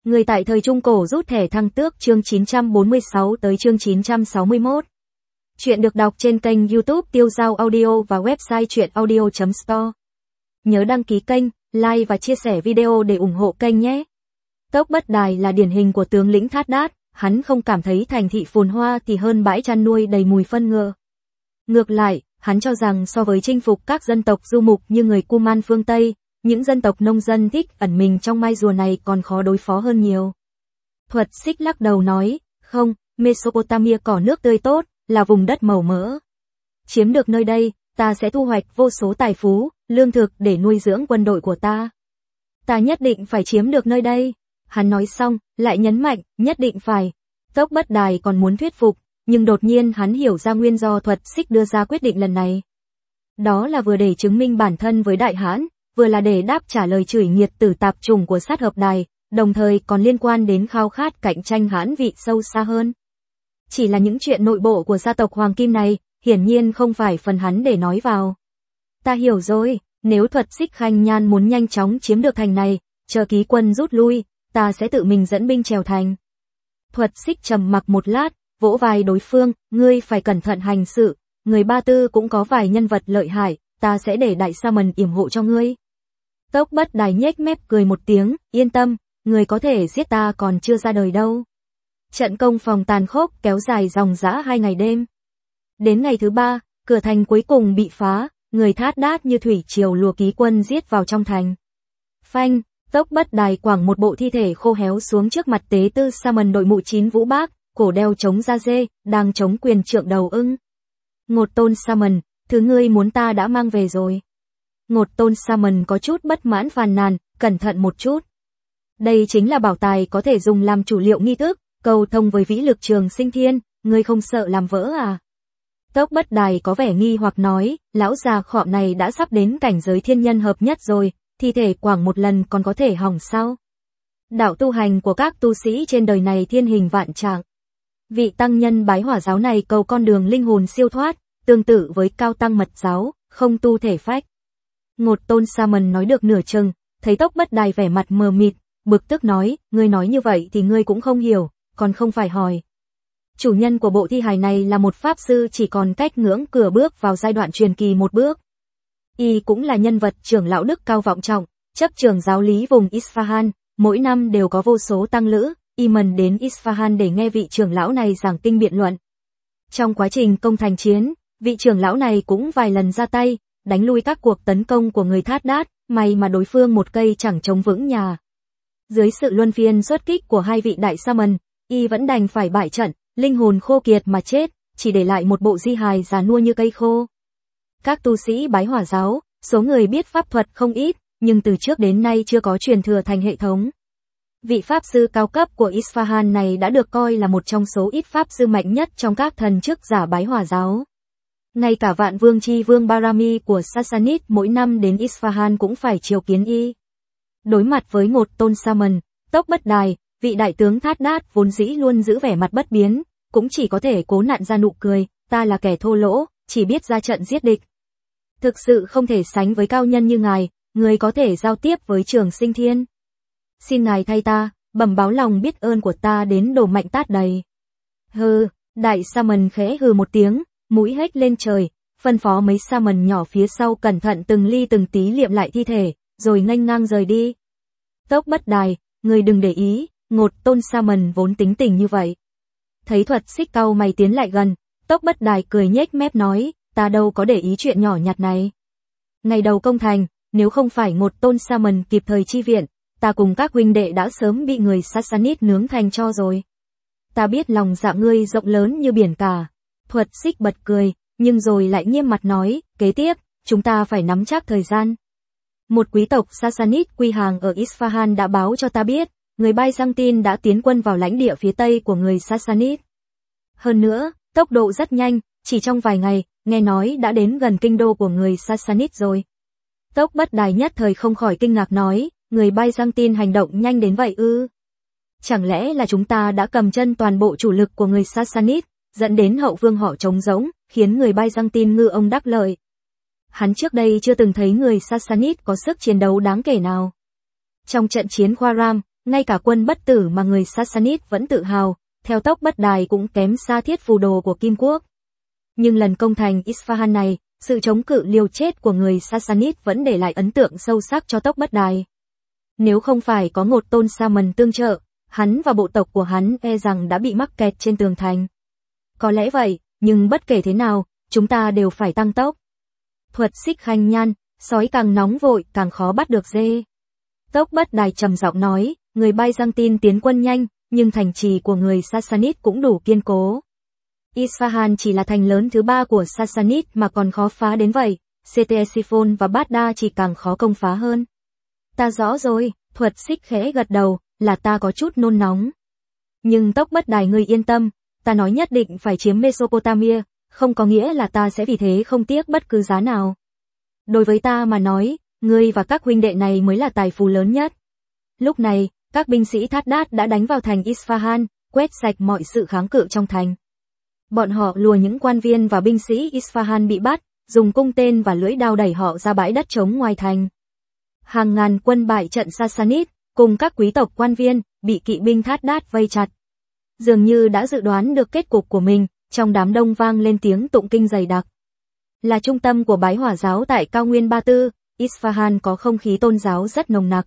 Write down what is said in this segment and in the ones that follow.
Người tại thời Trung Cổ rút thẻ thăng tước chương 946 tới chương 961. Chuyện được đọc trên kênh YouTube Tiêu Dao Audio và website chuyenaudio.store. Nhớ đăng ký kênh, like và chia sẻ video để ủng hộ kênh nhé. Tốc Bất Đài là điển hình của tướng lĩnh Thát Đát, hắn không cảm thấy thành thị phồn hoa thì hơn bãi chăn nuôi đầy mùi phân ngựa. Ngược lại, hắn cho rằng so với chinh phục các dân tộc du mục như người Cuman phương Tây, những dân tộc nông dân thích ẩn mình trong mai rùa này còn khó đối phó hơn nhiều. Thuật Xích lắc đầu nói, không, Mesopotamia cỏ nước tươi tốt, là vùng đất màu mỡ. Chiếm được nơi đây, ta sẽ thu hoạch vô số tài phú, lương thực để nuôi dưỡng quân đội của ta. Ta nhất định phải chiếm được nơi đây. Hắn nói xong, lại nhấn mạnh, nhất định phải. Tốc Bất Đài còn muốn thuyết phục, nhưng đột nhiên hắn hiểu ra nguyên do Thuật Xích đưa ra quyết định lần này. Đó là vừa để chứng minh bản thân với Đại Hãn, vừa là để đáp trả lời chửi nghiệt tử tạp chủng của Sát Hợp Đài, đồng thời còn liên quan đến khao khát cạnh tranh hãn vị sâu xa hơn. Chỉ là những chuyện nội bộ của gia tộc Hoàng Kim này, hiển nhiên không phải phần hắn để nói vào. Ta hiểu rồi, nếu Thuật Xích Khanh Nhan muốn nhanh chóng chiếm được thành này, chờ ký quân rút lui, ta sẽ tự mình dẫn binh trèo thành. Thuật Xích trầm mặc một lát, vỗ vai đối phương, ngươi phải cẩn thận hành sự, người Ba Tư cũng có vài nhân vật lợi hại, ta sẽ để Đại Sa Mần yểm hộ cho ngươi. Tốc Bất Đài nhếch mép cười một tiếng, yên tâm, người có thể giết ta còn chưa ra đời đâu. Trận công phòng tàn khốc kéo dài dòng dã 2 ngày đêm. Đến ngày thứ 3, cửa thành cuối cùng bị phá, người Thát Đát như thủy triều lùa ký quân giết vào trong thành. Phanh, Tốc Bất Đài quẳng một bộ thi thể khô héo xuống trước mặt tế tư Sa Mần đội mũ 9 vũ bác, cổ đeo chống da dê, đang chống quyền trượng đầu ưng. Ngột Tôn Sa Mần, thứ ngươi muốn ta đã mang về rồi. Ngột Tôn Sa Mần có chút bất mãn phàn nàn, cẩn thận một chút. Đây chính là bảo tài có thể dùng làm chủ liệu nghi thức, cầu thông với vĩ lực Trường Sinh Thiên, ngươi không sợ làm vỡ à? Tốc Bất Đài có vẻ nghi hoặc nói, lão già khọm này đã sắp đến cảnh giới thiên nhân hợp nhất rồi, thi thể quảng một lần còn có thể hỏng sao? Đạo tu hành của các tu sĩ trên đời này thiên hình vạn trạng. Vị tăng nhân Bái Hỏa giáo này cầu con đường linh hồn siêu thoát, tương tự với Cao Tăng Mật giáo, không tu thể phách. Ngột Tôn Sa Mần nói được nửa chừng, thấy Tốc Bất Đài vẻ mặt mờ mịt, bực tức nói, ngươi nói như vậy thì ngươi cũng không hiểu, còn không phải hỏi. Chủ nhân của bộ thi hài này là một pháp sư chỉ còn cách ngưỡng cửa bước vào giai đoạn truyền kỳ một bước. Y cũng là nhân vật trưởng lão đức cao vọng trọng, chấp trưởng giáo lý vùng Isfahan, mỗi năm đều có vô số tăng lữ, y mần đến Isfahan để nghe vị trưởng lão này giảng kinh biện luận. Trong quá trình công thành chiến, vị trưởng lão này cũng vài lần ra tay, đánh lui các cuộc tấn công của người Thát Đát, may mà đối phương một cây chẳng chống vững nhà. Dưới sự luân phiên xuất kích của hai vị Đại Sa Mần, y vẫn đành phải bại trận, linh hồn khô kiệt mà chết, chỉ để lại một bộ di hài già nua như cây khô. Các tu sĩ Bái Hỏa giáo, số người biết pháp thuật không ít, nhưng từ trước đến nay chưa có truyền thừa thành hệ thống. Vị pháp sư cao cấp của Isfahan này đã được coi là một trong số ít pháp sư mạnh nhất trong các thần chức giả Bái Hỏa giáo. Ngay cả Vạn Vương Chi Vương Barami của Sassanid mỗi năm đến Isfahan cũng phải triều kiến y. Đối mặt với Ngột Tôn Sa Mần, Tốc Bất Đài, vị đại tướng Thát Đát vốn dĩ luôn giữ vẻ mặt bất biến, cũng chỉ có thể cố nặn ra nụ cười, ta là kẻ thô lỗ, chỉ biết ra trận giết địch. Thực sự không thể sánh với cao nhân như ngài, người có thể giao tiếp với Trường Sinh Thiên. Xin ngài thay ta, bẩm báo lòng biết ơn của ta đến Đồ Mạnh tát đầy. Hừ, Đại Sa Mần khẽ hừ một tiếng, mũi hếch lên trời, phân phó mấy Sa Mần nhỏ phía sau cẩn thận từng ly từng tí liệm lại thi thể, rồi nghênh ngang rời đi. Tốc Bất Đài, người đừng để ý, Ngột Tôn Sa Mần vốn tính tình như vậy. Thấy Thuật Xích cau mày tiến lại gần, Tốc Bất Đài cười nhếch mép nói, ta đâu có để ý chuyện nhỏ nhặt này. Ngày đầu công thành, nếu không phải Ngột Tôn Sa Mần kịp thời chi viện, ta cùng các huynh đệ đã sớm bị người Sassanid nướng thành cho rồi. Ta biết lòng dạ ngươi rộng lớn như biển cả. Thuật Xích bật cười, nhưng rồi lại nghiêm mặt nói, kế tiếp, chúng ta phải nắm chắc thời gian. Một quý tộc Sassanid quy hàng ở Isfahan đã báo cho ta biết, người Byzantine đã tiến quân vào lãnh địa phía tây của người Sassanid. Hơn nữa, tốc độ rất nhanh, chỉ trong vài ngày, nghe nói đã đến gần kinh đô của người Sassanid rồi. Tốc Bất Đài nhất thời không khỏi kinh ngạc nói, người Byzantine hành động nhanh đến vậy ư? Chẳng lẽ là chúng ta đã cầm chân toàn bộ chủ lực của người Sassanid, dẫn đến hậu phương họ trống rỗng, khiến người Byzantine ngư ông đắc lợi. Hắn trước đây chưa từng thấy người Sassanid có sức chiến đấu đáng kể nào. Trong trận chiến Khwaram, ngay cả quân bất tử mà người Sassanid vẫn tự hào, theo Tốc Bất Đài cũng kém xa Thiết Phù Đồ của Kim Quốc. Nhưng lần công thành Isfahan này, sự chống cự liều chết của người Sassanid vẫn để lại ấn tượng sâu sắc cho Tốc Bất Đài. Nếu không phải có một tôn Saman tương trợ, hắn và bộ tộc của hắn e rằng đã bị mắc kẹt trên tường thành. Có lẽ vậy, nhưng bất kể thế nào, chúng ta đều phải tăng tốc. Thuật xích khanh nhan, sói càng nóng vội càng khó bắt được dê. Tốc Bất Đài trầm giọng nói, người Byzantine tiến quân nhanh, nhưng thành trì của người Sassanid cũng đủ kiên cố. Isfahan chỉ là thành lớn thứ 3 của Sassanid mà còn khó phá đến vậy, Ctesiphon và Baghdad chỉ càng khó công phá hơn. Ta rõ rồi, Thuật xích khẽ gật đầu, là ta có chút nôn nóng. Nhưng Tốc Bất Đài ngươi yên tâm, ta nói nhất định phải chiếm Mesopotamia, không có nghĩa là ta sẽ vì thế không tiếc bất cứ giá nào. Đối với ta mà nói, ngươi và các huynh đệ này mới là tài phú lớn nhất. Lúc này, các binh sĩ Thát-đát đã đánh vào thành Isfahan, quét sạch mọi sự kháng cự trong thành. Bọn họ lùa những quan viên và binh sĩ Isfahan bị bắt, dùng cung tên và lưỡi đao đẩy họ ra bãi đất trống ngoài thành. Hàng ngàn quân bại trận Sassanid, cùng các quý tộc quan viên, bị kỵ binh Thát-đát vây chặt. Dường như đã dự đoán được kết cục của mình, trong đám đông vang lên tiếng tụng kinh dày đặc. Là trung tâm của bái hỏa giáo tại cao nguyên Ba Tư, Isfahan có không khí tôn giáo rất nồng nặc.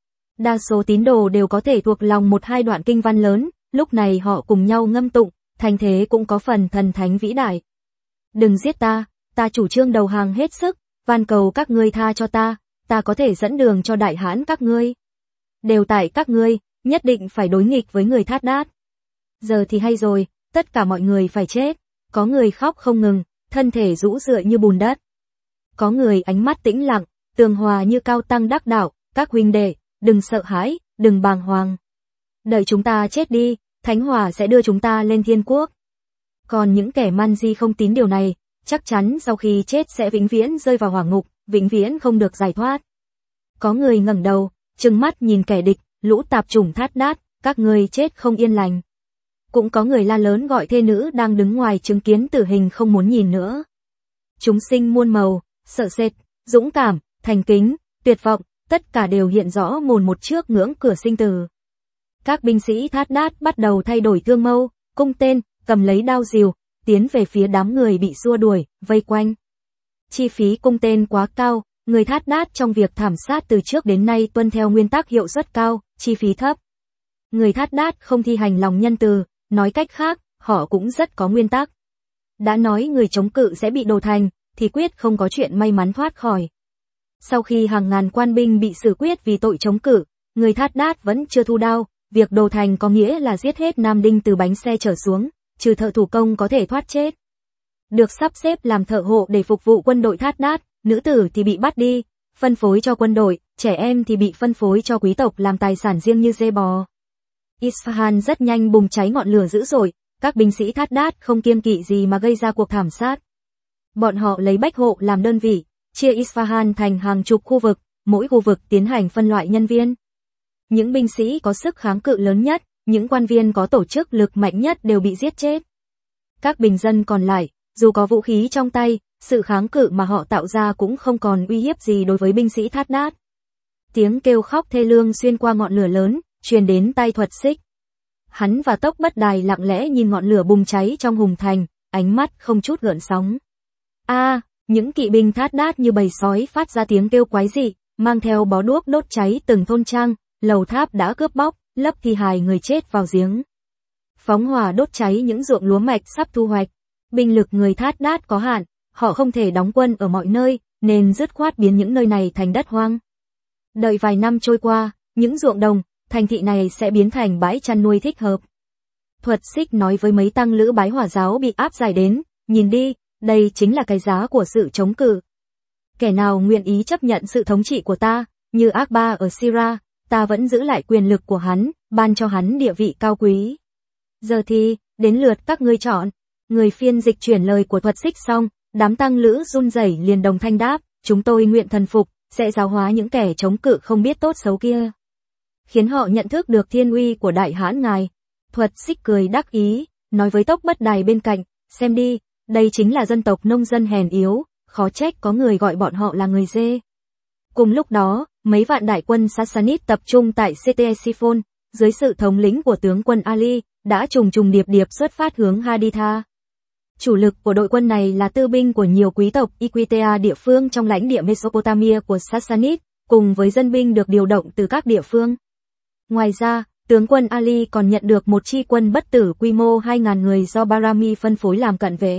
Đa số tín đồ đều có thể thuộc lòng một hai đoạn kinh văn lớn, lúc này họ cùng nhau ngâm tụng, thành thế cũng có phần thần thánh vĩ đại. Đừng giết ta, ta chủ trương đầu hàng hết sức, van cầu các ngươi tha cho ta có thể dẫn đường cho đại hãn các ngươi. Đều tại các ngươi, nhất định phải đối nghịch với người Thát-đát. Giờ thì hay rồi, tất cả mọi người phải chết, có người khóc không ngừng, thân thể rũ rượi như bùn đất. Có người ánh mắt tĩnh lặng, tường hòa như cao tăng đắc đạo, các huynh đệ, đừng sợ hãi, đừng bàng hoàng. Đợi chúng ta chết đi, Thánh Hỏa sẽ đưa chúng ta lên thiên quốc. Còn những kẻ man di không tín điều này, chắc chắn sau khi chết sẽ vĩnh viễn rơi vào hỏa ngục, vĩnh viễn không được giải thoát. Có người ngẩng đầu, trừng mắt nhìn kẻ địch, lũ tạp chủng Thát-đát, các ngươi chết không yên lành. Cũng có người la lớn gọi thê nữ đang đứng ngoài chứng kiến tử hình không muốn nhìn nữa. Chúng sinh muôn màu, sợ sệt, dũng cảm, thành kính, tuyệt vọng, tất cả đều hiện rõ mồn một trước ngưỡng cửa sinh tử. Các binh sĩ Thát-đát bắt đầu thay đổi thương mâu, cung tên, cầm lấy đao rìu, tiến về phía đám người bị xua đuổi, vây quanh. Chi phí cung tên quá cao, người Thát-đát trong việc thảm sát từ trước đến nay tuân theo nguyên tắc hiệu suất cao, chi phí thấp. Người Thát-đát không thi hành lòng nhân từ, nói cách khác, họ cũng rất có nguyên tắc. Đã nói người chống cự sẽ bị đổ thành, thì quyết không có chuyện may mắn thoát khỏi. Sau khi hàng ngàn quan binh bị xử quyết vì tội chống cự, người Thát-đát vẫn chưa thu đao, việc đổ thành có nghĩa là giết hết nam đinh từ bánh xe trở xuống, trừ thợ thủ công có thể thoát chết. Được sắp xếp làm thợ hộ để phục vụ quân đội Thát-đát, nữ tử thì bị bắt đi, phân phối cho quân đội, trẻ em thì bị phân phối cho quý tộc làm tài sản riêng như dê bò. Isfahan rất nhanh bùng cháy ngọn lửa dữ dội, các binh sĩ Thát-đát không kiêng kỵ gì mà gây ra cuộc thảm sát. Bọn họ lấy bách hộ làm đơn vị, chia Isfahan thành hàng chục khu vực, mỗi khu vực tiến hành phân loại nhân viên. Những binh sĩ có sức kháng cự lớn nhất, những quan viên có tổ chức lực mạnh nhất đều bị giết chết. Các bình dân còn lại, dù có vũ khí trong tay, sự kháng cự mà họ tạo ra cũng không còn uy hiếp gì đối với binh sĩ Thát-đát. Tiếng kêu khóc thê lương xuyên qua ngọn lửa lớn, truyền đến tai Thuật xích. Hắn và Tốc Bất Đài lặng lẽ nhìn ngọn lửa bùng cháy trong hùng thành, ánh mắt không chút gợn sóng. Những kỵ binh Thát-đát như bầy sói phát ra tiếng kêu quái dị, mang theo bó đuốc đốt cháy từng thôn trang, lầu tháp đã cướp bóc, lấp thi hài người chết vào giếng. Phóng hỏa đốt cháy những ruộng lúa mạch sắp thu hoạch. Binh lực người Thát-đát có hạn, họ không thể đóng quân ở mọi nơi, nên dứt khoát biến những nơi này thành đất hoang. Đợi vài năm trôi qua, những ruộng đồng, thành thị này sẽ biến thành bãi chăn nuôi thích hợp. Thuật xích nói với mấy tăng lữ bái hỏa giáo bị áp giải đến, nhìn đi, đây chính là cái giá của sự chống cự. Kẻ nào nguyện ý chấp nhận sự thống trị của ta, như Akbar ở Syria, ta vẫn giữ lại quyền lực của hắn, ban cho hắn địa vị cao quý. Giờ thì, đến lượt các ngươi chọn. Người phiên dịch chuyển lời của Thuật xích xong, đám tăng lữ run rẩy liền đồng thanh đáp, chúng tôi nguyện thần phục, sẽ giáo hóa những kẻ chống cự không biết tốt xấu kia. Khiến họ nhận thức được thiên uy của đại hãn ngài. Thuật xích cười đắc ý, nói với Tốc Bất Đài bên cạnh, xem đi, đây chính là dân tộc nông dân hèn yếu, khó trách có người gọi bọn họ là người dê. Cùng lúc đó, mấy vạn đại quân Sassanid tập trung tại Ctesiphon, dưới sự thống lĩnh của tướng quân Ali, đã trùng trùng điệp điệp xuất phát hướng Haditha. Chủ lực của đội quân này là tư binh của nhiều quý tộc Iquitea địa phương trong lãnh địa Mesopotamia của Sassanid, cùng với dân binh được điều động từ các địa phương. Ngoài ra, tướng quân Ali còn nhận được một chi quân bất tử quy mô 2.000 người do Barami phân phối làm cận vệ.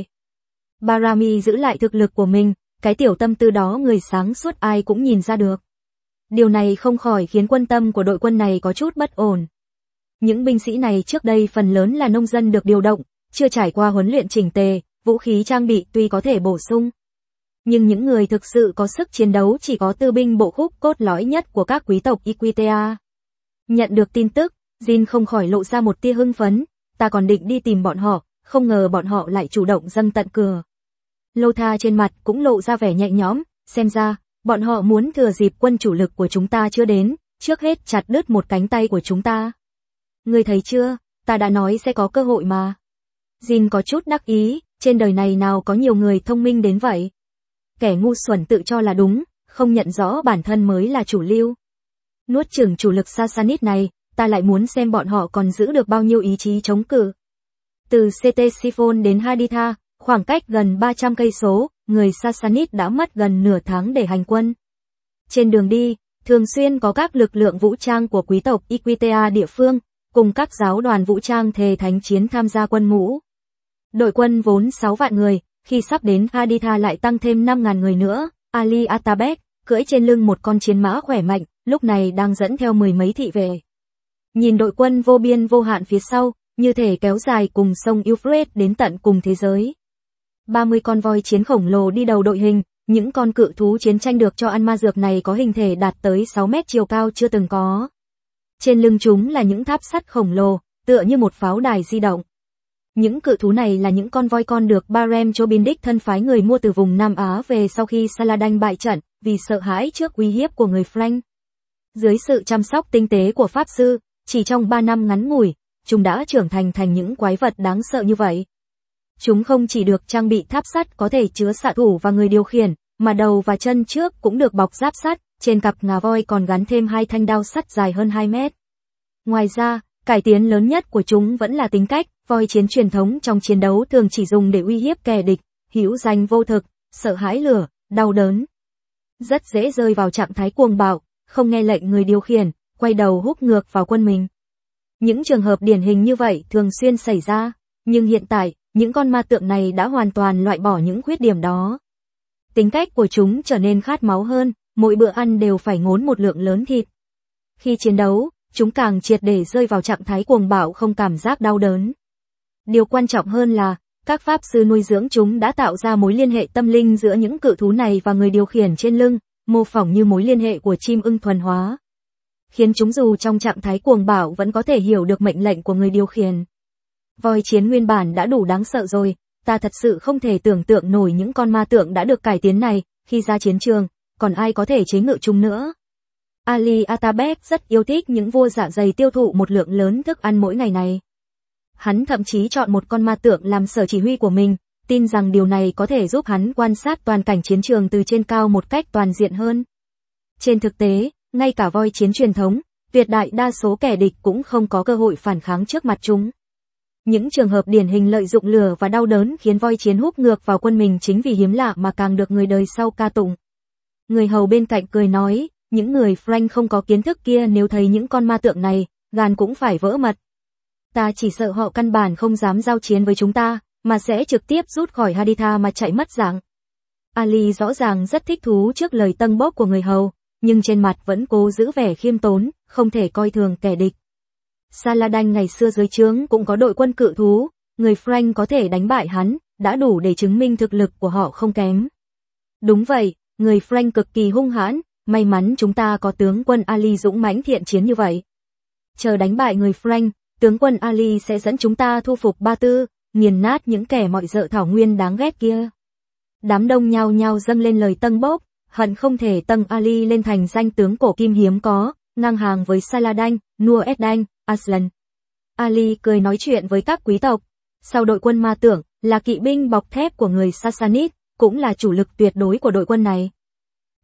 Barami giữ lại thực lực của mình, cái tiểu tâm tư đó người sáng suốt ai cũng nhìn ra được. Điều này không khỏi khiến quân tâm của đội quân này có chút bất ổn. Những binh sĩ này trước đây phần lớn là nông dân được điều động, chưa trải qua huấn luyện chỉnh tề, vũ khí trang bị tuy có thể bổ sung. Nhưng những người thực sự có sức chiến đấu chỉ có tư binh bộ khúc cốt lõi nhất của các quý tộc Iquitea. Nhận được tin tức, Jin không khỏi lộ ra một tia hưng phấn, ta còn định đi tìm bọn họ, không ngờ bọn họ lại chủ động dâng tận cửa. Lotha trên mặt cũng lộ ra vẻ nhẹ nhõm, xem ra, bọn họ muốn thừa dịp quân chủ lực của chúng ta chưa đến, trước hết chặt đứt một cánh tay của chúng ta. Ngươi thấy chưa, ta đã nói sẽ có cơ hội mà. Jin có chút đắc ý, trên đời này nào có nhiều người thông minh đến vậy. Kẻ ngu xuẩn tự cho là đúng, không nhận rõ bản thân mới là chủ lưu. Nuốt chửng chủ lực Sassanid này, ta lại muốn xem bọn họ còn giữ được bao nhiêu ý chí chống cự. Từ Ctesiphon đến Haditha, khoảng cách gần 300 cây số, người Sassanid đã mất gần nửa tháng để hành quân. Trên đường đi, thường xuyên có các lực lượng vũ trang của quý tộc Iquitea địa phương, cùng các giáo đoàn vũ trang thề thánh chiến tham gia quân ngũ. Đội quân vốn 6 vạn người, khi sắp đến Haditha lại tăng thêm 5.000 người nữa. Ali Atabek, cưỡi trên lưng một con chiến mã khỏe mạnh, lúc này đang dẫn theo 10 mấy thị vệ. Nhìn đội quân vô biên vô hạn phía sau, như thể kéo dài cùng sông Euphrates đến tận cùng thế giới. 30 con voi chiến khổng lồ đi đầu đội hình, những con cự thú chiến tranh được cho ăn ma dược này có hình thể đạt tới 6 mét chiều cao chưa từng có. Trên lưng chúng là những tháp sắt khổng lồ, tựa như một pháo đài di động. Những cự thú này là những con voi con được Barem Chobin đích thân phái người mua từ vùng Nam Á về sau khi Saladin bại trận, vì sợ hãi trước uy hiếp của người Frank. Dưới sự chăm sóc tinh tế của Pháp Sư, chỉ trong 3 năm ngắn ngủi, chúng đã trưởng thành những quái vật đáng sợ như vậy. Chúng không chỉ được trang bị tháp sắt có thể chứa xạ thủ và người điều khiển, mà đầu và chân trước cũng được bọc giáp sắt, trên cặp ngà voi còn gắn thêm 2 thanh đao sắt dài hơn 2 mét. Ngoài ra, cải tiến lớn nhất của chúng vẫn là tính cách, voi chiến truyền thống trong chiến đấu thường chỉ dùng để uy hiếp kẻ địch, hữu danh vô thực, sợ hãi lửa, đau đớn. Rất dễ rơi vào trạng thái cuồng bạo, không nghe lệnh người điều khiển, quay đầu húc ngược vào quân mình. Những trường hợp điển hình như vậy thường xuyên xảy ra, nhưng hiện tại, những con ma tượng này đã hoàn toàn loại bỏ những khuyết điểm đó. Tính cách của chúng trở nên khát máu hơn, mỗi bữa ăn đều phải ngốn một lượng lớn thịt. Khi chiến đấu, chúng càng triệt để rơi vào trạng thái cuồng bạo không cảm giác đau đớn. Điều quan trọng hơn là, các pháp sư nuôi dưỡng chúng đã tạo ra mối liên hệ tâm linh giữa những cự thú này và người điều khiển trên lưng, mô phỏng như mối liên hệ của chim ưng thuần hóa. Khiến chúng dù trong trạng thái cuồng bạo vẫn có thể hiểu được mệnh lệnh của người điều khiển. Voi chiến nguyên bản đã đủ đáng sợ rồi, ta thật sự không thể tưởng tượng nổi những con ma tượng đã được cải tiến này, khi ra chiến trường, còn ai có thể chế ngự chúng nữa. Ali Atabek rất yêu thích những vua dạ dày tiêu thụ một lượng lớn thức ăn mỗi ngày này. Hắn thậm chí chọn một con ma tượng làm sở chỉ huy của mình, tin rằng điều này có thể giúp hắn quan sát toàn cảnh chiến trường từ trên cao một cách toàn diện hơn. Trên thực tế, ngay cả voi chiến truyền thống, tuyệt đại đa số kẻ địch cũng không có cơ hội phản kháng trước mặt chúng. Những trường hợp điển hình lợi dụng lửa và đau đớn khiến voi chiến húc ngược vào quân mình chính vì hiếm lạ mà càng được người đời sau ca tụng. Người hầu bên cạnh cười nói, những người Frank không có kiến thức kia nếu thấy những con ma tượng này, gan cũng phải vỡ mật. Ta chỉ sợ họ căn bản không dám giao chiến với chúng ta, mà sẽ trực tiếp rút khỏi Haditha mà chạy mất dạng. Ali rõ ràng rất thích thú trước lời tâng bốc của người hầu, nhưng trên mặt vẫn cố giữ vẻ khiêm tốn, không thể coi thường kẻ địch. Saladin ngày xưa dưới trướng cũng có đội quân cự thú, người Frank có thể đánh bại hắn, đã đủ để chứng minh thực lực của họ không kém. Đúng vậy, người Frank cực kỳ hung hãn, may mắn chúng ta có tướng quân Ali dũng mãnh thiện chiến như vậy. Chờ đánh bại người Frank, tướng quân Ali sẽ dẫn chúng ta thu phục Ba Tư, nghiền nát những kẻ mọi dợ thảo nguyên đáng ghét kia. Đám đông nhao nhao dâng lên lời tâng bốc, hận không thể tâng Ali lên thành danh tướng cổ kim hiếm có, ngang hàng với Saladin, Nur ed-Din, Aslan. Ali cười nói chuyện với các quý tộc. Sau đội quân ma tưởng, là kỵ binh bọc thép của người Sassanid, cũng là chủ lực tuyệt đối của đội quân này.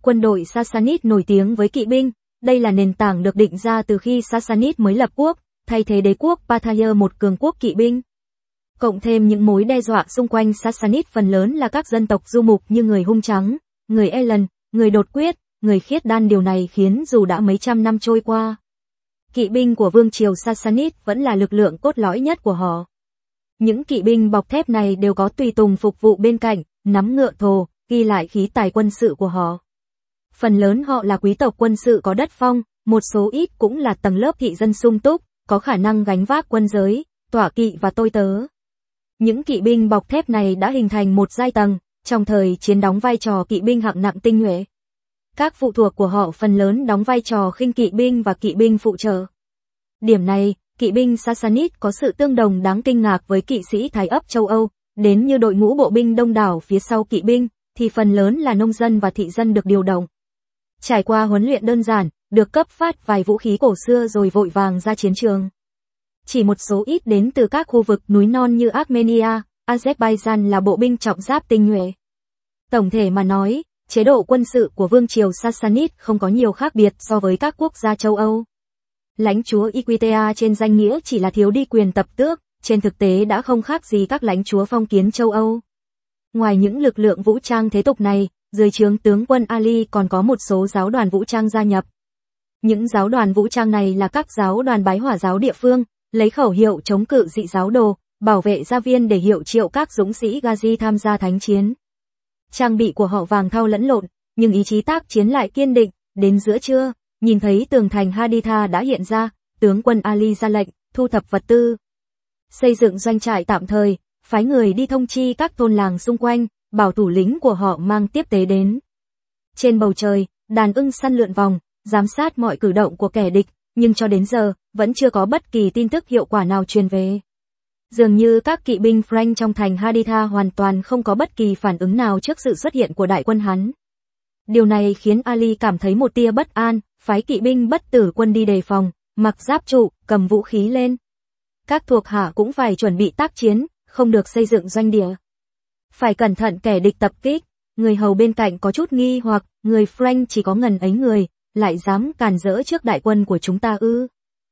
Quân đội Sassanid nổi tiếng với kỵ binh, đây là nền tảng được định ra từ khi Sassanid mới lập quốc, thay thế đế quốc Parthia một cường quốc kỵ binh. Cộng thêm những mối đe dọa xung quanh Sassanid phần lớn là các dân tộc du mục như người Hung Trắng, người Elan, người Đột Quyết, người Khiết Đan, điều này khiến dù đã mấy trăm năm trôi qua, kỵ binh của vương triều Sassanid vẫn là lực lượng cốt lõi nhất của họ. Những kỵ binh bọc thép này đều có tùy tùng phục vụ bên cạnh, nắm ngựa thồ, ghi lại khí tài quân sự của họ. Phần lớn họ là quý tộc quân sự có đất phong, một số ít cũng là tầng lớp thị dân sung túc, có khả năng gánh vác quân giới, tọa kỵ và tôi tớ. Những kỵ binh bọc thép này đã hình thành một giai tầng, trong thời chiến đóng vai trò kỵ binh hạng nặng tinh nhuệ. Các phụ thuộc của họ phần lớn đóng vai trò khinh kỵ binh và kỵ binh phụ trợ. Điểm này, kỵ binh Sassanid có sự tương đồng đáng kinh ngạc với kỵ sĩ Thái ấp châu Âu, đến như đội ngũ bộ binh đông đảo phía sau kỵ binh, thì phần lớn là nông dân và thị dân được điều động. Trải qua huấn luyện đơn giản, được cấp phát vài vũ khí cổ xưa rồi vội vàng ra chiến trường. Chỉ một số ít đến từ các khu vực núi non như Armenia, Azerbaijan là bộ binh trọng giáp tinh nhuệ. Tổng thể mà nói, chế độ quân sự của vương triều Sassanid không có nhiều khác biệt so với các quốc gia châu Âu. Lãnh chúa Iquitea trên danh nghĩa chỉ là thiếu đi quyền tập tước, trên thực tế đã không khác gì các lãnh chúa phong kiến châu Âu. Ngoài những lực lượng vũ trang thế tục này, dưới trướng tướng quân Ali còn có một số giáo đoàn vũ trang gia nhập. Những giáo đoàn vũ trang này là các giáo đoàn bái hỏa giáo địa phương, lấy khẩu hiệu chống cự dị giáo đồ, bảo vệ gia viên để hiệu triệu các dũng sĩ Ghazi tham gia thánh chiến. Trang bị của họ vàng thau lẫn lộn, nhưng ý chí tác chiến lại kiên định. Đến giữa trưa, nhìn thấy tường thành Haditha đã hiện ra, tướng quân Ali ra lệnh thu thập vật tư, xây dựng doanh trại tạm thời, phái người đi thông chi các thôn làng xung quanh, bảo thủ lĩnh của họ mang tiếp tế đến. Trên bầu trời, đàn ưng săn lượn vòng, giám sát mọi cử động của kẻ địch, nhưng cho đến giờ, vẫn chưa có bất kỳ tin tức hiệu quả nào truyền về. Dường như các kỵ binh Frank trong thành Haditha hoàn toàn không có bất kỳ phản ứng nào trước sự xuất hiện của đại quân hắn. Điều này khiến Ali cảm thấy một tia bất an, phái kỵ binh bất tử quân đi đề phòng, mặc giáp trụ, cầm vũ khí lên. Các thuộc hạ cũng phải chuẩn bị tác chiến, không được xây dựng doanh địa. Phải cẩn thận kẻ địch tập kích, người hầu bên cạnh có chút nghi hoặc, người Frank chỉ có ngần ấy người, lại dám càn rỡ trước đại quân của chúng ta ư.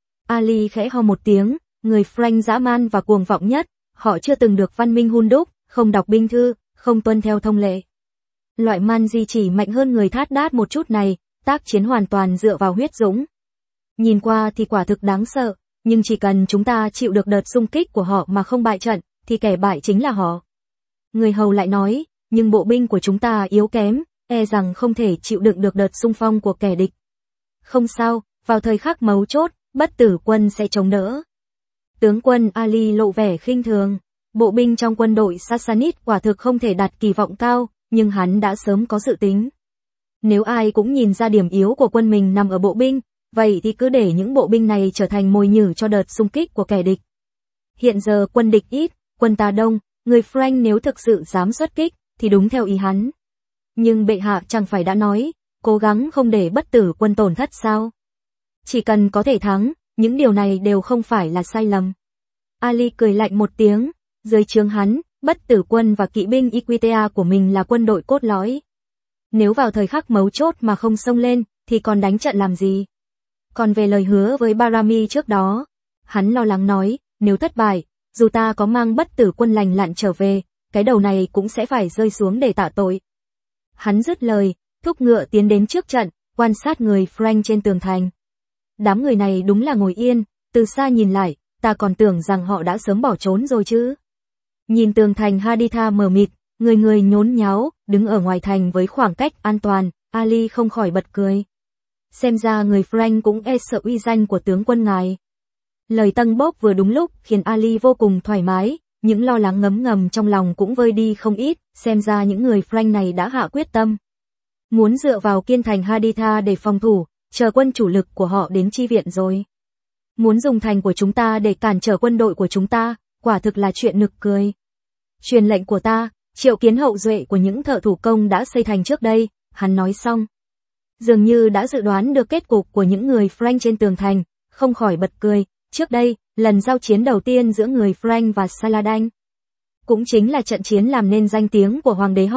Ali khẽ ho một tiếng, người Frank dã man và cuồng vọng nhất, họ chưa từng được văn minh hun đúc, không đọc binh thư, không tuân theo thông lệ. Loại man di chỉ mạnh hơn người Thát Đát một chút này, tác chiến hoàn toàn dựa vào huyết dũng. Nhìn qua thì quả thực đáng sợ, nhưng chỉ cần chúng ta chịu được đợt xung kích của họ mà không bại trận, thì kẻ bại chính là họ. Người hầu lại nói, nhưng bộ binh của chúng ta yếu kém, e rằng không thể chịu đựng được đợt xung phong của kẻ địch. Không sao, vào thời khắc mấu chốt, bất tử quân sẽ chống đỡ. Tướng quân Ali lộ vẻ khinh thường, bộ binh trong quân đội Sassanid quả thực không thể đặt kỳ vọng cao, nhưng hắn đã sớm có dự tính. Nếu ai cũng nhìn ra điểm yếu của quân mình nằm ở bộ binh, vậy thì cứ để những bộ binh này trở thành mồi nhử cho đợt xung kích của kẻ địch. Hiện giờ quân địch ít, quân ta đông, người Frank nếu thực sự dám xuất kích, thì đúng theo ý hắn. Nhưng bệ hạ chẳng phải đã nói, cố gắng không để bất tử quân tổn thất sao? Chỉ cần có thể thắng, những điều này đều không phải là sai lầm. Ali cười lạnh một tiếng, dưới trướng hắn, bất tử quân và kỵ binh Iquitea của mình là quân đội cốt lõi. Nếu vào thời khắc mấu chốt mà không xông lên, thì còn đánh trận làm gì? Còn về lời hứa với Barami trước đó, hắn lo lắng nói, nếu thất bại, dù ta có mang bất tử quân lành lặn trở về, cái đầu này cũng sẽ phải rơi xuống để tạ tội. Hắn dứt lời, thúc ngựa tiến đến trước trận, quan sát người Frank trên tường thành. Đám người này đúng là ngồi yên, từ xa nhìn lại, ta còn tưởng rằng họ đã sớm bỏ trốn rồi chứ. Nhìn tường thành Haditha mờ mịt, người người nhốn nháo, đứng ở ngoài thành với khoảng cách an toàn, Ali không khỏi bật cười. Xem ra người Frank cũng e sợ uy danh của tướng quân ngài. Lời Tân Bốc vừa đúng lúc khiến Ali vô cùng thoải mái, những lo lắng ngấm ngầm trong lòng cũng vơi đi không ít, xem ra những người Frank này đã hạ quyết tâm. Muốn dựa vào kiên thành Haditha để phòng thủ, chờ quân chủ lực của họ đến chi viện rồi. Muốn dùng thành của chúng ta để cản trở quân đội của chúng ta, quả thực là chuyện nực cười. Truyền lệnh của ta, triệu kiến hậu duệ của những thợ thủ công đã xây thành trước đây, hắn nói xong. Dường như đã dự đoán được kết cục của những người Frank trên tường thành, không khỏi bật cười. Trước đây, lần giao chiến đầu tiên giữa người Frank và Saladin, cũng chính là trận chiến làm nên danh tiếng của hoàng đế họ,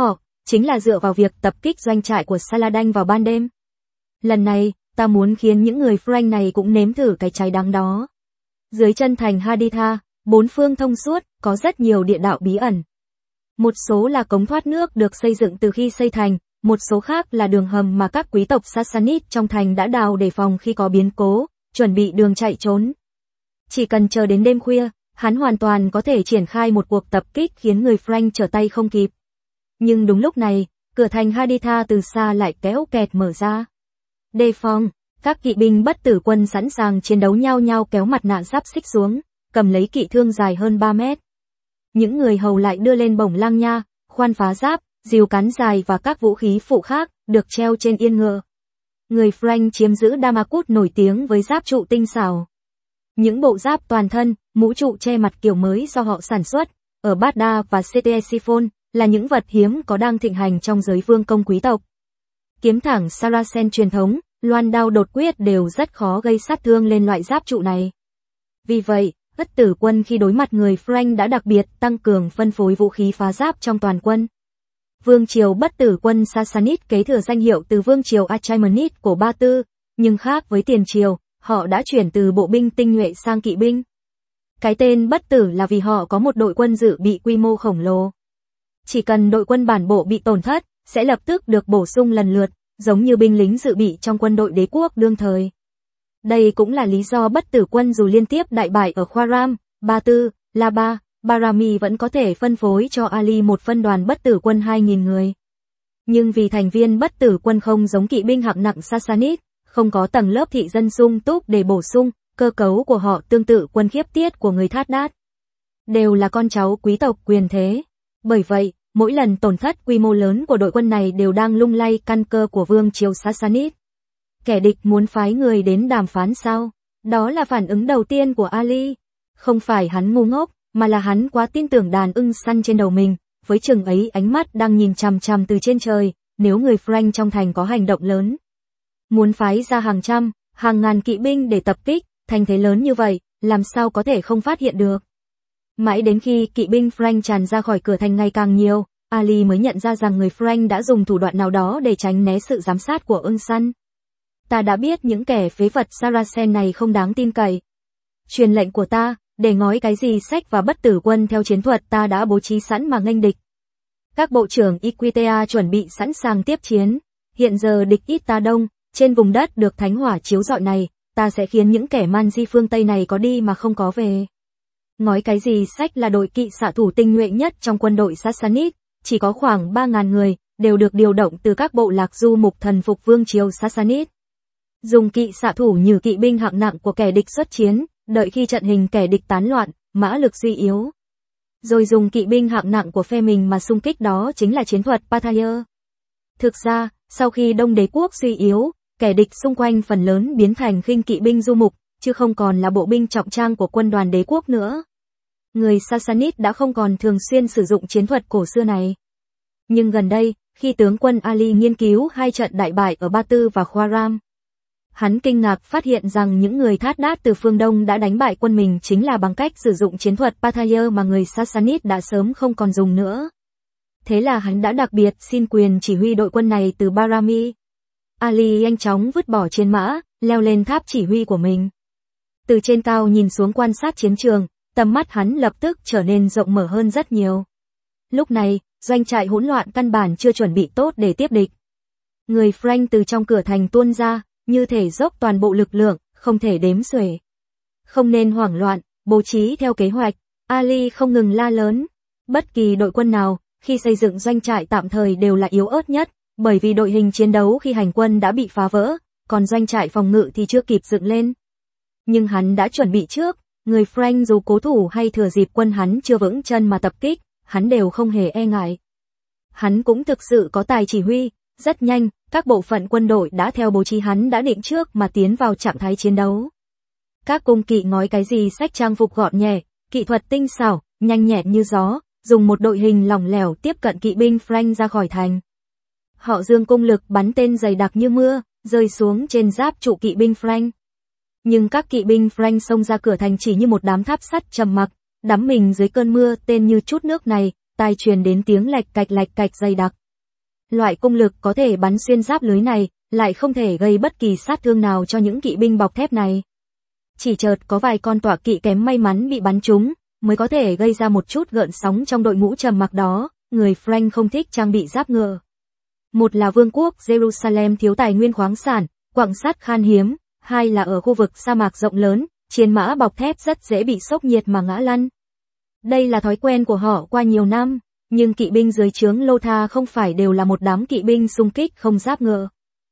chính là dựa vào việc tập kích doanh trại của Saladin vào ban đêm. Lần này, ta muốn khiến những người Frank này cũng nếm thử cái cháy đắng đó. Dưới chân thành Haditha, bốn phương thông suốt, có rất nhiều địa đạo bí ẩn. Một số là cống thoát nước được xây dựng từ khi xây thành, một số khác là đường hầm mà các quý tộc Sassanid trong thành đã đào để phòng khi có biến cố, chuẩn bị đường chạy trốn. Chỉ cần chờ đến đêm khuya, hắn hoàn toàn có thể triển khai một cuộc tập kích khiến người Frank trở tay không kịp. Nhưng đúng lúc này, cửa thành Haditha từ xa lại kéo kẹt mở ra. Đề phòng, các kỵ binh bất tử quân sẵn sàng chiến đấu nhao nhao kéo mặt nạ giáp xích xuống, cầm lấy kỵ thương dài hơn 3 mét. Những người hầu lại đưa lên bổng lang nha, khoan phá giáp, rìu cán dài và các vũ khí phụ khác, được treo trên yên ngựa. Người Frank chiếm giữ Damascus nổi tiếng với giáp trụ tinh xảo. Những bộ giáp toàn thân, mũ trụ che mặt kiểu mới do họ sản xuất, ở Baghdad và Ctesiphon, là những vật hiếm có đang thịnh hành trong giới vương công quý tộc. Kiếm thẳng Saracen truyền thống, loan đao đột quyết đều rất khó gây sát thương lên loại giáp trụ này. Vì vậy, bất tử quân khi đối mặt người Frank đã đặc biệt tăng cường phân phối vũ khí phá giáp trong toàn quân. Vương triều bất tử quân Sassanid kế thừa danh hiệu từ vương triều Achaemenid của Ba Tư, nhưng khác với tiền triều, họ đã chuyển từ bộ binh tinh nhuệ sang kỵ binh. Cái tên bất tử là vì họ có một đội quân dự bị quy mô khổng lồ. Chỉ cần đội quân bản bộ bị tổn thất, sẽ lập tức được bổ sung lần lượt, giống như binh lính dự bị trong quân đội đế quốc đương thời. Đây cũng là lý do bất tử quân dù liên tiếp đại bại ở Khwaram, Ba Tư, Laba, Barami vẫn có thể phân phối cho Ali một phân đoàn bất tử quân 2.000 người. Nhưng vì thành viên bất tử quân không giống kỵ binh hạng nặng Sassanid, không có tầng lớp thị dân sung túc để bổ sung, cơ cấu của họ tương tự quân khiếp tiết của người Thát Đát. Đều là con cháu quý tộc quyền thế. Bởi vậy, mỗi lần tổn thất quy mô lớn của đội quân này đều đang lung lay căn cơ của vương triều Sassanid. Kẻ địch muốn phái người đến đàm phán sao? Đó là phản ứng đầu tiên của Ali. Không phải hắn ngu ngốc, mà là hắn quá tin tưởng đàn ưng săn trên đầu mình, với chừng ấy ánh mắt đang nhìn chằm chằm từ trên trời, nếu người Frank trong thành có hành động lớn. Muốn phái ra hàng trăm, hàng ngàn kỵ binh để tập kích, thành thế lớn như vậy, làm sao có thể không phát hiện được. Mãi đến khi kỵ binh Frank tràn ra khỏi cửa thành ngày càng nhiều, Ali mới nhận ra rằng người Frank đã dùng thủ đoạn nào đó để tránh né sự giám sát của ưng săn. Ta đã biết những kẻ phế vật Saracen này không đáng tin cậy. Truyền lệnh của ta, để ngói cái gì sách và bất tử quân theo chiến thuật ta đã bố trí sẵn mà nghênh địch. Các bộ trưởng Iquitea chuẩn bị sẵn sàng tiếp chiến. Hiện giờ địch ít ta đông, trên vùng đất được thánh hỏa chiếu rọi này, ta sẽ khiến những kẻ man di phương Tây này có đi mà không có về. Ngói cái gì sách là đội kỵ xạ thủ tinh nhuệ nhất trong quân đội Sassanid, chỉ có khoảng 3.000 người, đều được điều động từ các bộ lạc du mục thần phục vương triều Sassanid. Dùng kỵ xạ thủ như kỵ binh hạng nặng của kẻ địch xuất chiến, đợi khi trận hình kẻ địch tán loạn, mã lực suy yếu. Rồi dùng kỵ binh hạng nặng của phe mình mà xung kích, đó chính là chiến thuật Pataya. Thực ra, sau khi Đông đế quốc suy yếu, kẻ địch xung quanh phần lớn biến thành khinh kỵ binh du mục, chứ không còn là bộ binh trọng trang của quân đoàn đế quốc nữa. Người Sassanid đã không còn thường xuyên sử dụng chiến thuật cổ xưa này. Nhưng gần đây, khi tướng quân Ali nghiên cứu hai trận đại bại ở Ba Tư và Khwaram, hắn kinh ngạc phát hiện rằng những người Thát Đát từ phương Đông đã đánh bại quân mình chính là bằng cách sử dụng chiến thuật Pataya mà người Sassanid đã sớm không còn dùng nữa. Thế là hắn đã đặc biệt xin quyền chỉ huy đội quân này từ Barami. Ali nhanh chóng vứt bỏ chiến mã, leo lên tháp chỉ huy của mình. Từ trên cao nhìn xuống quan sát chiến trường, tầm mắt hắn lập tức trở nên rộng mở hơn rất nhiều. Lúc này, doanh trại hỗn loạn căn bản chưa chuẩn bị tốt để tiếp địch. Người Frank từ trong cửa thành tuôn ra, như thể dốc toàn bộ lực lượng, không thể đếm xuể. Không nên hoảng loạn, bố trí theo kế hoạch, Ali không ngừng la lớn. Bất kỳ đội quân nào, khi xây dựng doanh trại tạm thời đều là yếu ớt nhất, bởi vì đội hình chiến đấu khi hành quân đã bị phá vỡ, còn doanh trại phòng ngự thì chưa kịp dựng lên. Nhưng hắn đã chuẩn bị trước, người Frank dù cố thủ hay thừa dịp quân hắn chưa vững chân mà tập kích, hắn đều không hề e ngại. Hắn cũng thực sự có tài chỉ huy, rất nhanh, các bộ phận quân đội đã theo bố trí hắn đã định trước mà tiến vào trạng thái chiến đấu. Các cung kỵ ngói cái gì sách trang phục gọn nhẹ, kỹ thuật tinh xảo, nhanh nhẹn như gió, dùng một đội hình lỏng lẻo tiếp cận kỵ binh Frank ra khỏi thành. Họ dương cung lực bắn tên dày đặc như mưa, rơi xuống trên giáp trụ kỵ binh Frank. Nhưng các kỵ binh Frank xông ra cửa thành chỉ như một đám tháp sắt trầm mặc, đắm mình dưới cơn mưa tên như chút nước này, tai truyền đến tiếng lạch cạch dày đặc. Loại cung lực có thể bắn xuyên giáp lưới này, lại không thể gây bất kỳ sát thương nào cho những kỵ binh bọc thép này. Chỉ chợt có vài con tọa kỵ kém may mắn bị bắn trúng, mới có thể gây ra một chút gợn sóng trong đội ngũ trầm mặc đó. Người Frank không thích trang bị giáp ngựa. Một là vương quốc Jerusalem thiếu tài nguyên khoáng sản, quặng sắt khan hiếm, hai là ở khu vực sa mạc rộng lớn, chiến mã bọc thép rất dễ bị sốc nhiệt mà ngã lăn. Đây là thói quen của họ qua nhiều năm, nhưng kỵ binh dưới trướng Lothar không phải đều là một đám kỵ binh xung kích không giáp ngựa.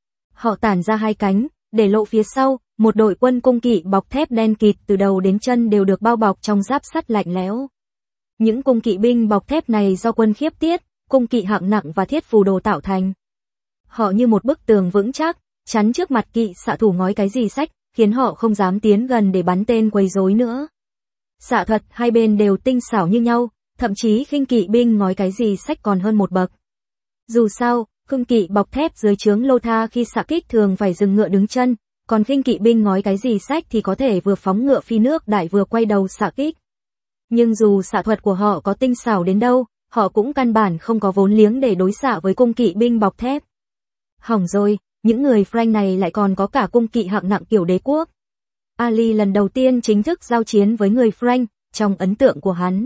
Họ tản ra hai cánh, để lộ phía sau, một đội quân cung kỵ bọc thép đen kịt từ đầu đến chân đều được bao bọc trong giáp sắt lạnh lẽo. Những cung kỵ binh bọc thép này do quân khiếp tiết, cung kỵ hạng nặng và thiết phù đồ tạo thành. Họ như một bức tường vững chắc, chắn trước mặt kỵ xạ thủ ngói cái gì sách, khiến họ không dám tiến gần để bắn tên quấy rối nữa. Xạ thuật hai bên đều tinh xảo như nhau, thậm chí khinh kỵ binh ngói cái gì sách còn hơn một bậc. Dù sao, khinh kỵ bọc thép dưới trướng Lothar khi xạ kích thường phải dừng ngựa đứng chân, còn khinh kỵ binh ngói cái gì sách thì có thể vừa phóng ngựa phi nước đại vừa quay đầu xạ kích. Nhưng dù xạ thuật của họ có tinh xảo đến đâu, họ cũng căn bản không có vốn liếng để đối xạ với cung kỵ binh bọc thép. Hỏng rồi, những người Frank này lại còn có cả cung kỵ hạng nặng kiểu đế quốc. Ali lần đầu tiên chính thức giao chiến với người Frank, trong ấn tượng của hắn.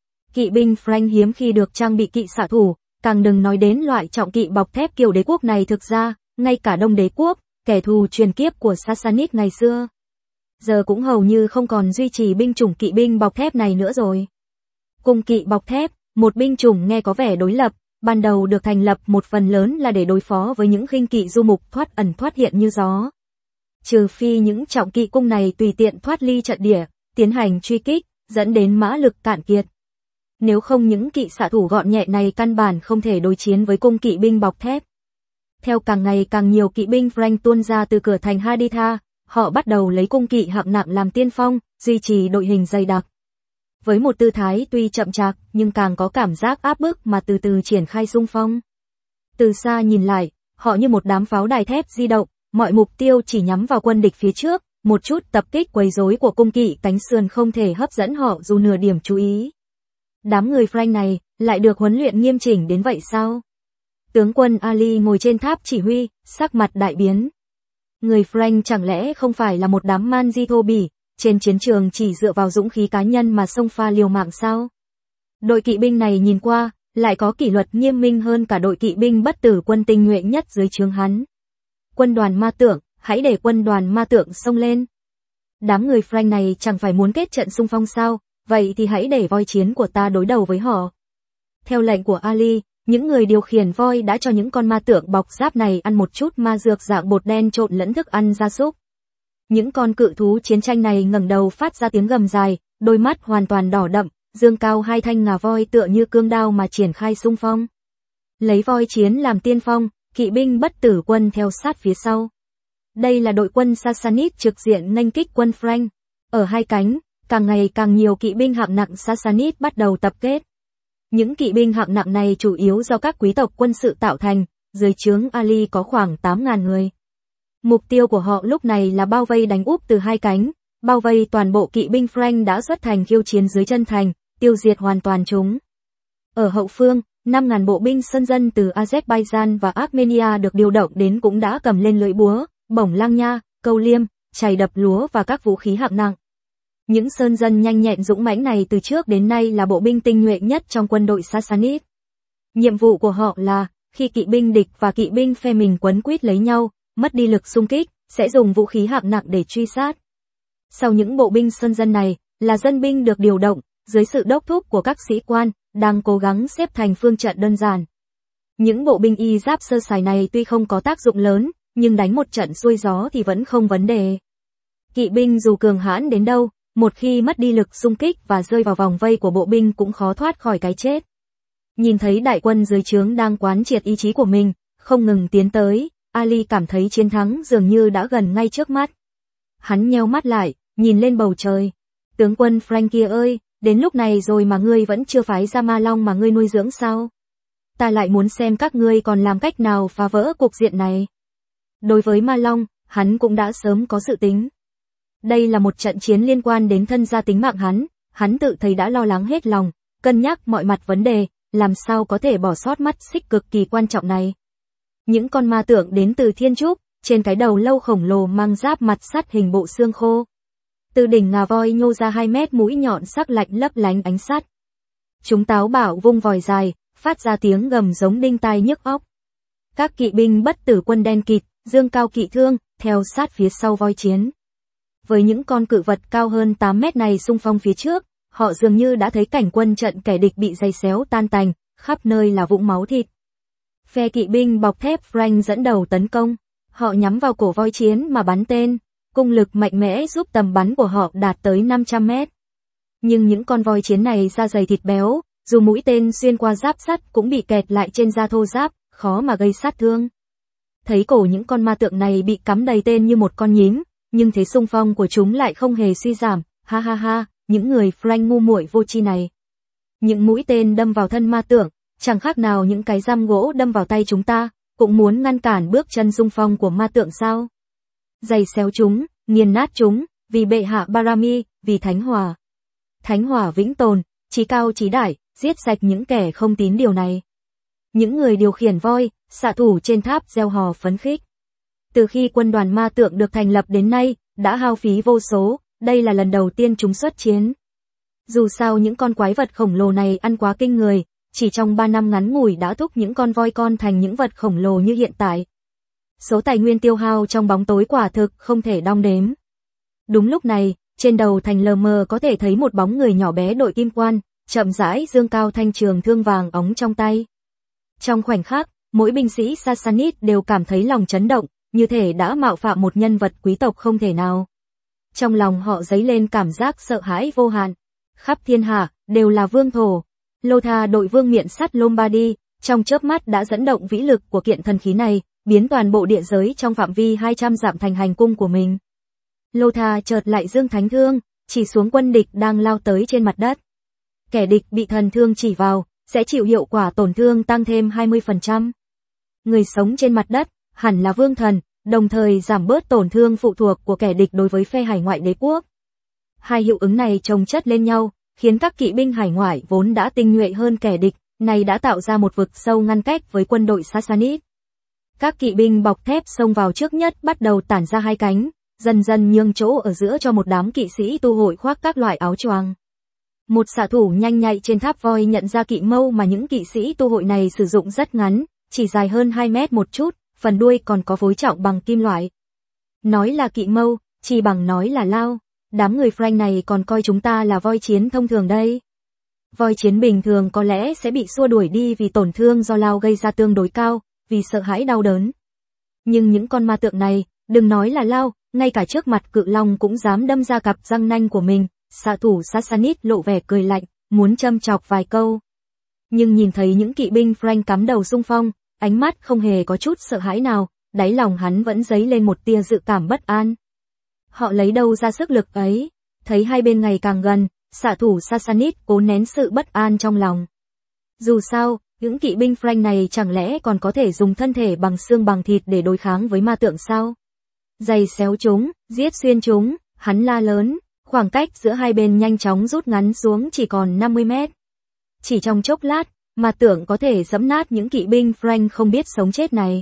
Kỵ binh Frank hiếm khi được trang bị kỵ xạ thủ, càng đừng nói đến loại trọng kỵ bọc thép kiểu đế quốc này. Thực ra, ngay cả Đông đế quốc, kẻ thù truyền kiếp của Sassanid ngày xưa, giờ cũng hầu như không còn duy trì binh chủng kỵ binh bọc thép này nữa rồi. Cung kỵ bọc thép, một binh chủng nghe có vẻ đối lập, ban đầu được thành lập một phần lớn là để đối phó với những khinh kỵ du mục thoát ẩn thoát hiện như gió. Trừ phi những trọng kỵ cung này tùy tiện thoát ly trận địa, tiến hành truy kích, dẫn đến mã lực cạn kiệt. Nếu không những kỵ xạ thủ gọn nhẹ này căn bản không thể đối chiến với cung kỵ binh bọc thép. Theo càng ngày càng nhiều kỵ binh Frank tuôn ra từ cửa thành Haditha, họ bắt đầu lấy cung kỵ hạng nặng làm tiên phong, duy trì đội hình dày đặc. Với một tư thái tuy chậm chạp nhưng càng có cảm giác áp bức mà từ từ triển khai xung phong. Từ xa nhìn lại, họ như một đám pháo đài thép di động, mọi mục tiêu chỉ nhắm vào quân địch phía trước, một chút tập kích quấy rối của cung kỵ cánh sườn không thể hấp dẫn họ dù nửa điểm chú ý. Đám người Frank này lại được huấn luyện nghiêm chỉnh đến vậy sao? Tướng quân Ali ngồi trên tháp chỉ huy, sắc mặt đại biến. Người Frank chẳng lẽ không phải là một đám man di thô bỉ, trên chiến trường chỉ dựa vào dũng khí cá nhân mà xông pha liều mạng sao? Đội kỵ binh này nhìn qua, lại có kỷ luật nghiêm minh hơn cả đội kỵ binh bất tử quân tinh nhuệ nhất dưới trướng hắn. Quân đoàn ma tượng, hãy để quân đoàn ma tượng xông lên. Đám người Frank này chẳng phải muốn kết trận xung phong sao, vậy thì hãy để voi chiến của ta đối đầu với họ. Theo lệnh của Ali, những người điều khiển voi đã cho những con ma tượng bọc giáp này ăn một chút ma dược dạng bột đen trộn lẫn thức ăn gia súc. Những con cự thú chiến tranh này ngẩng đầu phát ra tiếng gầm dài, đôi mắt hoàn toàn đỏ đậm, dương cao hai thanh ngà voi tựa như cương đao mà triển khai xung phong. Lấy voi chiến làm tiên phong, kỵ binh bất tử quân theo sát phía sau. Đây là đội quân Sassanid trực diện nghênh kích quân Frank. Ở hai cánh, càng ngày càng nhiều kỵ binh hạng nặng Sassanid bắt đầu tập kết. Những kỵ binh hạng nặng này chủ yếu do các quý tộc quân sự tạo thành, dưới trướng Ali có khoảng 8.000 người. Mục tiêu của họ lúc này là bao vây đánh úp từ hai cánh, bao vây toàn bộ kỵ binh Frank đã xuất thành khiêu chiến dưới chân thành, tiêu diệt hoàn toàn chúng. Ở hậu phương, 5.000 bộ binh sơn dân từ Azerbaijan và Armenia được điều động đến cũng đã cầm lên lưỡi búa, bổng lang nha, câu liêm, chày đập lúa và các vũ khí hạng nặng. Những sơn dân nhanh nhẹn dũng mãnh này từ trước đến nay là bộ binh tinh nhuệ nhất trong quân đội Sassanid. Nhiệm vụ của họ là, khi kỵ binh địch và kỵ binh phe mình quấn quýt lấy nhau, mất đi lực xung kích, sẽ dùng vũ khí hạng nặng để truy sát. Sau những bộ binh sơn dân này, là dân binh được điều động, dưới sự đốc thúc của các sĩ quan, đang cố gắng xếp thành phương trận đơn giản. Những bộ binh y giáp sơ sài này tuy không có tác dụng lớn, nhưng đánh một trận xuôi gió thì vẫn không vấn đề. Kỵ binh dù cường hãn đến đâu, một khi mất đi lực xung kích và rơi vào vòng vây của bộ binh cũng khó thoát khỏi cái chết. Nhìn thấy đại quân dưới trướng đang quán triệt ý chí của mình, không ngừng tiến tới, Ali cảm thấy chiến thắng dường như đã gần ngay trước mắt. Hắn nheo mắt lại, nhìn lên bầu trời. Tướng quân Frank kia ơi, đến lúc này rồi mà ngươi vẫn chưa phái ra ma long mà ngươi nuôi dưỡng sao? Ta lại muốn xem các ngươi còn làm cách nào phá vỡ cục diện này. Đối với ma long, hắn cũng đã sớm có dự tính. Đây là một trận chiến liên quan đến thân gia tính mạng hắn tự thấy đã lo lắng hết lòng, cân nhắc mọi mặt vấn đề, làm sao có thể bỏ sót mắt xích cực kỳ quan trọng này. Những con ma tượng đến từ thiên trúc, trên cái đầu lâu khổng lồ mang giáp mặt sắt hình bộ xương khô. Từ đỉnh ngà voi nhô ra 2 mét mũi nhọn sắc lạnh lấp lánh ánh sắt. Chúng táo bạo vung vòi dài, phát ra tiếng gầm giống đinh tai nhức óc. Các kỵ binh bất tử quân đen kịt, dương cao kỵ thương, theo sát phía sau voi chiến. Với những con cự vật cao hơn 8 mét này xung phong phía trước, họ dường như đã thấy cảnh quân trận kẻ địch bị giày xéo tan tành, khắp nơi là vũng máu thịt. Phe kỵ binh bọc thép Frank dẫn đầu tấn công, họ nhắm vào cổ voi chiến mà bắn tên, cung lực mạnh mẽ giúp tầm bắn của họ đạt tới 500 mét. Nhưng những con voi chiến này da dày thịt béo, dù mũi tên xuyên qua giáp sắt cũng bị kẹt lại trên da thô giáp, khó mà gây sát thương. Thấy cổ những con ma tượng này bị cắm đầy tên như một con nhím, nhưng thế xung phong của chúng lại không hề suy giảm, ha ha ha, những người Frank ngu muội vô tri này. Những mũi tên đâm vào thân ma tượng, chẳng khác nào những cái giam gỗ đâm vào tay chúng ta, cũng muốn ngăn cản bước chân xung phong của ma tượng sao? Giày xéo chúng, nghiền nát chúng, vì bệ hạ Barami, vì Thánh Hỏa. Thánh Hỏa vĩnh tồn, chí cao chí đại, giết sạch những kẻ không tín điều này. Những người điều khiển voi, xạ thủ trên tháp reo hò phấn khích. Từ khi quân đoàn ma tượng được thành lập đến nay, đã hao phí vô số, đây là lần đầu tiên chúng xuất chiến. Dù sao những con quái vật khổng lồ này ăn quá kinh người, chỉ trong 3 năm ngắn ngủi đã thúc những con voi con thành những vật khổng lồ như hiện tại. Số tài nguyên tiêu hao trong bóng tối quả thực không thể đong đếm. Đúng lúc này, trên đầu thành lờ mờ có thể thấy một bóng người nhỏ bé đội kim quan, chậm rãi dương cao thanh trường thương vàng óng trong tay. Trong khoảnh khắc, mỗi binh sĩ Sassanid đều cảm thấy lòng chấn động, như thể đã mạo phạm một nhân vật quý tộc không thể nào. Trong lòng họ dấy lên cảm giác sợ hãi vô hạn. Khắp thiên hạ, đều là vương thổ. Lotha đội vương miện sắt Lombardy, trong chớp mắt đã dẫn động vĩ lực của kiện thần khí này, biến toàn bộ địa giới trong phạm vi 200 dặm thành hành cung của mình. Lotha chợt lại dương thánh thương, chỉ xuống quân địch đang lao tới trên mặt đất. Kẻ địch bị thần thương chỉ vào, sẽ chịu hiệu quả tổn thương tăng thêm 20%. Người sống trên mặt đất, hẳn là vương thần, đồng thời giảm bớt tổn thương phụ thuộc của kẻ địch đối với phe hải ngoại đế quốc. Hai hiệu ứng này chồng chất lên nhau, khiến các kỵ binh hải ngoại vốn đã tinh nhuệ hơn kẻ địch, này đã tạo ra một vực sâu ngăn cách với quân đội Sassanid. Các kỵ binh bọc thép xông vào trước nhất bắt đầu tản ra hai cánh, dần dần nhường chỗ ở giữa cho một đám kỵ sĩ tu hội khoác các loại áo choàng. Một xạ thủ nhanh nhạy trên tháp voi nhận ra kỵ mâu mà những kỵ sĩ tu hội này sử dụng rất ngắn, chỉ dài hơn 2 mét một chút, phần đuôi còn có phối trọng bằng kim loại. Nói là kỵ mâu, chỉ bằng nói là lao. Đám người Frank này còn coi chúng ta là voi chiến thông thường đây. Voi chiến bình thường có lẽ sẽ bị xua đuổi đi vì tổn thương do lao gây ra tương đối cao, vì sợ hãi đau đớn. Nhưng những con ma tượng này, đừng nói là lao, ngay cả trước mặt cự long cũng dám đâm ra cặp răng nanh của mình. Xạ thủ Sassanid lộ vẻ cười lạnh, muốn châm chọc vài câu. Nhưng nhìn thấy những kỵ binh Frank cắm đầu xung phong, ánh mắt không hề có chút sợ hãi nào, đáy lòng hắn vẫn dấy lên một tia dự cảm bất an. Họ lấy đâu ra sức lực ấy? Thấy hai bên ngày càng gần, xạ thủ Sassanid cố nén sự bất an trong lòng. Dù sao, những kỵ binh Frank này chẳng lẽ còn có thể dùng thân thể bằng xương bằng thịt để đối kháng với ma tượng sao? Giày xéo chúng, giết xuyên chúng, hắn la lớn, khoảng cách giữa hai bên nhanh chóng rút ngắn xuống chỉ còn 50 mét. Chỉ trong chốc lát, ma tượng có thể giẫm nát những kỵ binh Frank không biết sống chết này.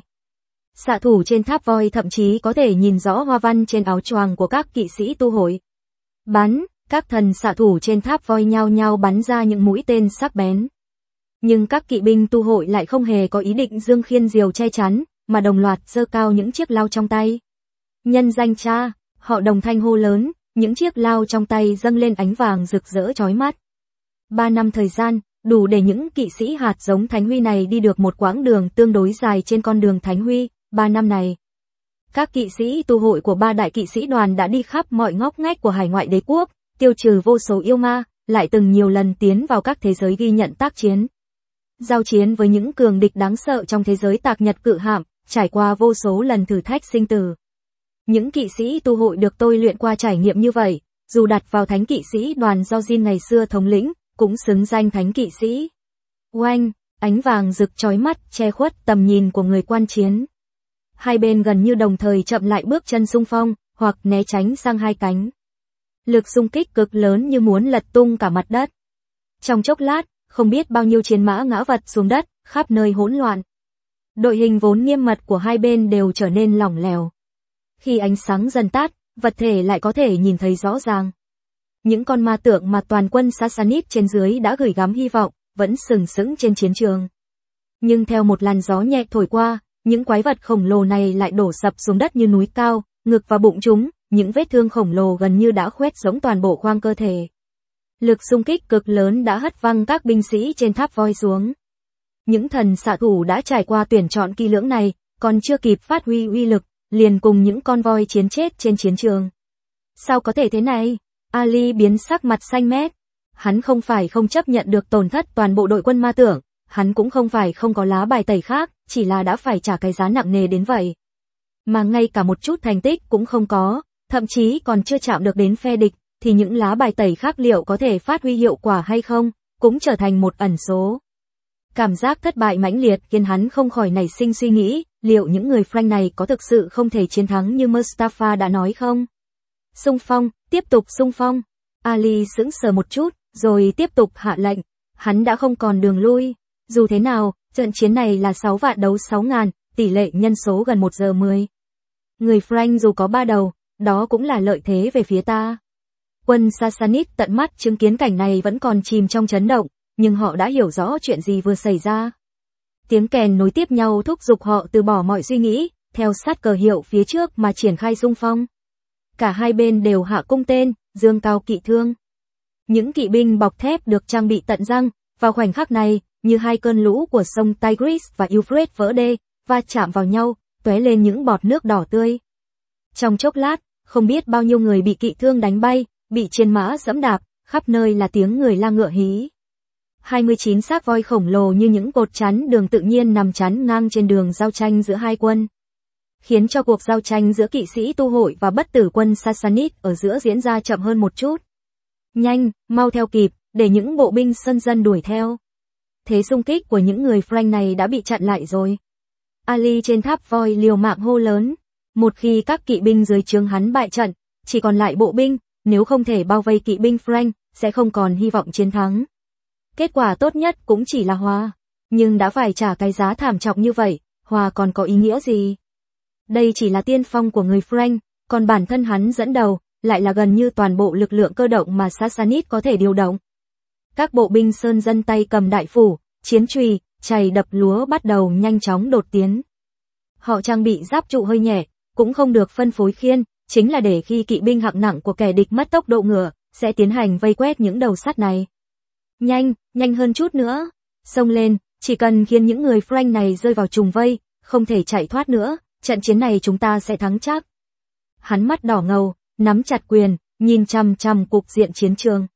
Xạ thủ trên tháp voi thậm chí có thể nhìn rõ hoa văn trên áo choàng của các kỵ sĩ tu hội. Bắn, các thần xạ thủ trên tháp voi nhao nhao bắn ra những mũi tên sắc bén. Nhưng các kỵ binh tu hội lại không hề có ý định dương khiên diều che chắn, mà đồng loạt giơ cao những chiếc lao trong tay. Nhân danh cha, họ đồng thanh hô lớn, những chiếc lao trong tay dâng lên ánh vàng rực rỡ chói mắt. 3 năm thời gian, đủ để những kỵ sĩ hạt giống Thánh Huy này đi được một quãng đường tương đối dài trên con đường Thánh Huy. 3 năm này, các kỵ sĩ tu hội của 3 đại kỵ sĩ đoàn đã đi khắp mọi ngóc ngách của hải ngoại đế quốc, tiêu trừ vô số yêu ma, lại từng nhiều lần tiến vào các thế giới ghi nhận tác chiến. Giao chiến với những cường địch đáng sợ trong thế giới tạc nhật cự hạm, trải qua vô số lần thử thách sinh tử. Những kỵ sĩ tu hội được tôi luyện qua trải nghiệm như vậy, dù đặt vào thánh kỵ sĩ đoàn do Jin ngày xưa thống lĩnh, cũng xứng danh thánh kỵ sĩ. Oanh, ánh vàng rực chói mắt che khuất tầm nhìn của người quan chiến. Hai bên gần như đồng thời chậm lại bước chân xung phong, hoặc né tránh sang hai cánh. Lực xung kích cực lớn như muốn lật tung cả mặt đất. Trong chốc lát, không biết bao nhiêu chiến mã ngã vật xuống đất, khắp nơi hỗn loạn. Đội hình vốn nghiêm mật của hai bên đều trở nên lỏng lẻo. Khi ánh sáng dần tắt, vật thể lại có thể nhìn thấy rõ ràng. Những con ma tượng mà toàn quân Sassanid trên dưới đã gửi gắm hy vọng, vẫn sừng sững trên chiến trường. Nhưng theo một làn gió nhẹ thổi qua, những quái vật khổng lồ này lại đổ sập xuống đất như núi cao, ngực và bụng chúng, những vết thương khổng lồ gần như đã khoét rỗng toàn bộ khoang cơ thể. Lực xung kích cực lớn đã hất văng các binh sĩ trên tháp voi xuống. Những thần xạ thủ đã trải qua tuyển chọn kỹ lưỡng này, còn chưa kịp phát huy uy lực, liền cùng những con voi chiến chết trên chiến trường. Sao có thể thế này? Ali biến sắc mặt xanh mét. Hắn không phải không chấp nhận được tổn thất toàn bộ đội quân ma tưởng, hắn cũng không phải không có lá bài tẩy khác, chỉ là đã phải trả cái giá nặng nề đến vậy. Mà ngay cả một chút thành tích cũng không có, thậm chí còn chưa chạm được đến phe địch, thì những lá bài tẩy khác liệu có thể phát huy hiệu quả hay không, cũng trở thành một ẩn số. Cảm giác thất bại mãnh liệt khiến hắn không khỏi nảy sinh suy nghĩ, liệu những người Frank này có thực sự không thể chiến thắng như Mustafa đã nói không? Xung phong, tiếp tục xung phong. Ali sững sờ một chút, rồi tiếp tục hạ lệnh. Hắn đã không còn đường lui. Dù thế nào, trận chiến này là 6 vạn đấu 6.000, tỷ lệ nhân số gần 1 giờ 10. Người Frank dù có 3 đầu, đó cũng là lợi thế về phía ta. Quân Sassanid tận mắt chứng kiến cảnh này vẫn còn chìm trong chấn động, nhưng họ đã hiểu rõ chuyện gì vừa xảy ra. Tiếng kèn nối tiếp nhau thúc giục họ từ bỏ mọi suy nghĩ, theo sát cờ hiệu phía trước mà triển khai xung phong. Cả hai bên đều hạ cung tên, dương cao kỵ thương. Những kỵ binh bọc thép được trang bị tận răng, vào khoảnh khắc này, như hai cơn lũ của sông Tigris và Euphrates vỡ đê, va chạm vào nhau, tóe lên những bọt nước đỏ tươi. Trong chốc lát, không biết bao nhiêu người bị kỵ thương đánh bay, bị chiến mã giẫm đạp, khắp nơi là tiếng người la ngựa hí. 29 xác voi khổng lồ như những cột chắn đường tự nhiên nằm chắn ngang trên đường giao tranh giữa hai quân, khiến cho cuộc giao tranh giữa kỵ sĩ tu hội và bất tử quân Sassanid ở giữa diễn ra chậm hơn một chút. Nhanh, mau theo kịp, để những bộ binh sơn dân đuổi theo. Thế xung kích của những người Frank này đã bị chặn lại rồi. Ali trên tháp voi liều mạng hô lớn. Một khi các kỵ binh dưới trướng hắn bại trận, chỉ còn lại bộ binh, nếu không thể bao vây kỵ binh Frank, sẽ không còn hy vọng chiến thắng. Kết quả tốt nhất cũng chỉ là hòa. Nhưng đã phải trả cái giá thảm trọng như vậy, hòa còn có ý nghĩa gì? Đây chỉ là tiên phong của người Frank, còn bản thân hắn dẫn đầu, lại là gần như toàn bộ lực lượng cơ động mà Sassanid có thể điều động. Các bộ binh sơn dân tay cầm đại phủ, chiến chùy, chày đập lúa bắt đầu nhanh chóng đột tiến. Họ trang bị giáp trụ hơi nhẹ, cũng không được phân phối khiên, chính là để khi kỵ binh hạng nặng của kẻ địch mất tốc độ ngựa, sẽ tiến hành vây quét những đầu sắt này. Nhanh, nhanh hơn chút nữa. Xông lên, chỉ cần khiến những người Frank này rơi vào trùng vây, không thể chạy thoát nữa, trận chiến này chúng ta sẽ thắng chắc. Hắn mắt đỏ ngầu, nắm chặt quyền, nhìn chằm chằm cục diện chiến trường.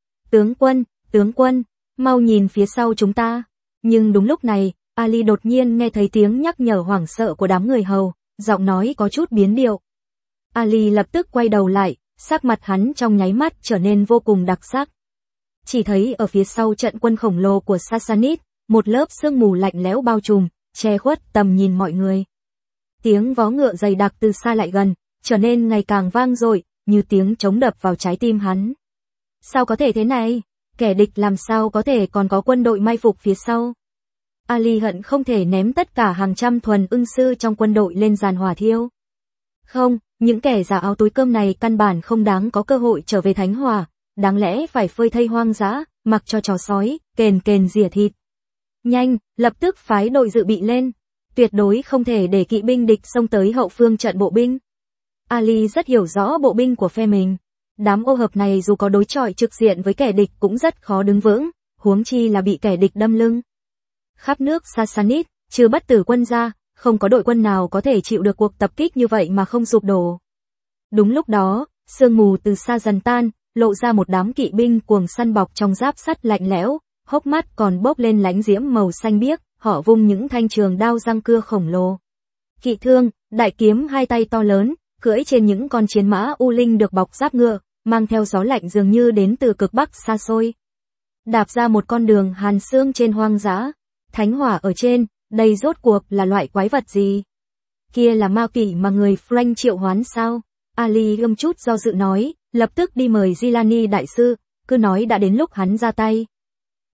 Tướng quân, mau nhìn phía sau chúng ta. Nhưng đúng lúc này, Ali đột nhiên nghe thấy tiếng nhắc nhở hoảng sợ của đám người hầu, giọng nói có chút biến điệu. Ali lập tức quay đầu lại, sắc mặt hắn trong nháy mắt trở nên vô cùng đặc sắc. Chỉ thấy ở phía sau trận quân khổng lồ của Sassanid, một lớp sương mù lạnh lẽo bao trùm, che khuất tầm nhìn mọi người. Tiếng vó ngựa dày đặc từ xa lại gần, trở nên ngày càng vang dội, như tiếng trống đập vào trái tim hắn. Sao có thể thế này? Kẻ địch làm sao có thể còn có quân đội mai phục phía sau? Ali hận không thể ném tất cả hàng trăm thuần ưng sư trong quân đội lên giàn hỏa thiêu. Không, những kẻ giả áo túi cơm này căn bản không đáng có cơ hội trở về Thánh Hỏa, đáng lẽ phải phơi thây hoang dã, mặc cho chó sói, kền kền rỉa thịt. Nhanh, lập tức phái đội dự bị lên. Tuyệt đối không thể để kỵ binh địch xông tới hậu phương trận bộ binh. Ali rất hiểu rõ bộ binh của phe mình. Đám ô hợp này dù có đối chọi trực diện với kẻ địch cũng rất khó đứng vững, huống chi là bị kẻ địch đâm lưng. Khắp nước Sassanid, trừ bất tử quân ra, không có đội quân nào có thể chịu được cuộc tập kích như vậy mà không sụp đổ. Đúng lúc đó, sương mù từ xa dần tan, lộ ra một đám kỵ binh cuồng săn bọc trong giáp sắt lạnh lẽo, hốc mắt còn bốc lên lánh diễm màu xanh biếc, họ vung những thanh trường đao răng cưa khổng lồ. Kỵ thương, đại kiếm hai tay to lớn, cưỡi trên những con chiến mã u linh được bọc giáp ngựa, mang theo gió lạnh dường như đến từ cực bắc xa xôi. Đạp ra một con đường hàn xương trên hoang dã. Thánh Hỏa ở trên, đây rốt cuộc là loại quái vật gì? Kia là ma kỵ mà người Frank triệu hoán sao? Ali gâm chút do dự nói, lập tức đi mời Gilani đại sư, cứ nói đã đến lúc hắn ra tay.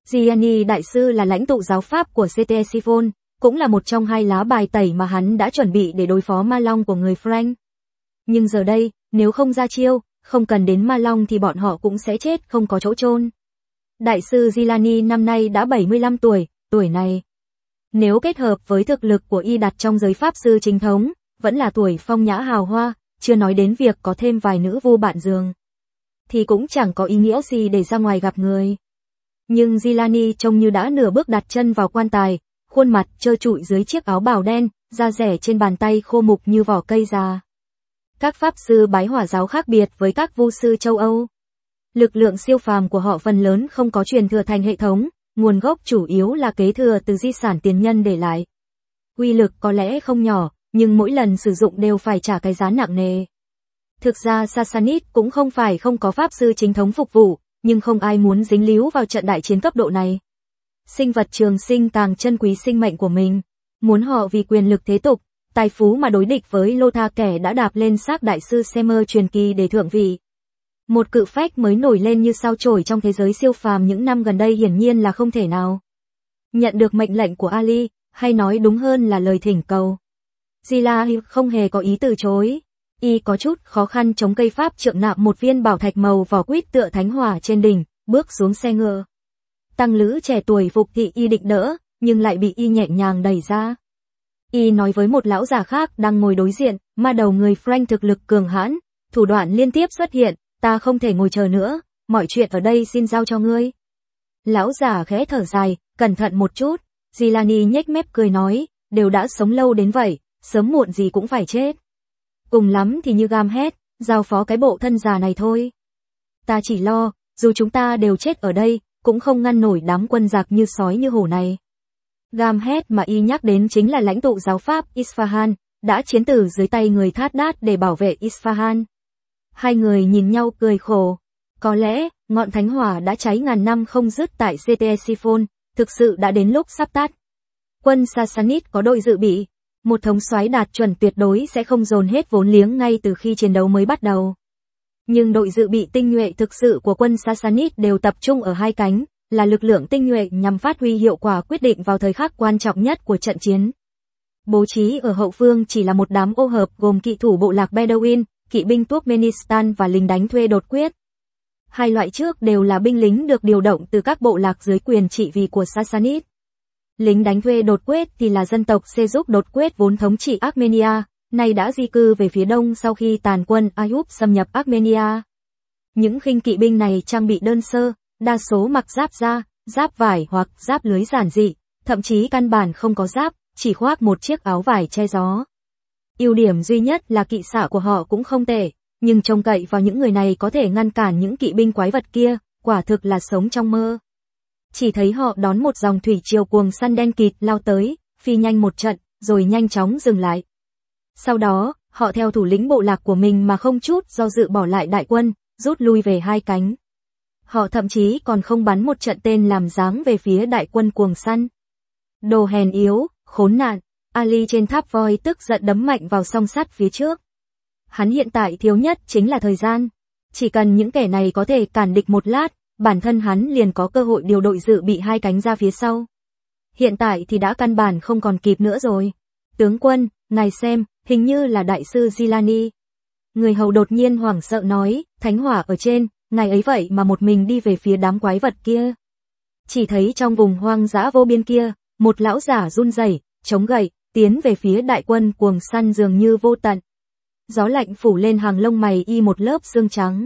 Gianni đại sư là lãnh tụ giáo pháp của Ctesiphon, cũng là một trong hai lá bài tẩy mà hắn đã chuẩn bị để đối phó ma long của người Frank. Nhưng giờ đây, nếu không ra chiêu, không cần đến ma long thì bọn họ cũng sẽ chết không có chỗ chôn. Đại sư Gianni năm nay đã 75 tuổi, tuổi này, nếu kết hợp với thực lực của y đặt trong giới pháp sư chính thống, vẫn là tuổi phong nhã hào hoa, chưa nói đến việc có thêm vài nữ vu bạn giường, thì cũng chẳng có ý nghĩa gì để ra ngoài gặp người. Nhưng Gianni trông như đã nửa bước đặt chân vào quan tài, khuôn mặt trơ trụi dưới chiếc áo bào đen, da rẻ trên bàn tay khô mục như vỏ cây già. Các pháp sư bái hỏa giáo khác biệt với các vu sư châu Âu. Lực lượng siêu phàm của họ phần lớn không có truyền thừa thành hệ thống, nguồn gốc chủ yếu là kế thừa từ di sản tiền nhân để lại. Uy lực có lẽ không nhỏ, nhưng mỗi lần sử dụng đều phải trả cái giá nặng nề. Thực ra Sassanid cũng không phải không có pháp sư chính thống phục vụ, nhưng không ai muốn dính líu vào trận đại chiến cấp độ này. Sinh vật trường sinh càng trân quý sinh mệnh của mình, muốn họ vì quyền lực thế tục, tài phú mà đối địch với Lotha kẻ đã đạp lên xác đại sư Semer truyền kỳ để thượng vị. Một cự phách mới nổi lên như sao chổi trong thế giới siêu phàm những năm gần đây hiển nhiên là không thể nào. Nhận được mệnh lệnh của Ali, hay nói đúng hơn là lời thỉnh cầu, Zila không hề có ý từ chối. Y có chút khó khăn chống cây pháp trượng nạm một viên bảo thạch màu vỏ quýt tựa thánh hỏa trên đỉnh, bước xuống xe ngựa. Tăng lữ trẻ tuổi phục thị y định đỡ, nhưng lại bị y nhẹ nhàng đẩy ra. Y nói với một lão già khác đang ngồi đối diện, ma đầu người Frank thực lực cường hãn, thủ đoạn liên tiếp xuất hiện, ta không thể ngồi chờ nữa, mọi chuyện ở đây xin giao cho ngươi. Lão già khẽ thở dài, cẩn thận một chút, Zilani nhếch mép cười nói, đều đã sống lâu đến vậy, sớm muộn gì cũng phải chết. Cùng lắm thì như Gamhet, giao phó cái bộ thân già này thôi. Ta chỉ lo, dù chúng ta đều chết ở đây, cũng không ngăn nổi đám quân giặc như sói như hổ này. Gamhet mà y nhắc đến chính là lãnh tụ giáo pháp Isfahan, đã chiến tử dưới tay người Thát Đát để bảo vệ Isfahan. Hai người nhìn nhau cười khổ. Có lẽ, ngọn thánh hỏa đã cháy ngàn năm không dứt tại Ctesiphon, thực sự đã đến lúc sắp tắt. Quân Sassanid có đội dự bị. Một thống soái đạt chuẩn tuyệt đối sẽ không dồn hết vốn liếng ngay từ khi chiến đấu mới bắt đầu. Nhưng đội dự bị tinh nhuệ thực sự của quân Sassanid đều tập trung ở hai cánh, là lực lượng tinh nhuệ nhằm phát huy hiệu quả quyết định vào thời khắc quan trọng nhất của trận chiến. Bố trí ở hậu phương chỉ là một đám ô hợp gồm kỵ thủ bộ lạc Bedouin, kỵ binh Turkmenistan và lính đánh thuê đột quyết. Hai loại trước đều là binh lính được điều động từ các bộ lạc dưới quyền trị vì của Sassanid. Lính đánh thuê đột quyết thì là dân tộc Seljuk đột quyết vốn thống trị Armenia, nay đã di cư về phía đông sau khi tàn quân Ayub xâm nhập Armenia. Những khinh kỵ binh này trang bị đơn sơ, đa số mặc giáp da, giáp vải hoặc giáp lưới giản dị, thậm chí căn bản không có giáp, chỉ khoác một chiếc áo vải che gió. Ưu điểm duy nhất là kỵ xạ của họ cũng không tệ, nhưng trông cậy vào những người này có thể ngăn cản những kỵ binh quái vật kia, quả thực là sống trong mơ. Chỉ thấy họ đón một dòng thủy triều cuồng săn đen kịt lao tới, phi nhanh một trận, rồi nhanh chóng dừng lại. Sau đó, họ theo thủ lĩnh bộ lạc của mình mà không chút do dự bỏ lại đại quân, rút lui về hai cánh. Họ thậm chí còn không bắn một trận tên làm dáng về phía đại quân cuồng săn. Đồ hèn yếu, khốn nạn, Ali trên tháp voi tức giận đấm mạnh vào song sắt phía trước. Hắn hiện tại thiếu nhất chính là thời gian. Chỉ cần những kẻ này có thể cản địch một lát, bản thân hắn liền có cơ hội điều đội dự bị hai cánh ra phía sau. Hiện tại thì đã căn bản không còn kịp nữa rồi. Tướng quân, ngài xem, hình như là đại sư Zilani. Người hầu đột nhiên hoảng sợ nói, thánh hỏa ở trên, ngài ấy vậy mà một mình đi về phía đám quái vật kia. Chỉ thấy trong vùng hoang dã vô biên kia, một lão giả run rẩy, chống gậy, tiến về phía đại quân cuồng săn dường như vô tận. Gió lạnh phủ lên hàng lông mày y một lớp xương trắng.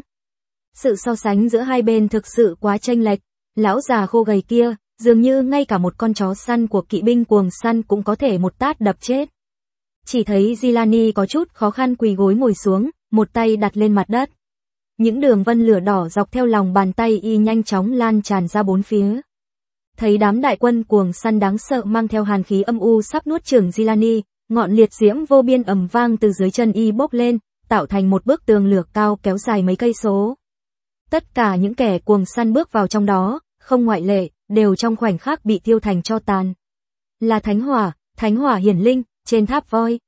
Sự so sánh giữa hai bên thực sự quá chênh lệch, lão già khô gầy kia, dường như ngay cả một con chó săn của kỵ binh cuồng săn cũng có thể một tát đập chết. Chỉ thấy Zilani có chút khó khăn quỳ gối ngồi xuống, một tay đặt lên mặt đất. Những đường vân lửa đỏ dọc theo lòng bàn tay y nhanh chóng lan tràn ra bốn phía. Thấy đám đại quân cuồng săn đáng sợ mang theo hàn khí âm u sắp nuốt chửng Zilani, ngọn liệt diễm vô biên ầm vang từ dưới chân y bốc lên, tạo thành một bức tường lửa cao kéo dài mấy cây số. Tất cả những kẻ cuồng săn bước vào trong đó, không ngoại lệ, đều trong khoảnh khắc bị tiêu thành tro tàn. Là thánh hỏa hiển linh, trên tháp voi.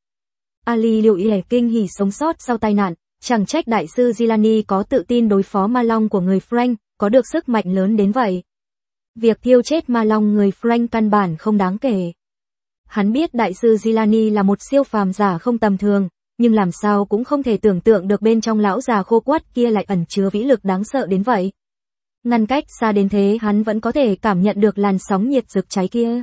Ali liệu ỉa kinh hỉ sống sót sau tai nạn, chẳng trách đại sư Zilani có tự tin đối phó ma long của người Frank, có được sức mạnh lớn đến vậy. Việc thiêu chết ma long người Frank căn bản không đáng kể. Hắn biết đại sư Gilani là một siêu phàm giả không tầm thường, nhưng làm sao cũng không thể tưởng tượng được bên trong lão già khô quắt kia lại ẩn chứa vĩ lực đáng sợ đến vậy. Ngăn cách xa đến thế hắn vẫn có thể cảm nhận được làn sóng nhiệt rực cháy kia.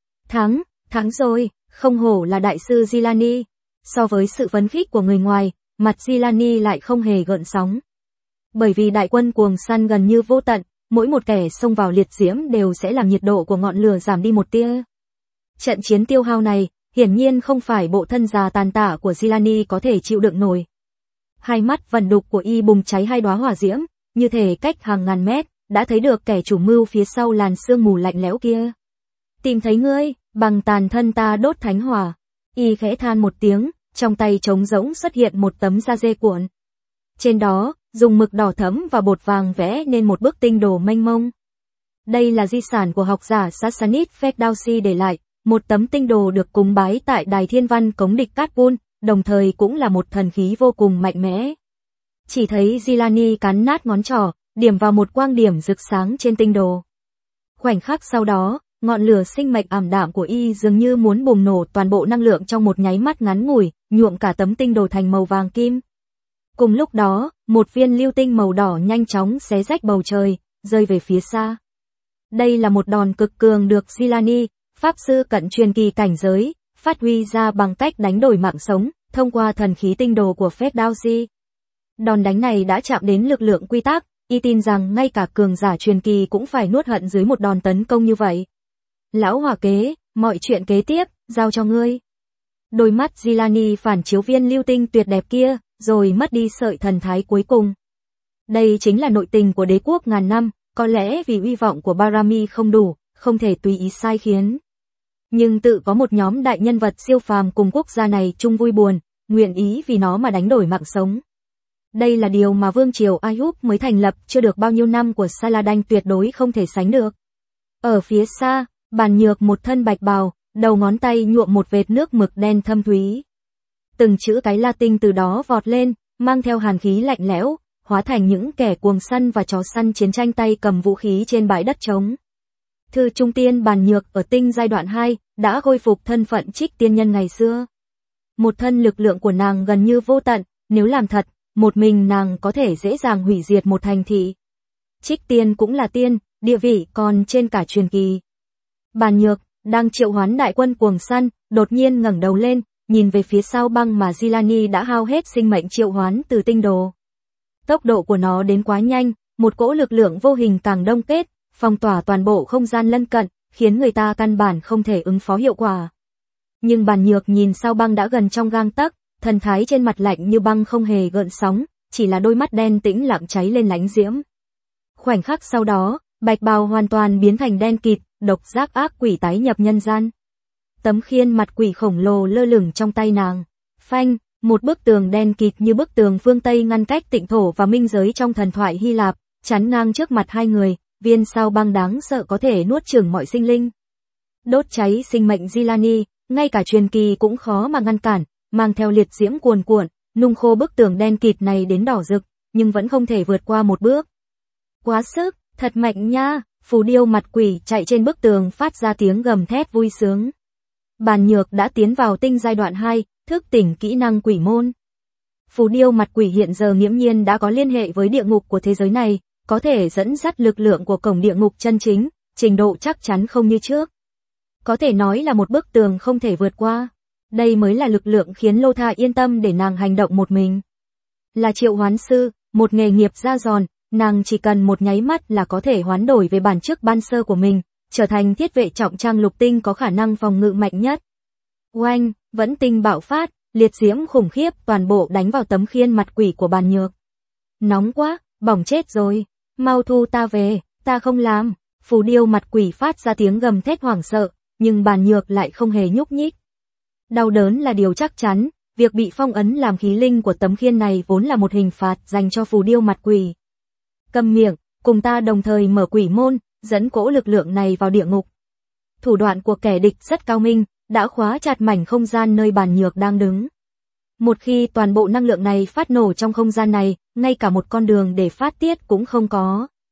Thắng rồi, không hổ là đại sư Gilani. So với sự phấn khích của người ngoài, mặt Gilani lại không hề gợn sóng. Bởi vì đại quân cuồng săn gần như vô tận, mỗi một kẻ xông vào liệt diễm đều sẽ làm nhiệt độ của ngọn lửa giảm đi một tia. Trận chiến tiêu hao này, hiển nhiên không phải bộ thân già tàn tạ của Gilani có thể chịu đựng nổi. Hai mắt vằn đục của y bùng cháy hai đóa hỏa diễm, như thể cách hàng ngàn mét, đã thấy được kẻ chủ mưu phía sau làn sương mù lạnh lẽo kia. Tìm thấy ngươi, bằng tàn thân ta đốt thánh hỏa. Y khẽ than một tiếng, trong tay trống rỗng xuất hiện một tấm da dê cuộn. Trên đó, dùng mực đỏ thẫm và bột vàng vẽ nên một bức tinh đồ mênh mông. Đây là di sản của học giả Sassanid Ferdowsi để lại, một tấm tinh đồ được cúng bái tại đài thiên văn cống địch Cát-Bun, đồng thời cũng là một thần khí vô cùng mạnh mẽ. Chỉ thấy Gilani cắn nát ngón trỏ, điểm vào một quang điểm rực sáng trên tinh đồ. Khoảnh khắc sau đó, ngọn lửa sinh mệnh ảm đạm của y dường như muốn bùng nổ toàn bộ năng lượng trong một nháy mắt ngắn ngủi, nhuộm cả tấm tinh đồ thành màu vàng kim. Cùng lúc đó, một viên lưu tinh màu đỏ nhanh chóng xé rách bầu trời, rơi về phía xa. Đây là một đòn cực cường được Gilani, pháp sư cận truyền kỳ cảnh giới, phát huy ra bằng cách đánh đổi mạng sống, thông qua thần khí tinh đồ của Ferdowsi. Đòn đánh này đã chạm đến lực lượng quy tắc, y tin rằng ngay cả cường giả truyền kỳ cũng phải nuốt hận dưới một đòn tấn công như vậy. Lão hỏa kế, mọi chuyện kế tiếp, giao cho ngươi. Đôi mắt Gilani phản chiếu viên lưu tinh tuyệt đẹp kia, rồi mất đi sợi thần thái cuối cùng. Đây chính là nội tình của đế quốc ngàn năm, có lẽ vì uy vọng của Barami không đủ, không thể tùy ý sai khiến. Nhưng tự có một nhóm đại nhân vật siêu phàm cùng quốc gia này chung vui buồn, nguyện ý vì nó mà đánh đổi mạng sống. Đây là điều mà Vương triều Ayub mới thành lập chưa được bao nhiêu năm của Saladin tuyệt đối không thể sánh được. Ở phía xa, Bàn Nhược một thân bạch bào, đầu ngón tay nhuộm một vệt nước mực đen thâm thúy. Từng chữ cái Latin từ đó vọt lên, mang theo hàn khí lạnh lẽo, hóa thành những kẻ cuồng săn và chó săn chiến tranh tay cầm vũ khí trên bãi đất trống. Thư trung tiên Bàn Nhược ở tinh giai đoạn 2, đã khôi phục thân phận Trích tiên nhân ngày xưa. Một thân lực lượng của nàng gần như vô tận, nếu làm thật, một mình nàng có thể dễ dàng hủy diệt một thành thị. Trích tiên cũng là tiên, địa vị còn trên cả truyền kỳ. Bàn Nhược, đang triệu hoán đại quân cuồng săn, đột nhiên ngẩng đầu lên, nhìn về phía sao băng mà Gilani đã hao hết sinh mệnh triệu hoán từ tinh đồ. Tốc độ của nó đến quá nhanh, một cỗ lực lượng vô hình càng đông kết, phong tỏa toàn bộ không gian lân cận, khiến người ta căn bản không thể ứng phó hiệu quả. Nhưng Bàn Nhược nhìn sao băng đã gần trong gang tấc, thần thái trên mặt lạnh như băng không hề gợn sóng, chỉ là đôi mắt đen tĩnh lặng cháy lên lánh diễm. Khoảnh khắc sau đó, bạch bào hoàn toàn biến thành đen kịt, độc giác ác quỷ tái nhập nhân gian. Tấm khiên mặt quỷ khổng lồ lơ lửng trong tay nàng. Phanh, một bức tường đen kịt như bức tường phương Tây ngăn cách tịnh thổ và minh giới trong thần thoại Hy Lạp, chắn ngang trước mặt hai người, viên sao băng đáng sợ có thể nuốt chửng mọi sinh linh. Đốt cháy sinh mệnh Gilani, ngay cả truyền kỳ cũng khó mà ngăn cản, mang theo liệt diễm cuồn cuộn, nung khô bức tường đen kịt này đến đỏ rực, nhưng vẫn không thể vượt qua một bước. Quá sức, thật mạnh nha, phù điêu mặt quỷ chạy trên bức tường phát ra tiếng gầm thét vui sướng. Bàn Nhược đã tiến vào tinh giai đoạn 2, thức tỉnh kỹ năng quỷ môn. Phù điêu mặt quỷ hiện giờ nghiễm nhiên đã có liên hệ với địa ngục của thế giới này, có thể dẫn dắt lực lượng của cổng địa ngục chân chính, trình độ chắc chắn không như trước. Có thể nói là một bức tường không thể vượt qua. Đây mới là lực lượng khiến Lô Tha yên tâm để nàng hành động một mình. Là triệu hoán sư, một nghề nghiệp da giòn, nàng chỉ cần một nháy mắt là có thể hoán đổi về bản chất ban sơ của mình, trở thành thiết vệ trọng trang lục tinh có khả năng phòng ngự mạnh nhất. Oanh, vẫn tinh bạo phát, liệt diễm khủng khiếp toàn bộ đánh vào tấm khiên mặt quỷ của Bàn Nhược. Nóng quá, bỏng chết rồi, mau thu ta về, ta không làm. Phù điêu mặt quỷ phát ra tiếng gầm thét hoảng sợ, nhưng Bàn Nhược lại không hề nhúc nhích. Đau đớn là điều chắc chắn, việc bị phong ấn làm khí linh của tấm khiên này vốn là một hình phạt dành cho phù điêu mặt quỷ. Câm miệng, cùng ta đồng thời mở quỷ môn, dẫn cỗ lực lượng này vào địa ngục. Thủ đoạn của kẻ địch rất cao minh, đã khóa chặt mảnh không gian nơi Bàn Nhược đang đứng. Một khi toàn bộ năng lượng này phát nổ trong không gian này, ngay cả một con đường để phát tiết cũng không có.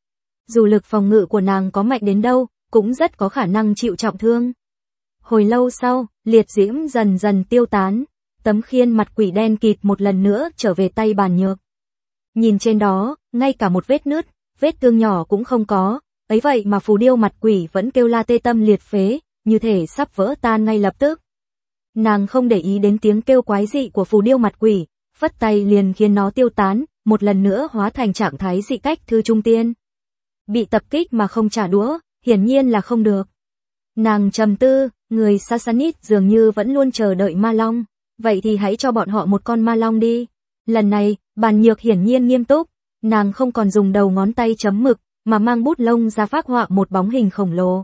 Dù lực phòng ngự của nàng có mạnh đến đâu, cũng rất có khả năng chịu trọng thương. Hồi lâu sau, liệt diễm dần dần tiêu tán, tấm khiên mặt quỷ đen kịt một lần nữa trở về tay Bàn Nhược. Nhìn trên đó, ngay cả một vết nứt, vết thương nhỏ cũng không có, ấy vậy mà phù điêu mặt quỷ vẫn kêu la tê tâm liệt phế, như thể sắp vỡ tan ngay lập tức. Nàng không để ý đến tiếng kêu quái dị của phù điêu mặt quỷ, phất tay liền khiến nó tiêu tán, một lần nữa hóa thành trạng thái dị cách thư trung tiên. Bị tập kích mà không trả đũa, hiển nhiên là không được. Nàng trầm tư, người Sassanid dường như vẫn luôn chờ đợi ma long, vậy thì hãy cho bọn họ một con ma long đi. Lần này, Bàn Nhược hiển nhiên nghiêm túc, nàng không còn dùng đầu ngón tay chấm mực, mà mang bút lông ra phác họa một bóng hình khổng lồ.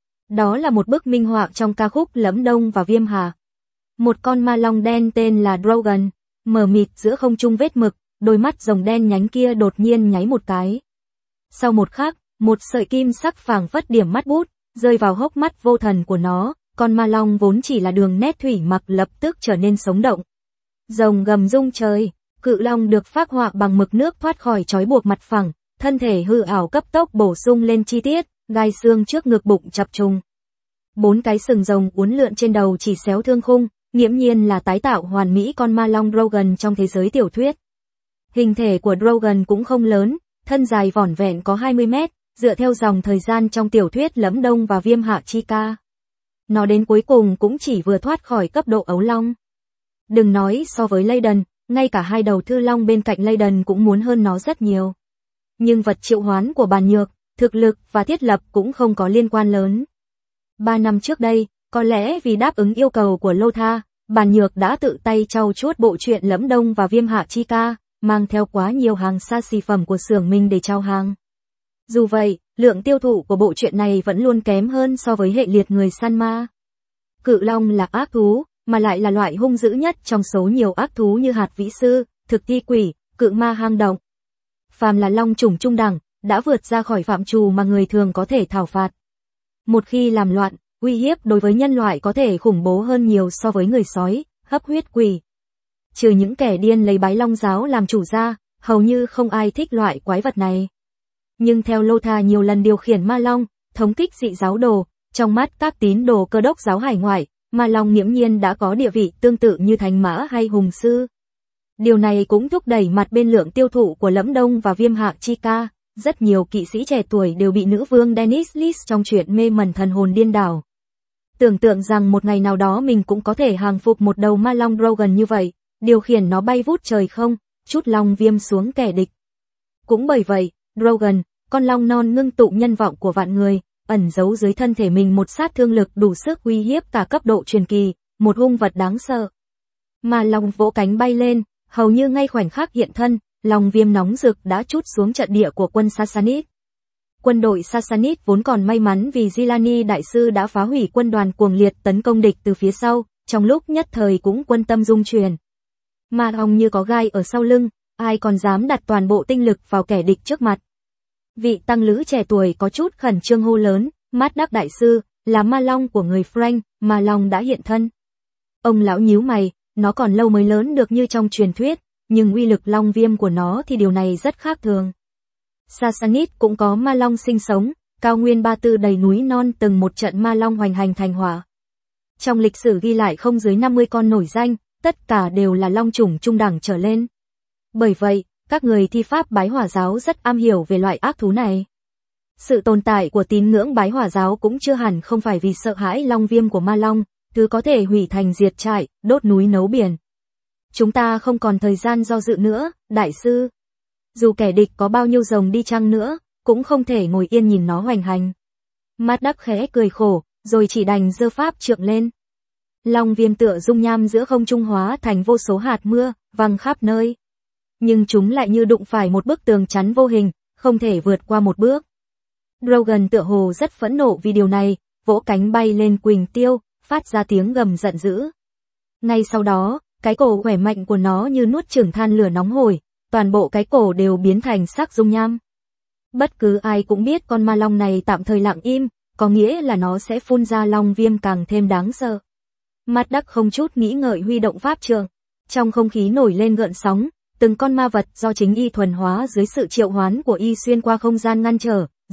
Đó là một bức minh họa trong ca khúc Lẫm Đông và Viêm Hà. Một con ma long đen tên là Drogon, mờ mịt giữa không trung vết mực, đôi mắt rồng đen nhánh kia đột nhiên nháy một cái. Sau một khắc, một sợi kim sắc phảng phất điểm mắt bút, rơi vào hốc mắt vô thần của nó, con ma long vốn chỉ là đường nét thủy mặc lập tức trở nên sống động. Rồng gầm rung trời, cự long được phác họa bằng mực nước thoát khỏi trói buộc mặt phẳng, thân thể hư ảo cấp tốc bổ sung lên chi tiết, gai xương trước ngực bụng chập trùng. 4 cái sừng rồng uốn lượn trên đầu chỉ xéo thương khung, nghiễm nhiên là tái tạo hoàn mỹ con ma long Drogon trong thế giới tiểu thuyết. Hình thể của Drogon cũng không lớn, thân dài vỏn vẹn có 20 mét, dựa theo dòng thời gian trong tiểu thuyết Lẫm Đông và Viêm Hạ chi ca. Nó đến cuối cùng cũng chỉ vừa thoát khỏi cấp độ ấu long. Đừng nói so với Leyden, ngay cả hai đầu thư long bên cạnh Leyden cũng muốn hơn nó rất nhiều. Nhưng vật triệu hoán của Bàn Nhược, thực lực và thiết lập cũng không có liên quan lớn. 3 năm trước đây, có lẽ vì đáp ứng yêu cầu của Lotha, Bàn Nhược đã tự tay trau chuốt bộ truyện Lẫm Đông và Viêm Hạ chi ca, mang theo quá nhiều hàng xa xỉ phẩm của xưởng mình để trao hàng. Dù vậy, lượng tiêu thụ của bộ truyện này vẫn luôn kém hơn so với hệ liệt người săn ma. Cự long là ác thú, mà lại là loại hung dữ nhất trong số nhiều ác thú như hạt vĩ sư, thực thi quỷ, cự ma hang động. Phàm là long chủng trung đẳng, đã vượt ra khỏi phạm trù mà người thường có thể thảo phạt. Một khi làm loạn, uy hiếp đối với nhân loại có thể khủng bố hơn nhiều so với người sói, hấp huyết quỷ. Trừ những kẻ điên lấy bái long giáo làm chủ ra, hầu như không ai thích loại quái vật này. Nhưng theo Lotha nhiều lần điều khiển ma long, thống kích dị giáo đồ, trong mắt các tín đồ Cơ đốc giáo hải ngoại, ma long nghiễm nhiên đã có địa vị tương tự như thánh mã hay hùng sư. Điều này cũng thúc đẩy mặt bên lượng tiêu thụ của Lẫm Đông và Viêm Hạ chi ca. Rất nhiều kỵ sĩ trẻ tuổi đều bị nữ vương Daenerys trong chuyện mê mẩn thần hồn điên đảo. Tưởng tượng rằng một ngày nào đó mình cũng có thể hàng phục một đầu ma long Drogon như vậy, điều khiển nó bay vút trời không, chút long viêm xuống kẻ địch. Cũng bởi vậy, Drogon, con long non ngưng tụ nhân vọng của vạn người, ẩn giấu dưới thân thể mình một sát thương lực đủ sức uy hiếp cả cấp độ truyền kỳ, một hung vật đáng sợ. Ma long vỗ cánh bay lên, hầu như ngay khoảnh khắc hiện thân, long viêm nóng rực đã trút xuống trận địa của quân Sassanid. Quân đội Sassanid vốn còn may mắn vì Gilani đại sư đã phá hủy quân đoàn cuồng liệt tấn công địch từ phía sau, trong lúc nhất thời cũng quân tâm dung chuyển. Ma long như có gai ở sau lưng, ai còn dám đặt toàn bộ tinh lực vào kẻ địch trước mặt. Vị tăng lữ trẻ tuổi có chút khẩn trương hô lớn, Mát Đắc đại sư, là ma long của người Frank, ma long đã hiện thân. Ông lão nhíu mày, nó còn lâu mới lớn được như trong truyền thuyết, nhưng uy lực long viêm của nó thì điều này rất khác thường. Sassanid cũng có ma long sinh sống, cao nguyên Ba Tư đầy núi non từng một trận ma long hoành hành thành hỏa. Trong lịch sử ghi lại không dưới 50 con nổi danh, tất cả đều là long chủng trung đẳng trở lên. Bởi vậy, các người thi pháp bái hỏa giáo rất am hiểu về loại ác thú này. Sự tồn tại của tín ngưỡng bái hỏa giáo cũng chưa hẳn không phải vì sợ hãi long viêm của ma long, thứ có thể hủy thành diệt trại, đốt núi nấu biển. Chúng ta không còn thời gian do dự nữa, đại sư. Dù kẻ địch có bao nhiêu rồng đi chăng nữa, cũng không thể ngồi yên nhìn nó hoành hành. Mát Đắc khẽ cười khổ, rồi chỉ đành giơ pháp trượng lên. Long viêm tựa dung nham giữa không trung hóa thành vô số hạt mưa, văng khắp nơi. Nhưng chúng lại như đụng phải một bức tường chắn vô hình, không thể vượt qua một bước. Drogon tựa hồ rất phẫn nộ vì điều này, vỗ cánh bay lên Quỳnh Tiêu, phát ra tiếng gầm giận dữ. Ngay sau đó, cái cổ khỏe mạnh của nó như nuốt chửng than lửa nóng hổi, toàn bộ cái cổ đều biến thành sắc dung nham. Bất cứ ai cũng biết con ma long này tạm thời lặng im, có nghĩa là nó sẽ phun ra long viêm càng thêm đáng sợ. Mát Đắc không chút nghĩ ngợi huy động pháp trượng, trong không khí nổi lên gợn sóng, từng con ma vật do chính y thuần hóa dưới sự triệu hoán của y xuyên qua không gian ngăn trở,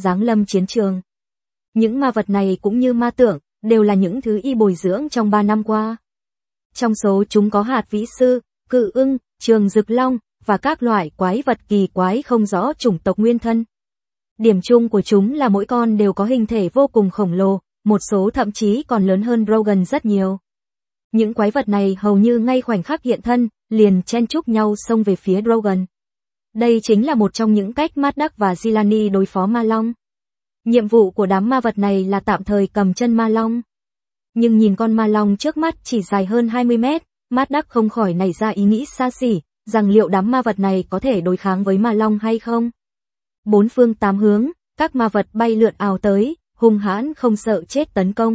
giáng lâm chiến trường. Những ma vật này cũng như ma tượng, đều là những thứ y bồi dưỡng trong 3 năm qua. Trong số chúng có hạt vĩ sư, cự ưng, trường rực long, và các loại quái vật kỳ quái không rõ chủng tộc nguyên thân. Điểm chung của chúng là mỗi con đều có hình thể vô cùng khổng lồ, một số thậm chí còn lớn hơn Drogon rất nhiều. Những quái vật này hầu như ngay khoảnh khắc hiện thân, liền chen chúc nhau xông về phía Drogon. Đây chính là một trong những cách Mad Dog và Zilani đối phó ma long. Nhiệm vụ của đám ma vật này là tạm thời cầm chân ma long. Nhưng nhìn con ma long trước mắt chỉ dài hơn 20 mét, Mad Dog không khỏi nảy ra ý nghĩ xa xỉ, rằng liệu đám ma vật này có thể đối kháng với ma long hay không. 4 phương 8 hướng, các ma vật bay lượn ào tới, hung hãn không sợ chết tấn công.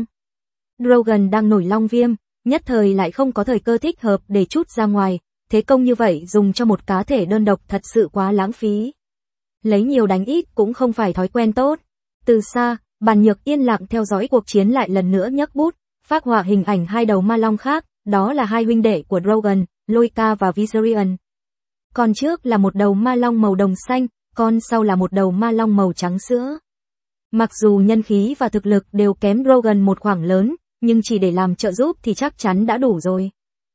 Drogon đang nổi long viêm, nhất thời lại không có thời cơ thích hợp để trút ra ngoài, thế công như vậy dùng cho một cá thể đơn độc thật sự quá lãng phí. Lấy nhiều đánh ít cũng không phải thói quen tốt. Từ xa, Bàn Nhược yên lặng theo dõi cuộc chiến lại lần nữa nhấc bút, phác họa hình ảnh 2 đầu ma long khác, đó là 2 huynh đệ của Drogon, Loika và Viserion. Con trước là một đầu ma long màu đồng xanh, con sau là một đầu ma long màu trắng sữa. Mặc dù nhân khí và thực lực đều kém Drogon một khoảng lớn, nhưng chỉ để làm trợ giúp thì chắc chắn đã đủ rồi.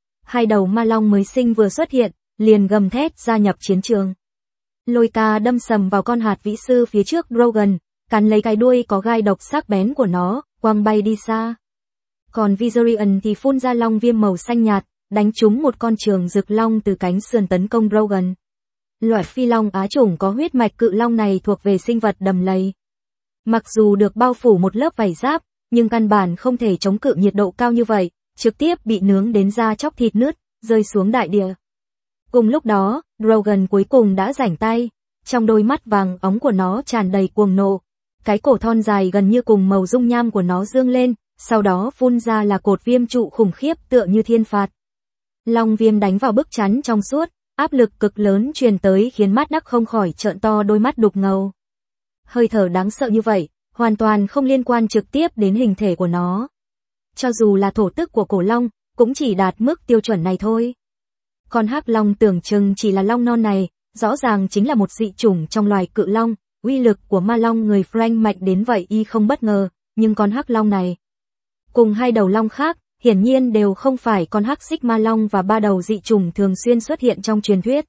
2 đầu ma long mới sinh vừa xuất hiện, liền gầm thét gia nhập chiến trường. Loika đâm sầm vào con hạt vĩ sư phía trước Drogon, cắn lấy cái đuôi có gai độc sắc bén của nó, quăng bay đi xa. Còn Viserion thì phun ra long viêm màu xanh nhạt, đánh trúng một con trường rực long từ cánh sườn tấn công Drogon. Loại phi long á chủng có huyết mạch cự long này thuộc về sinh vật đầm lầy. Mặc dù được bao phủ một lớp vảy giáp, nhưng căn bản không thể chống cự nhiệt độ cao như vậy, trực tiếp bị nướng đến da chóc thịt nứt, rơi xuống đại địa. Cùng lúc đó, Drogon cuối cùng đã rảnh tay, trong đôi mắt vàng óng của nó tràn đầy cuồng nộ. Cái cổ thon dài gần như cùng màu dung nham của nó dương lên, sau đó phun ra là cột viêm trụ khủng khiếp tựa như thiên phạt. Long viêm đánh vào bức chắn trong suốt, áp lực cực lớn truyền tới khiến Mad Dog không khỏi trợn to đôi mắt đục ngầu. Hơi thở đáng sợ như vậy, hoàn toàn không liên quan trực tiếp đến hình thể của nó. Cho dù là thổ tức của cổ long, cũng chỉ đạt mức tiêu chuẩn này thôi. Con hắc long tưởng chừng chỉ là long non này, rõ ràng chính là một dị chủng trong loài cự long, uy lực của ma long người Frank mạnh đến vậy y không bất ngờ, nhưng con hắc long này, cùng 2 đầu long khác, hiển nhiên đều không phải con hắc xích ma long và 3 đầu dị chủng thường xuyên xuất hiện trong truyền thuyết.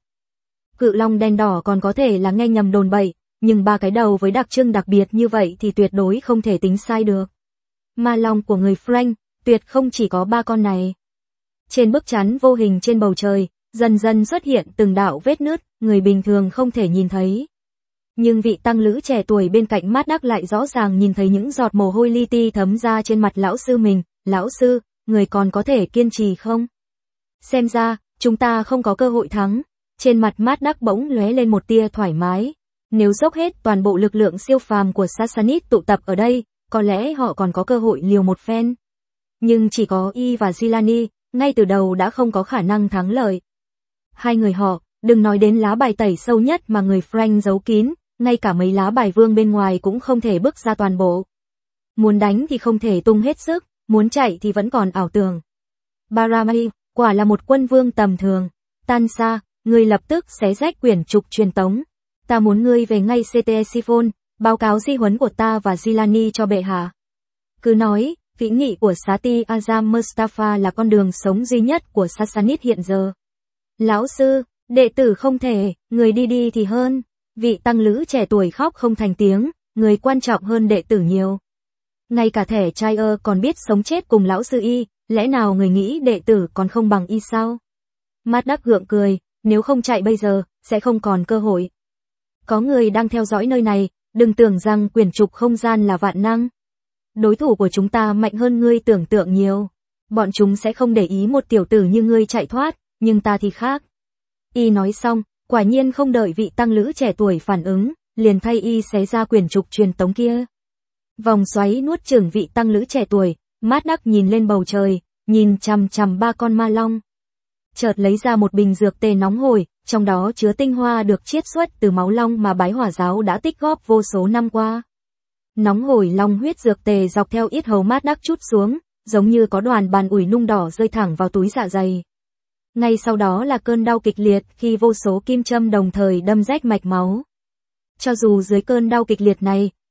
Cự long đen đỏ còn có thể là nghe nhầm đồn bậy, nhưng 3 cái đầu với đặc trưng đặc biệt như vậy thì tuyệt đối không thể tính sai được. Ma long của người Frank, tuyệt không chỉ có 3 con này. Trên bức chắn vô hình trên bầu trời, dần dần xuất hiện từng đạo vết nứt, người bình thường không thể nhìn thấy. Nhưng vị tăng lữ trẻ tuổi bên cạnh Mad Dog lại rõ ràng nhìn thấy những giọt mồ hôi li ti thấm ra trên mặt lão sư mình. Lão sư, người còn có thể kiên trì không? Xem ra, chúng ta không có cơ hội thắng. Trên mặt Mad Dog bỗng lóe lên một tia thoải mái. Nếu dốc hết toàn bộ lực lượng siêu phàm của Sassanid tụ tập ở đây, có lẽ họ còn có cơ hội liều một phen. Nhưng chỉ có y và Zilani, ngay từ đầu đã không có khả năng thắng lợi. 2 người họ, đừng nói đến lá bài tẩy sâu nhất mà người Frank giấu kín, ngay cả mấy lá bài vương bên ngoài cũng không thể bứt ra toàn bộ. Muốn đánh thì không thể tung hết sức, muốn chạy thì vẫn còn ảo tưởng. Barami, quả là một quân vương tầm thường. Tansa, ngươi lập tức xé rách quyển trục truyền tống. Ta muốn ngươi về ngay CTE Siphon, báo cáo di huấn của ta và Zilani cho bệ hạ. Cứ nói, vĩ nghị của Sati Azam Mustafa là con đường sống duy nhất của Sassanid hiện giờ. Lão sư, đệ tử không thể, người đi thì hơn. Vị tăng lữ trẻ tuổi khóc không thành tiếng, người quan trọng hơn đệ tử nhiều. Ngay cả thẻ trai còn biết sống chết cùng lão sư y, lẽ nào người nghĩ đệ tử còn không bằng y sao? Mad Dog gượng cười, nếu không chạy bây giờ, sẽ không còn cơ hội. Có người đang theo dõi nơi này, đừng tưởng rằng quyển trục không gian là vạn năng. Đối thủ của chúng ta mạnh hơn ngươi tưởng tượng nhiều. Bọn chúng sẽ không để ý một tiểu tử như ngươi chạy thoát, nhưng ta thì khác. Y nói xong, quả nhiên không đợi vị tăng lữ trẻ tuổi phản ứng, liền thay y xé ra quyển trục truyền tống kia. Vòng xoáy nuốt chửng vị tăng lữ trẻ tuổi, Mad Dog nhìn lên bầu trời, nhìn chằm chằm 3 con ma long. Chợt lấy ra một bình dược tê nóng hổi, trong đó chứa tinh hoa được chiết xuất từ máu long mà Bái Hỏa giáo đã tích góp vô số năm qua. Nóng hổi long huyết dược tề dọc theo yết hầu Mad Dog trút xuống, giống như có đoàn bàn ủi nung đỏ rơi thẳng vào túi dạ dày. Ngay sau đó là cơn đau kịch liệt khi vô số kim châm đồng thời đâm rách mạch máu. Cho dù dưới cơn đau kịch liệt này,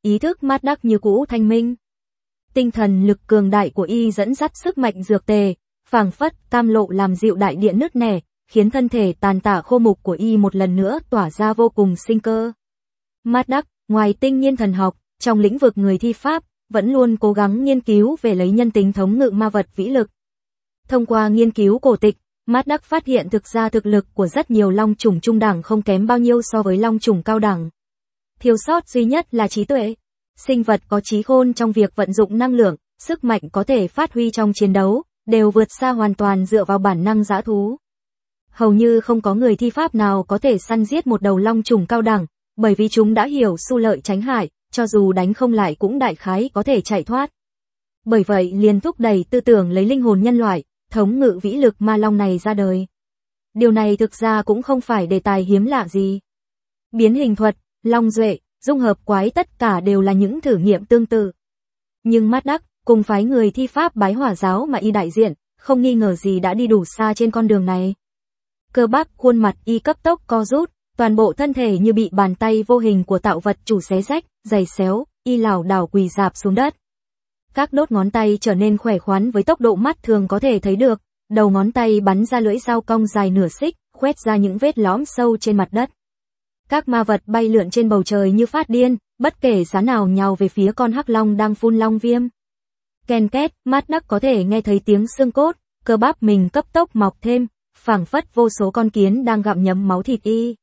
ý thức mát đắc như cũ thanh minh. Tinh thần lực cường đại của y dẫn dắt sức mạnh dược tề, phảng phất cam lộ làm dịu đại địa nứt nẻ, khiến thân thể tàn tạ khô mục của y một lần nữa tỏa ra vô cùng sinh cơ. Mát đắc, ngoài tinh nhiên thần học, trong lĩnh vực người thi pháp, vẫn luôn cố gắng nghiên cứu về lấy nhân tính thống ngự ma vật vĩ lực. Thông qua nghiên cứu cổ tịch, Mát đắc phát hiện thực ra thực lực của rất nhiều long chủng trung đẳng không kém bao nhiêu so với long chủng cao đẳng. Thiếu sót duy nhất là trí tuệ. Sinh vật có trí khôn trong việc vận dụng năng lượng, sức mạnh có thể phát huy trong chiến đấu, đều vượt xa hoàn toàn dựa vào bản năng dã thú. Hầu như không có người thi pháp nào có thể săn giết một đầu long chủng cao đẳng, bởi vì chúng đã hiểu xu lợi tránh hại, cho dù đánh không lại cũng đại khái có thể chạy thoát. Bởi vậy liền thúc đẩy tư tưởng lấy linh hồn nhân loại, thống ngự vĩ lực ma long này ra đời. Điều này thực ra cũng không phải đề tài hiếm lạ gì. Biến hình thuật, long duệ, dung hợp quái tất cả đều là những thử nghiệm tương tự. Nhưng Mát đắc, cùng phái người thi pháp Bái Hỏa giáo mà y đại diện, không nghi ngờ gì đã đi đủ xa trên con đường này. Cơ bắp khuôn mặt y cấp tốc co rút, toàn bộ thân thể như bị bàn tay vô hình của tạo vật chủ xé rách, giày xéo, y lảo đảo quỳ rạp xuống đất. Các đốt ngón tay trở nên khỏe khoắn với tốc độ mắt thường có thể thấy được, đầu ngón tay bắn ra lưỡi dao cong dài nửa xích, khoét ra những vết lõm sâu trên mặt đất. Các ma vật bay lượn trên bầu trời như phát điên, bất kể giá nào nhào về phía con hắc long đang phun long viêm. Ken két, Mát đắc có thể nghe thấy tiếng xương cốt, cơ bắp mình cấp tốc mọc thêm, phảng phất vô số con kiến đang gặm nhấm máu thịt y.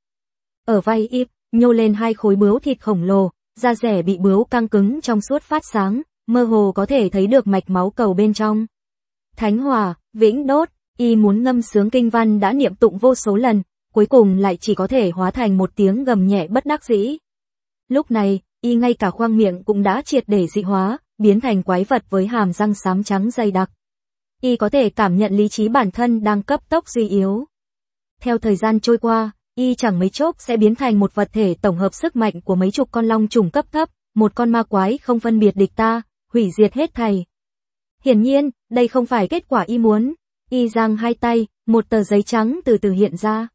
Ở vai y, nhô lên hai khối bướu thịt khổng lồ, da rẻ bị bướu căng cứng trong suốt phát sáng, mơ hồ có thể thấy được mạch máu cầu bên trong. Thánh hỏa, vĩnh đốt, y muốn ngâm sướng kinh văn đã niệm tụng vô số lần, cuối cùng lại chỉ có thể hóa thành một tiếng gầm nhẹ bất đắc dĩ. Lúc này, y ngay cả khoang miệng cũng đã triệt để dị hóa, biến thành quái vật với hàm răng xám trắng dày đặc. Y có thể cảm nhận lý trí bản thân đang cấp tốc suy yếu. Theo thời gian trôi qua, y chẳng mấy chốc sẽ biến thành một vật thể tổng hợp sức mạnh của mấy chục con long trùng cấp thấp, một con ma quái không phân biệt địch ta, hủy diệt hết thảy. Hiển nhiên, đây không phải kết quả y muốn. Y giang hai tay, một tờ giấy trắng từ từ hiện ra.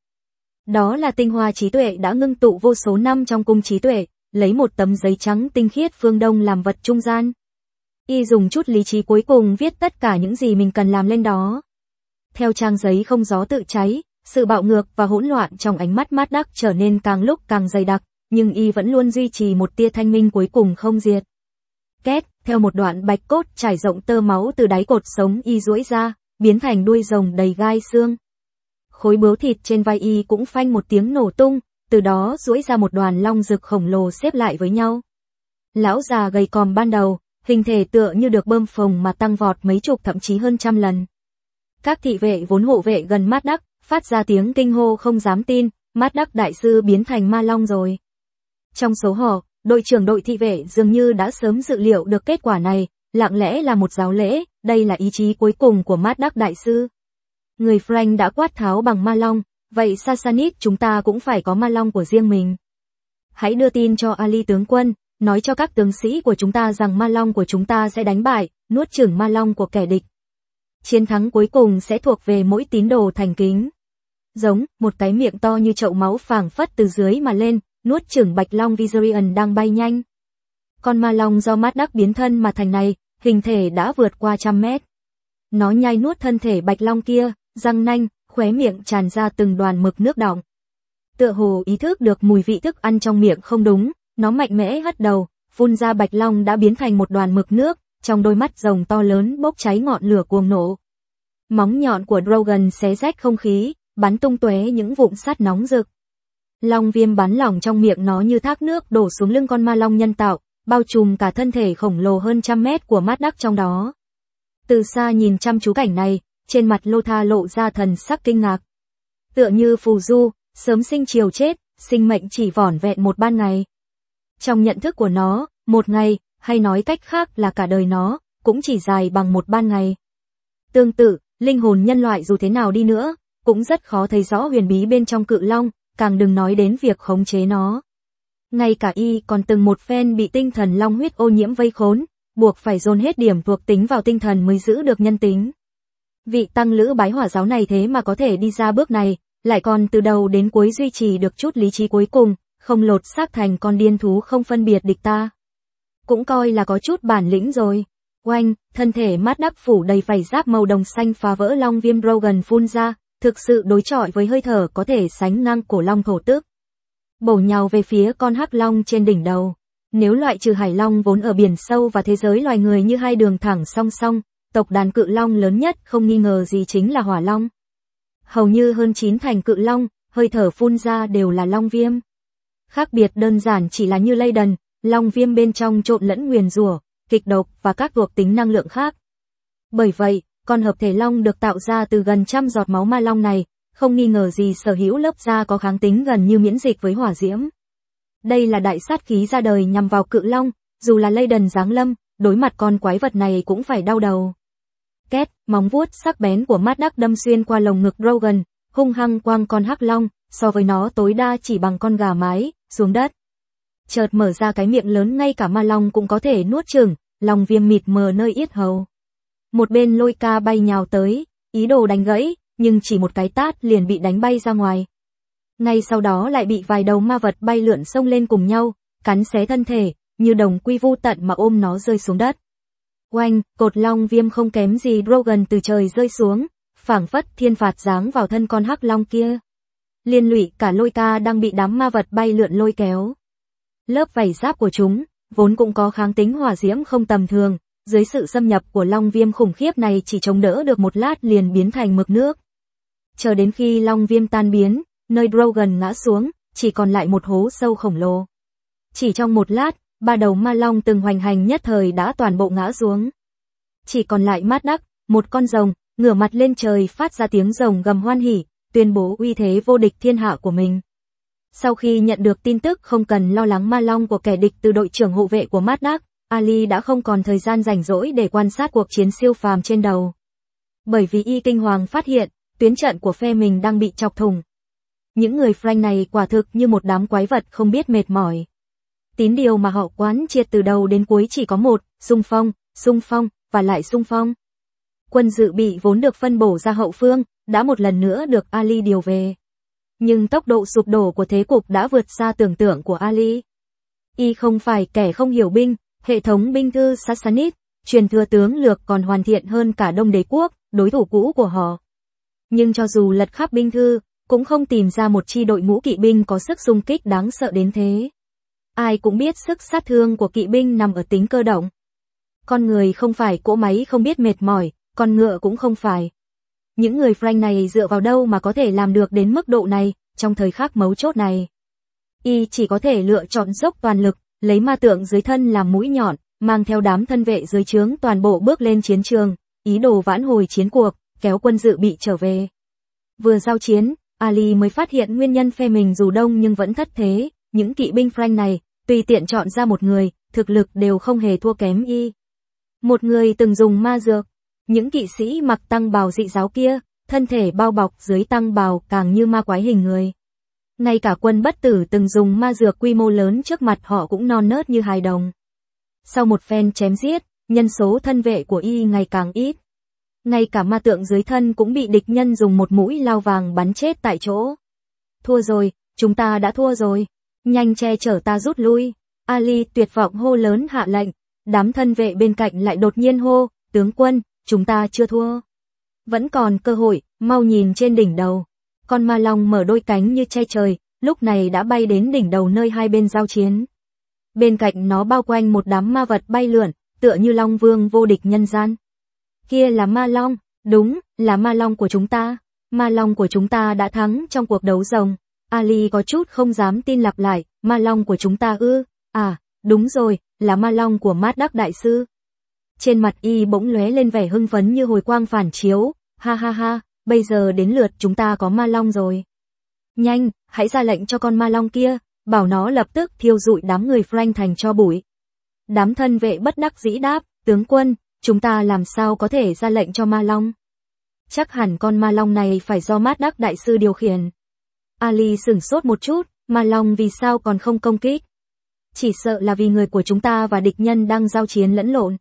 Đó là tinh hoa trí tuệ đã ngưng tụ vô số năm trong cung trí tuệ, lấy một tấm giấy trắng tinh khiết phương Đông làm vật trung gian. Y dùng chút lý trí cuối cùng viết tất cả những gì mình cần làm lên đó. Theo trang giấy không gió tự cháy, sự bạo ngược và hỗn loạn trong ánh mắt Mát đắc trở nên càng lúc càng dày đặc, nhưng y vẫn luôn duy trì một tia thanh minh cuối cùng không diệt. Két, theo một đoạn bạch cốt trải rộng tơ máu từ đáy cột sống y duỗi ra, biến thành đuôi rồng đầy gai xương. Khối bướu thịt trên vai y cũng phanh một tiếng nổ tung, từ đó duỗi ra một đoàn long rực khổng lồ xếp lại với nhau. Lão già gầy còm ban đầu, hình thể tựa như được bơm phồng mà tăng vọt mấy chục thậm chí hơn trăm lần. Các thị vệ vốn hộ vệ gần Mát đắc, phát ra tiếng kinh hô không dám tin, Mát đắc đại sư biến thành ma long rồi. Trong số họ, đội trưởng đội thị vệ dường như đã sớm dự liệu được kết quả này, lặng lẽ là một giáo lễ, đây là ý chí cuối cùng của Mát đắc đại sư. Người Frank đã quát tháo bằng ma long, vậy Sassanid chúng ta cũng phải có ma long của riêng mình. Hãy đưa tin cho Ali tướng quân, nói cho các tướng sĩ của chúng ta rằng ma long của chúng ta sẽ đánh bại, nuốt chửng ma long của kẻ địch. Chiến thắng cuối cùng sẽ thuộc về mỗi tín đồ thành kính. Giống, một cái miệng to như chậu máu phảng phất từ dưới mà lên, nuốt chửng bạch long Viserion đang bay nhanh. Con ma long do Mát đắc biến thân mà thành này, hình thể đã vượt qua 100 mét. Nó nhai nuốt thân thể bạch long kia, răng nanh, khóe miệng tràn ra từng đoàn mực nước đọng. Tựa hồ ý thức được mùi vị thức ăn trong miệng không đúng, nó mạnh mẽ hất đầu, phun ra bạch long đã biến thành một đoàn mực nước, trong đôi mắt rồng to lớn bốc cháy ngọn lửa cuồng nổ. Móng nhọn của Drogon xé rách không khí, bắn tung tóe những vụn sắt nóng rực. Long viêm bắn lỏng trong miệng nó như thác nước đổ xuống lưng con ma long nhân tạo, bao trùm cả thân thể khổng lồ hơn 100 mét của Mát đắc trong đó. Từ xa nhìn chăm chú cảnh này, trên mặt Lotha lộ ra thần sắc kinh ngạc. Tựa như phù du, sớm sinh chiều chết, sinh mệnh chỉ vỏn vẹn một ban ngày. Trong nhận thức của nó, một ngày, hay nói cách khác là cả đời nó, cũng chỉ dài bằng một ban ngày. Tương tự, linh hồn nhân loại dù thế nào đi nữa, cũng rất khó thấy rõ huyền bí bên trong cự long, càng đừng nói đến việc khống chế nó. Ngay cả y còn từng một phen bị tinh thần long huyết ô nhiễm vây khốn, buộc phải dồn hết điểm thuộc tính vào tinh thần mới giữ được nhân tính. Vị tăng lữ Bái Hỏa giáo này thế mà có thể đi ra bước này, lại còn từ đầu đến cuối duy trì được chút lý trí cuối cùng, không lột xác thành con điên thú không phân biệt địch ta. cũng coi là có chút bản lĩnh rồi. Oanh, thân thể Mát Đắc phủ đầy vảy giáp màu đồng xanh phá vỡ long viêm Drogon phun ra, thực sự đối chọi với hơi thở có thể sánh ngang cổ long thổ tước. Bổ nhào về phía con hắc long trên đỉnh đầu. Nếu loại trừ hải long vốn ở biển sâu và thế giới loài người như hai đường thẳng song song, tộc đàn cự long lớn nhất không nghi ngờ gì chính là hỏa long. Hầu như hơn 9 thành cự long, hơi thở phun ra đều là long viêm. Khác biệt đơn giản chỉ là như Leyden, long viêm bên trong trộn lẫn nguyền rủa, kịch độc và các thuộc tính năng lượng khác. Bởi vậy, con hợp thể long được tạo ra từ gần trăm giọt máu ma long này, không nghi ngờ gì sở hữu lớp da có kháng tính gần như miễn dịch với hỏa diễm. Đây là đại sát khí ra đời nhằm vào cự long, dù là Leyden giáng lâm, đối mặt con quái vật này cũng phải đau đầu. Két, móng vuốt sắc bén của Mát Đắc đâm xuyên qua lồng ngực Drogon, hung hăng quăng con hắc long, so với nó tối đa chỉ bằng con gà mái, xuống đất. Chợt mở ra cái miệng lớn ngay cả ma long cũng có thể nuốt chửng, lòng viêm mịt mờ nơi yết hầu. Một bên Lôi Ca bay nhào tới, ý đồ đánh gãy, nhưng chỉ một cái tát liền bị đánh bay ra ngoài. Ngay sau đó lại bị vài đầu ma vật bay lượn xông lên cùng nhau, cắn xé thân thể, như đồng quy vu tận mà ôm nó rơi xuống đất. Oanh, cột long viêm không kém gì Drogon từ trời rơi xuống, phảng phất thiên phạt giáng vào thân con hắc long kia. Liên lụy cả Lôi Ca đang bị đám ma vật bay lượn lôi kéo. Lớp vảy giáp của chúng, vốn cũng có kháng tính hỏa diễm không tầm thường, dưới sự xâm nhập của long viêm khủng khiếp này chỉ chống đỡ được một lát liền biến thành mực nước. Chờ đến khi long viêm tan biến, nơi Drogon ngã xuống, chỉ còn lại một hố sâu khổng lồ. Chỉ trong một lát, ba đầu ma long từng hoành hành nhất thời đã toàn bộ ngã xuống. Chỉ còn lại Mát Đắc, một con rồng, ngửa mặt lên trời phát ra tiếng rồng gầm hoan hỉ, tuyên bố uy thế vô địch thiên hạ của mình. Sau khi nhận được tin tức không cần lo lắng ma long của kẻ địch từ đội trưởng hộ vệ của Mát Đắc, Ali đã không còn thời gian rảnh rỗi để quan sát cuộc chiến siêu phàm trên đầu. Bởi vì y kinh hoàng phát hiện, tuyến trận của phe mình đang bị chọc thủng. Những người Frank này quả thực như một đám quái vật không biết mệt mỏi. Tín điều mà họ quán triệt từ đầu đến cuối chỉ có một, xung phong, và lại xung phong. Quân dự bị vốn được phân bổ ra hậu phương, đã một lần nữa được Ali điều về. Nhưng tốc độ sụp đổ của thế cục đã vượt xa tưởng tượng của Ali. Y không phải kẻ không hiểu binh, hệ thống binh thư Sassanid, truyền thừa tướng lược còn hoàn thiện hơn cả Đông Đế quốc, đối thủ cũ của họ. Nhưng cho dù lật khắp binh thư, cũng không tìm ra một chi đội ngũ kỵ binh có sức xung kích đáng sợ đến thế. Ai cũng biết sức sát thương của kỵ binh nằm ở tính cơ động. Con người không phải cỗ máy không biết mệt mỏi, con ngựa cũng không phải. Những người Frank này dựa vào đâu mà có thể làm được đến mức độ này, trong thời khắc mấu chốt này. Y chỉ có thể lựa chọn dốc toàn lực, lấy ma tượng dưới thân làm mũi nhọn, mang theo đám thân vệ dưới trướng toàn bộ bước lên chiến trường, ý đồ vãn hồi chiến cuộc, kéo quân dự bị trở về. Vừa giao chiến, Ali mới phát hiện nguyên nhân phe mình dù đông nhưng vẫn thất thế, những kỵ binh Frank này, tùy tiện chọn ra một người, thực lực đều không hề thua kém y. Một người từng dùng ma dược, những kỵ sĩ mặc tăng bào dị giáo kia, thân thể bao bọc dưới tăng bào càng như ma quái hình người. Ngay cả quân bất tử từng dùng ma dược quy mô lớn trước mặt họ cũng non nớt như hài đồng. Sau một phen chém giết, nhân số thân vệ của y ngày càng ít. Ngay cả ma tượng dưới thân cũng bị địch nhân dùng một mũi lao vàng bắn chết tại chỗ. Thua rồi, chúng ta đã thua rồi. Nhanh che chở ta rút lui. Ali tuyệt vọng hô lớn hạ lệnh. Đám thân vệ bên cạnh lại đột nhiên hô, tướng quân, chúng ta chưa thua. Vẫn còn cơ hội, mau nhìn trên đỉnh đầu. Con ma long mở đôi cánh như che trời, lúc này đã bay đến đỉnh đầu nơi hai bên giao chiến. Bên cạnh nó bao quanh một đám ma vật bay lượn, tựa như long vương vô địch nhân gian. Kia là ma long, đúng, là ma long của chúng ta. Ma long của chúng ta đã thắng trong cuộc đấu rồng. Ali có chút không dám tin lặp lại, ma long của chúng ta ư? À, đúng rồi, là ma long của Mát Đắc đại sư. Trên mặt y bỗng lóe lên vẻ hưng phấn như hồi quang phản chiếu, ha ha ha, bây giờ đến lượt chúng ta có ma long rồi. Nhanh, hãy ra lệnh cho con ma long kia, bảo nó lập tức thiêu rụi đám người Frank thành tro bụi. Đám thân vệ bất đắc dĩ đáp, tướng quân, chúng ta làm sao có thể ra lệnh cho ma long? Chắc hẳn con ma long này phải do Mát Đắc đại sư điều khiển. Ali sửng sốt một chút, ma long vì sao còn không công kích? Chỉ sợ là vì người của chúng ta và địch nhân đang giao chiến lẫn lộn.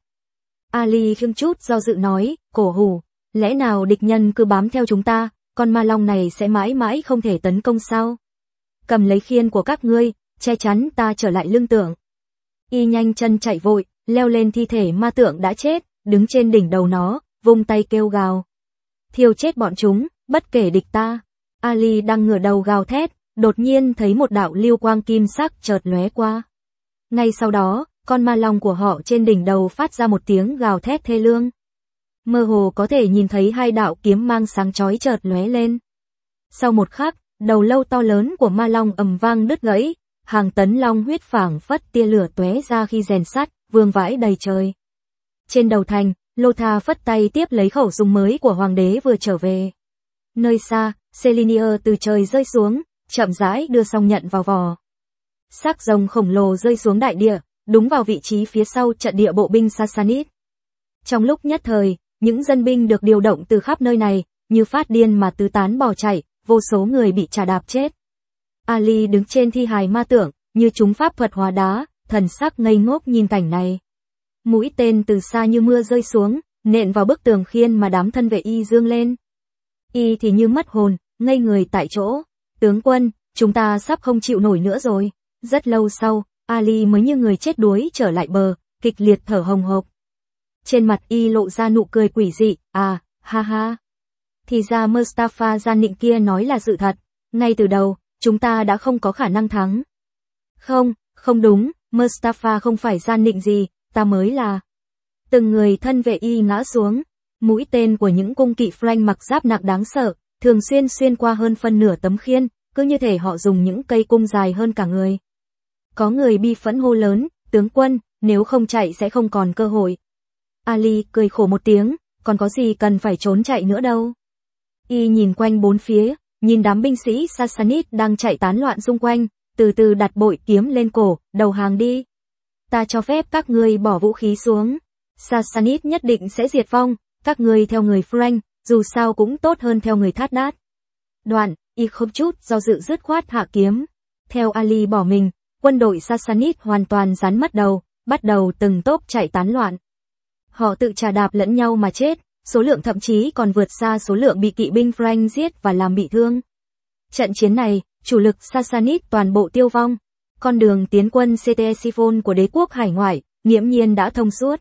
Ali khiêng chút do dự nói, cổ hủ, lẽ nào địch nhân cứ bám theo chúng ta, con ma long này sẽ mãi mãi không thể tấn công sao? Cầm lấy khiên của các ngươi, che chắn ta trở lại lưng tượng. Y nhanh chân chạy vội, leo lên thi thể ma tượng đã chết, đứng trên đỉnh đầu nó, vung tay kêu gào. Thiêu chết bọn chúng, bất kể địch ta. Ali đang ngửa đầu gào thét, đột nhiên thấy một đạo lưu quang kim sắc chợt lóe qua. Ngay sau đó, con ma long của họ trên đỉnh đầu phát ra một tiếng gào thét thê lương. Mơ hồ có thể nhìn thấy hai đạo kiếm mang sáng chói chợt lóe lên. Sau một khắc, đầu lâu to lớn của ma long ầm vang đứt gãy, hàng tấn long huyết phảng phất tia lửa tóe ra khi rèn sắt, vương vãi đầy trời. Trên đầu thành, Lotha phất tay tiếp lấy khẩu súng mới của hoàng đế vừa trở về. Nơi xa, Selenier từ trời rơi xuống, chậm rãi đưa song nhận vào vò. Xác rồng khổng lồ rơi xuống đại địa, đúng vào vị trí phía sau trận địa bộ binh Sassanid. Trong lúc nhất thời, những dân binh được điều động từ khắp nơi này, như phát điên mà tứ tán bỏ chạy, vô số người bị chà đạp chết. Ali đứng trên thi hài ma tượng, như chúng pháp thuật hóa đá, thần sắc ngây ngốc nhìn cảnh này. Mũi tên từ xa như mưa rơi xuống, nện vào bức tường khiên mà đám thân vệ Y dương lên. Y thì như mất hồn, ngây người tại chỗ. Tướng quân, chúng ta sắp không chịu nổi nữa rồi. Rất lâu sau, Ali mới như người chết đuối trở lại bờ, kịch liệt thở hồng hộc. Trên mặt Y lộ ra nụ cười quỷ dị, ha ha. Thì ra Mustafa gian nịnh kia nói là sự thật, ngay từ đầu, chúng ta đã không có khả năng thắng. Không đúng, Mustafa không phải gian nịnh gì, ta mới là. Từng người thân vệ Y ngã xuống, mũi tên của những cung kỵ Frank mặc giáp nặng đáng sợ, thường xuyên qua hơn phân nửa tấm khiên, cứ như thể họ dùng những cây cung dài hơn cả người. Có người bi phẫn hô lớn, tướng quân, nếu không chạy sẽ không còn cơ hội. Ali cười khổ một tiếng, còn có gì cần phải trốn chạy nữa đâu. Y nhìn quanh bốn phía, nhìn đám binh sĩ Sassanid đang chạy tán loạn xung quanh, từ từ đặt bội kiếm lên cổ, đầu hàng đi. Ta cho phép các ngươi bỏ vũ khí xuống. Sassanid nhất định sẽ diệt vong, các ngươi theo người Frank, dù sao cũng tốt hơn theo người Thát Đát. Đoạn, Y không chút do dự dứt khoát hạ kiếm. Theo Ali bỏ mình, quân đội Sassanid hoàn toàn rắn mất đầu, bắt đầu từng tốp chạy tán loạn. Họ tự chà đạp lẫn nhau mà chết, số lượng thậm chí còn vượt xa số lượng bị kỵ binh Frank giết và làm bị thương. Trận chiến này, chủ lực Sassanid toàn bộ tiêu vong. Con đường tiến quân Ctesiphon của đế quốc hải ngoại, nghiễm nhiên đã thông suốt.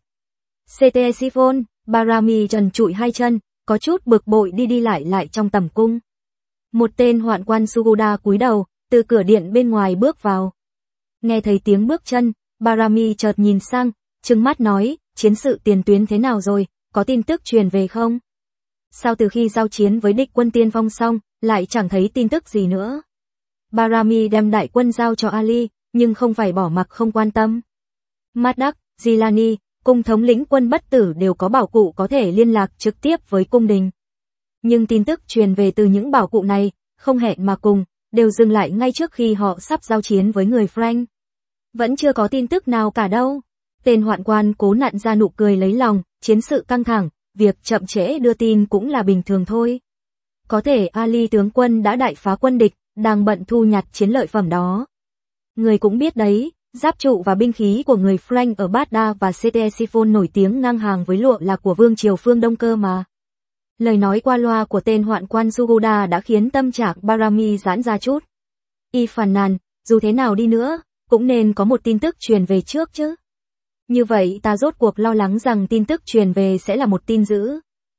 Ctesiphon, Barami trần trụi hai chân, có chút bực bội đi lại trong tầm cung. Một tên hoạn quan Sugoda cúi đầu, từ cửa điện bên ngoài bước vào. Nghe thấy tiếng bước chân, Barami chợt nhìn sang, trừng mắt nói, chiến sự tiền tuyến thế nào rồi, có tin tức truyền về không? Sao từ khi giao chiến với địch quân tiên phong xong, lại chẳng thấy tin tức gì nữa? Barami đem đại quân giao cho Ali, nhưng không phải bỏ mặc không quan tâm. Maddak, Gilani, cung thống lĩnh quân bất tử đều có bảo cụ có thể liên lạc trực tiếp với cung đình. Nhưng tin tức truyền về từ những bảo cụ này, không hẹn mà cùng, đều dừng lại ngay trước khi họ sắp giao chiến với người Frank. Vẫn chưa có tin tức nào cả đâu. Tên hoạn quan cố nặn ra nụ cười lấy lòng, chiến sự căng thẳng, việc chậm trễ đưa tin cũng là bình thường thôi. Có thể Ali tướng quân đã đại phá quân địch, đang bận thu nhặt chiến lợi phẩm đó. Người cũng biết đấy, giáp trụ và binh khí của người Frank ở Baghdad và Ctesiphon nổi tiếng ngang hàng với lụa là của vương triều phương Đông cơ mà. Lời nói qua loa của tên hoạn quan Sugoda đã khiến tâm trạng Barami giãn ra chút. Y phàn nàn, dù thế nào đi nữa, cũng nên có một tin tức truyền về trước chứ. Như vậy ta rốt cuộc lo lắng rằng tin tức truyền về sẽ là một tin dữ.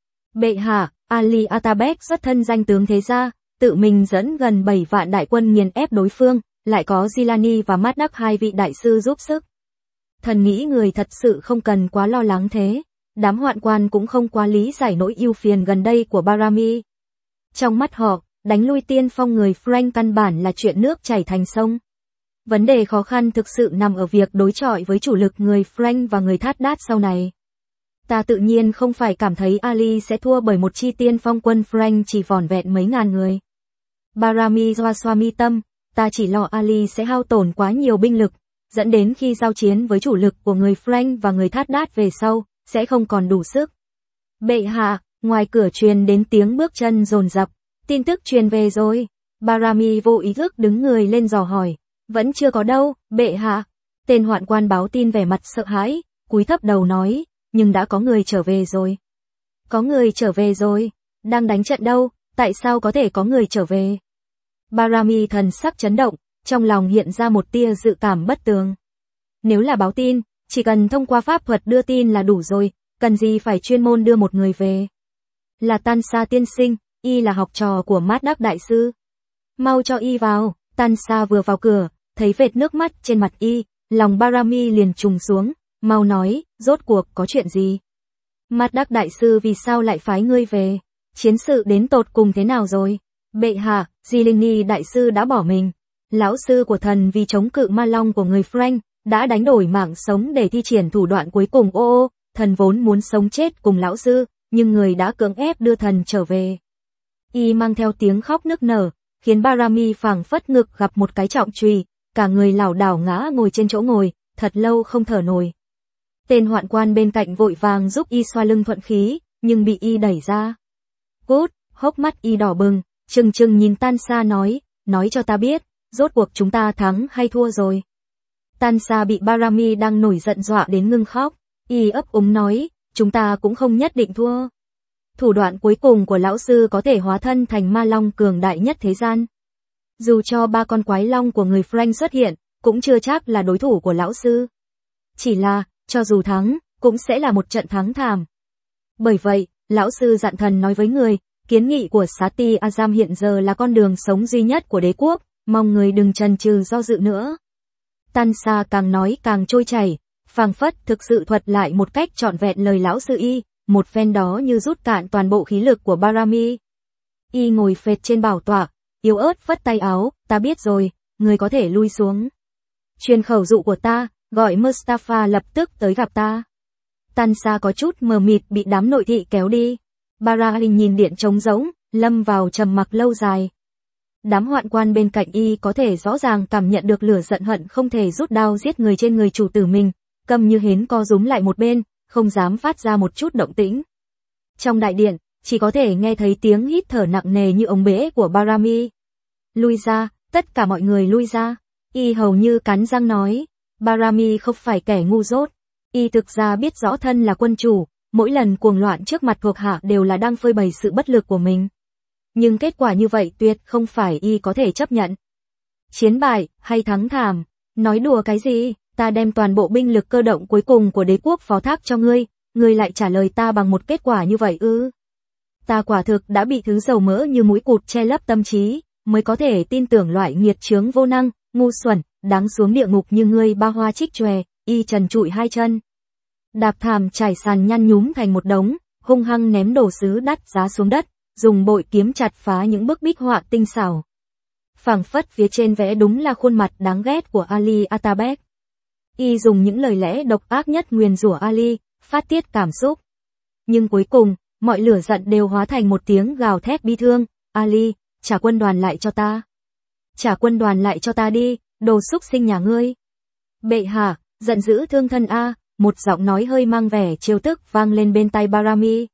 Bệ hạ, Ali Atabek xuất thân danh tướng thế gia, tự mình dẫn gần 7 vạn đại quân nghiền ép đối phương, lại có Gilani và Maddak hai vị đại sư giúp sức. Thần nghĩ người thật sự không cần quá lo lắng thế. Đám hoạn quan cũng không quá lý giải nỗi ưu phiền gần đây của Barami. Trong mắt họ, đánh lui tiên phong người Frank căn bản là chuyện nước chảy thành sông. Vấn đề khó khăn thực sự nằm ở việc đối chọi với chủ lực người Frank và người Thát Đát sau này. Ta tự nhiên không phải cảm thấy Ali sẽ thua bởi một chi tiên phong quân Frank chỉ vỏn vẹn mấy ngàn người. Barami xoa xoa mi tâm, ta chỉ lo Ali sẽ hao tổn quá nhiều binh lực, dẫn đến khi giao chiến với chủ lực của người Frank và người Thát Đát về sau, sẽ không còn đủ sức. Bệ hạ, ngoài cửa truyền đến tiếng bước chân dồn dập, tin tức truyền về rồi. Barami vô ý thức đứng người lên dò hỏi, vẫn chưa có đâu, bệ hạ. Tên hoạn quan báo tin vẻ mặt sợ hãi, cúi thấp đầu nói, nhưng đã có người trở về rồi. Có người trở về rồi, đang đánh trận đâu, tại sao có thể có người trở về? Barami thần sắc chấn động, trong lòng hiện ra một tia dự cảm bất tường. Nếu là báo tin, chỉ cần thông qua pháp thuật đưa tin là đủ rồi, cần gì phải chuyên môn đưa một người về. Là Tansa tiên sinh, y là học trò của Mát Đắc đại sư. Mau cho y vào. Tansa vừa vào cửa, thấy vệt nước mắt trên mặt y, lòng Barami liền trùng xuống, mau nói, rốt cuộc có chuyện gì? Mát Đắc đại sư vì sao lại phái ngươi về? Chiến sự đến tột cùng thế nào rồi? Bệ hạ, Zilini đại sư đã bỏ mình. Lão sư của thần vì chống cự ma long của người Frank, đã đánh đổi mạng sống để thi triển thủ đoạn cuối cùng. Ô ô, thần vốn muốn sống chết cùng lão sư, nhưng người đã cưỡng ép đưa thần trở về. Y mang theo tiếng khóc nức nở, khiến Barami phảng phất ngực gặp một cái trọng chùy, cả người lảo đảo ngã ngồi trên chỗ ngồi, thật lâu không thở nổi. Tên hoạn quan bên cạnh vội vàng giúp y xoa lưng thuận khí, nhưng bị y đẩy ra. Cút, hốc mắt y đỏ bừng, trừng trừng nhìn Tansa nói cho ta biết, rốt cuộc chúng ta thắng hay thua rồi. Tansa bị Barami đang nổi giận dọa đến ngưng khóc, y ấp úng nói, chúng ta cũng không nhất định thua. Thủ đoạn cuối cùng của lão sư có thể hóa thân thành ma long cường đại nhất thế gian. Dù cho 3 con quái long của người Frank xuất hiện, cũng chưa chắc là đối thủ của lão sư. Chỉ là, cho dù thắng, cũng sẽ là một trận thắng thảm. Bởi vậy, lão sư dặn thần nói với người, kiến nghị của Sati Azam hiện giờ là con đường sống duy nhất của đế quốc, mong người đừng chần chừ do dự nữa. Tansa càng nói càng trôi chảy, phảng phất thực sự thuật lại một cách trọn vẹn lời lão sư y, một phen đó như rút cạn toàn bộ khí lực của Barami. Y ngồi phệt trên bảo tọa, yếu ớt phất tay áo, ta biết rồi, người có thể lui xuống. Truyền khẩu dụ của ta, gọi Mustafa lập tức tới gặp ta. Tansa có chút mờ mịt bị đám nội thị kéo đi. Barami nhìn điện trống rỗng, lâm vào trầm mặc lâu dài. Đám hoạn quan bên cạnh y có thể rõ ràng cảm nhận được lửa giận hận không thể rút đao giết người trên người chủ tử mình, câm như hến co rúm lại một bên, không dám phát ra một chút động tĩnh. Trong đại điện, chỉ có thể nghe thấy tiếng hít thở nặng nề như ống bể của Barami. Lui ra, tất cả mọi người lui ra. Y hầu như cắn răng nói, Barami không phải kẻ ngu dốt. Y thực ra biết rõ thân là quân chủ, mỗi lần cuồng loạn trước mặt thuộc hạ đều là đang phơi bày sự bất lực của mình. Nhưng kết quả như vậy tuyệt không phải y có thể chấp nhận. Chiến bại, hay thắng thảm, nói đùa cái gì, ta đem toàn bộ binh lực cơ động cuối cùng của đế quốc phó thác cho ngươi, ngươi lại trả lời ta bằng một kết quả như vậy ư? Ta quả thực đã bị thứ dầu mỡ như mũi cụt che lấp tâm trí, mới có thể tin tưởng loại nghiệt chướng vô năng, ngu xuẩn, đáng xuống địa ngục như ngươi. Ba hoa trích chòe, y trần trụi hai chân, đạp thảm trải sàn nhăn nhúm thành một đống, hung hăng ném đồ sứ đắt giá xuống đất, dùng bội kiếm chặt phá những bức bích họa tinh xảo. Phảng phất phía trên vẽ đúng là khuôn mặt đáng ghét của Ali Atabek. Y dùng những lời lẽ độc ác nhất nguyền rủa Ali, phát tiết cảm xúc. Nhưng cuối cùng, mọi lửa giận đều hóa thành một tiếng gào thét bi thương, Ali, trả quân đoàn lại cho ta. Trả quân đoàn lại cho ta đi, đồ xúc sinh nhà ngươi. Bệ hạ, giận dữ thương thân a, một giọng nói hơi mang vẻ trêu tức vang lên bên tai Barami.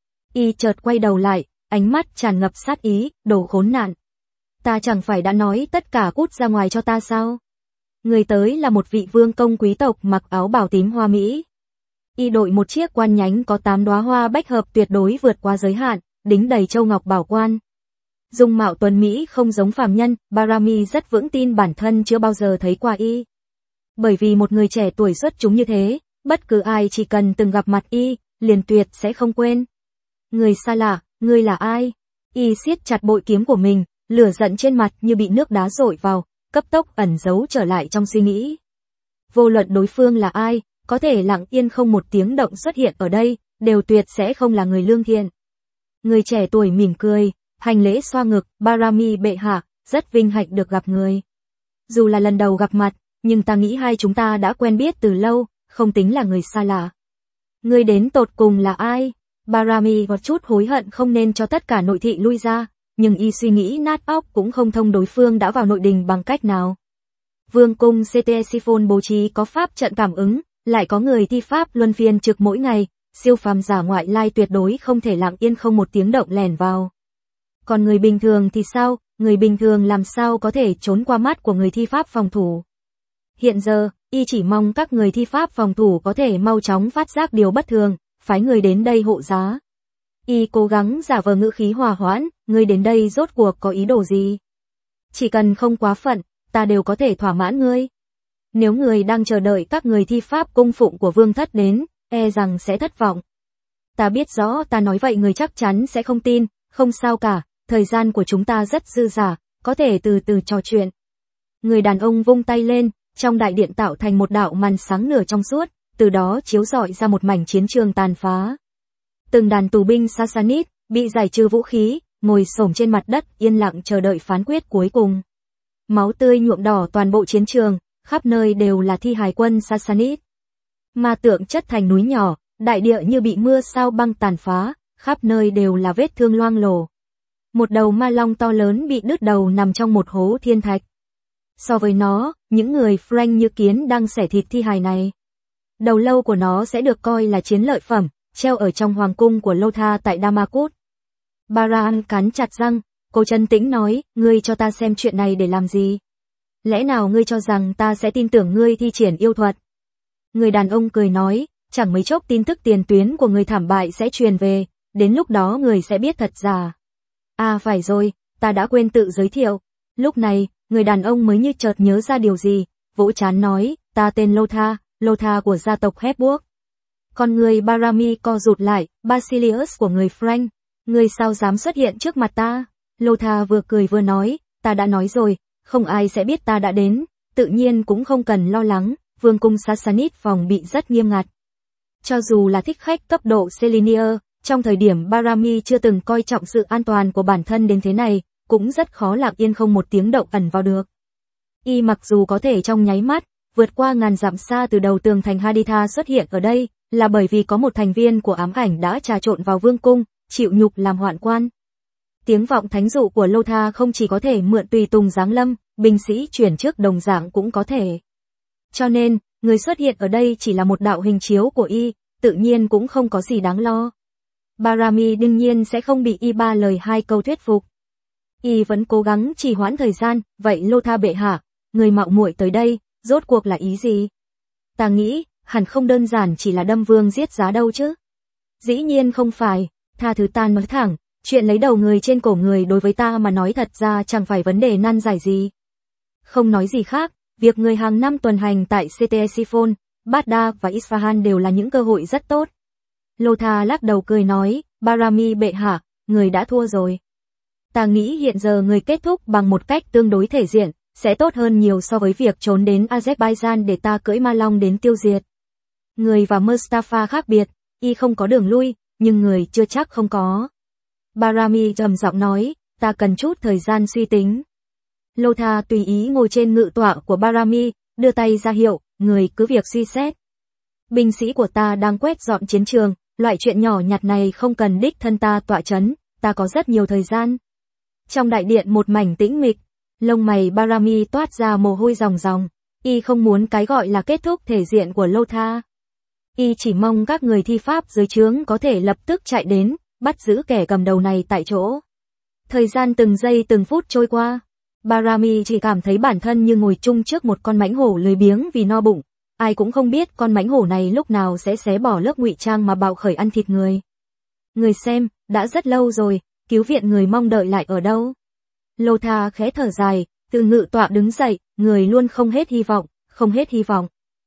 Y chợt quay đầu lại, ánh mắt tràn ngập sát ý, đồ khốn nạn. Ta chẳng phải đã nói tất cả cút ra ngoài cho ta sao? Người tới là một vị vương công quý tộc mặc áo bào tím hoa mỹ. Y đội một chiếc quan nhánh có 8 đóa hoa bách hợp tuyệt đối vượt qua giới hạn, đính đầy châu ngọc bảo quan. Dung mạo tuấn mỹ không giống phàm nhân, Barami rất vững tin bản thân chưa bao giờ thấy qua y. Bởi vì một người trẻ tuổi xuất chúng như thế, bất cứ ai chỉ cần từng gặp mặt y, liền tuyệt sẽ không quên. Người xa lạ, ngươi là ai? Y siết chặt bội kiếm của mình, lửa giận trên mặt như bị nước đá dội vào, cấp tốc ẩn giấu trở lại trong suy nghĩ. Vô luận đối phương là ai, có thể lặng yên không một tiếng động xuất hiện ở đây, đều tuyệt sẽ không là người lương thiện. Người trẻ tuổi mỉm cười, hành lễ xoa ngực, Barami bệ hạ, rất vinh hạnh được gặp người. Dù là lần đầu gặp mặt, nhưng ta nghĩ hai chúng ta đã quen biết từ lâu, không tính là người xa lạ. Ngươi đến tột cùng là ai? Barami có chút hối hận không nên cho tất cả nội thị lui ra, nhưng y suy nghĩ nát óc cũng không thông đối phương đã vào nội đình bằng cách nào. Vương cung Ctesiphon bố trí có pháp trận cảm ứng, lại có người thi pháp luân phiên trực mỗi ngày, siêu phàm giả ngoại lai tuyệt đối không thể lặng yên không một tiếng động lẻn vào. Còn người bình thường thì sao, người bình thường làm sao có thể trốn qua mắt của người thi pháp phòng thủ. Hiện giờ, y chỉ mong các người thi pháp phòng thủ có thể mau chóng phát giác điều bất thường, phái người đến đây hộ giá. Y cố gắng giả vờ ngữ khí hòa hoãn, ngươi đến đây rốt cuộc có ý đồ gì? Chỉ cần không quá phận, ta đều có thể thỏa mãn ngươi. Nếu người đang chờ đợi các người thi pháp cung phụng của vương thất đến, e rằng sẽ thất vọng. Ta biết rõ ta nói vậy người chắc chắn sẽ không tin, không sao cả, thời gian của chúng ta rất dư dả, có thể từ từ trò chuyện. Người đàn ông vung tay lên, trong đại điện tạo thành một đạo màn sáng nửa trong suốt, từ đó chiếu rọi ra một mảnh chiến trường tàn phá. Từng đàn tù binh Sassanid, bị giải trừ vũ khí, ngồi xổm trên mặt đất yên lặng chờ đợi phán quyết cuối cùng. Máu tươi nhuộm đỏ toàn bộ chiến trường, khắp nơi đều là thi hài quân Sassanid. Ma tượng chất thành núi nhỏ, đại địa như bị mưa sao băng tàn phá, khắp nơi đều là vết thương loang lổ. Một đầu ma long to lớn bị đứt đầu nằm trong một hố thiên thạch. So với nó, những người Frank như kiến đang xẻ thịt thi hài này. Đầu lâu của nó sẽ được coi là chiến lợi phẩm, treo ở trong hoàng cung của Lothar tại Damascus. Baran cắn chặt răng, cô trấn tĩnh nói, ngươi cho ta xem chuyện này để làm gì? Lẽ nào ngươi cho rằng ta sẽ tin tưởng ngươi thi triển yêu thuật? Người đàn ông cười nói, chẳng mấy chốc tin tức tiền tuyến của người thảm bại sẽ truyền về, đến lúc đó người sẽ biết thật giả. À phải rồi, ta đã quên tự giới thiệu. Lúc này, người đàn ông mới như chợt nhớ ra điều gì, vỗ trán nói, ta tên Lothar, Lothar của gia tộc Hepburg. Con người Barami co rụt lại, Basilius của người Frank, ngươi sao dám xuất hiện trước mặt ta? Lothar vừa cười vừa nói, ta đã nói rồi, không ai sẽ biết ta đã đến, tự nhiên cũng không cần lo lắng, vương cung Sassanid phòng bị rất nghiêm ngặt. Cho dù là thích khách cấp độ Selenier, trong thời điểm Barami chưa từng coi trọng sự an toàn của bản thân đến thế này, cũng rất khó lặng yên không một tiếng động ẩn vào được. Y mặc dù có thể trong nháy mắt, vượt qua ngàn dặm xa từ đầu tường thành Haditha xuất hiện ở đây, là bởi vì có một thành viên của ám ảnh đã trà trộn vào vương cung, chịu nhục làm hoạn quan. Tiếng vọng thánh dụ của Lothar không chỉ có thể mượn tùy tùng giáng lâm, binh sĩ chuyển trước đồng dạng cũng có thể. Cho nên, người xuất hiện ở đây chỉ là một đạo hình chiếu của y, tự nhiên cũng không có gì đáng lo. Barami đương nhiên sẽ không bị y ba lời hai câu thuyết phục. Y vẫn cố gắng trì hoãn thời gian, vậy Lothar bệ hạ, người mạo muội tới đây, rốt cuộc là ý gì? Ta nghĩ, hẳn không đơn giản chỉ là đâm vương giết giá đâu chứ. Dĩ nhiên không phải, tha thứ ta nói thẳng, chuyện lấy đầu người trên cổ người đối với ta mà nói thật ra chẳng phải vấn đề nan giải gì. Không nói gì khác, việc người hàng năm tuần hành tại Ctesiphon, Baghdad và Isfahan đều là những cơ hội rất tốt. Lothar lắc đầu cười nói, Barami bệ hạ, người đã thua rồi. Ta nghĩ hiện giờ người kết thúc bằng một cách tương đối thể diện, sẽ tốt hơn nhiều so với việc trốn đến Azerbaijan để ta cưỡi ma long đến tiêu diệt. Người và Mustafa khác biệt, y không có đường lui, nhưng người chưa chắc không có. Barami trầm giọng nói, ta cần chút thời gian suy tính. Lothar tùy ý ngồi trên ngự tọa của Barami, đưa tay ra hiệu, người cứ việc suy xét. Binh sĩ của ta đang quét dọn chiến trường, loại chuyện nhỏ nhặt này không cần đích thân ta tọa chấn, ta có rất nhiều thời gian. Trong đại điện một mảnh tĩnh mịch, lông mày Barami toát ra mồ hôi ròng ròng, y không muốn cái gọi là kết thúc thể diện của Lothar. Y chỉ mong các người thi pháp dưới trướng có thể lập tức chạy đến, bắt giữ kẻ cầm đầu này tại chỗ. Thời gian từng giây từng phút trôi qua, Barami chỉ cảm thấy bản thân như ngồi chung trước một con mãnh hổ lười biếng vì no bụng. Ai cũng không biết con mãnh hổ này lúc nào sẽ xé bỏ lớp ngụy trang mà bạo khởi ăn thịt người. Người xem, đã rất lâu rồi, cứu viện người mong đợi lại ở đâu? Lothar khẽ thở dài, từ ngự tọa đứng dậy, người luôn không hết hy vọng, không hết hy vọng.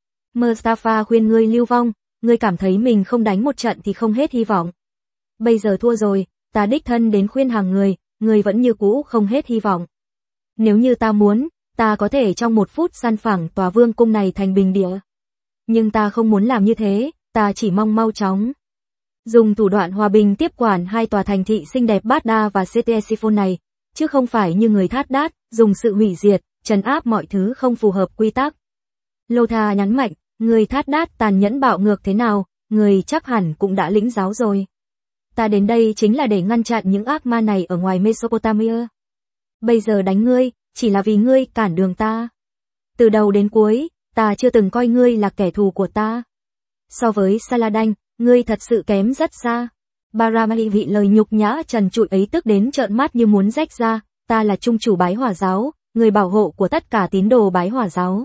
Mustafa khuyên ngươi lưu vong, ngươi cảm thấy mình không đánh một trận thì không hết hy vọng. Bây giờ thua rồi, ta đích thân đến khuyên hàng người vẫn như cũ không hết hy vọng. Nếu như ta muốn, ta có thể trong một phút san phẳng tòa vương cung này thành bình địa. Nhưng ta không muốn làm như thế, ta chỉ mong mau chóng dùng thủ đoạn hòa bình tiếp quản hai tòa thành thị xinh đẹp Baghdad và Ctesiphon này, chứ không phải như người thát đát, dùng sự hủy diệt, trấn áp mọi thứ không phù hợp quy tắc. Lothar nhấn mạnh, người thát đát tàn nhẫn bạo ngược thế nào, người chắc hẳn cũng đã lĩnh giáo rồi. Ta đến đây chính là để ngăn chặn những ác ma này ở ngoài Mesopotamia. Bây giờ đánh ngươi, chỉ là vì ngươi cản đường ta. Từ đầu đến cuối, ta chưa từng coi ngươi là kẻ thù của ta. So với Saladin, ngươi thật sự kém rất xa. Barami vị lời nhục nhã trần trụi ấy tức đến trợn mắt như muốn rách ra, ta là trung chủ Bái Hỏa giáo, người bảo hộ của tất cả tín đồ Bái Hỏa giáo.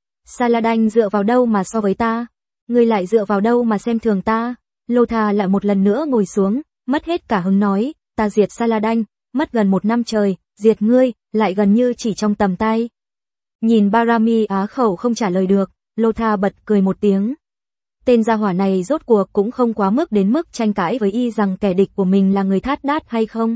Saladin dựa vào đâu mà so với ta? Ngươi lại dựa vào đâu mà xem thường ta? Lothar lại một lần nữa ngồi xuống, mất hết cả hứng nói, ta diệt Saladin, mất gần 1 năm trời, diệt ngươi, lại gần như chỉ trong tầm tay. Nhìn Barami á khẩu không trả lời được, Lothar bật cười một tiếng. Tên gia hỏa này rốt cuộc cũng không quá mức đến mức tranh cãi với y rằng kẻ địch của mình là người Thát Đát hay không.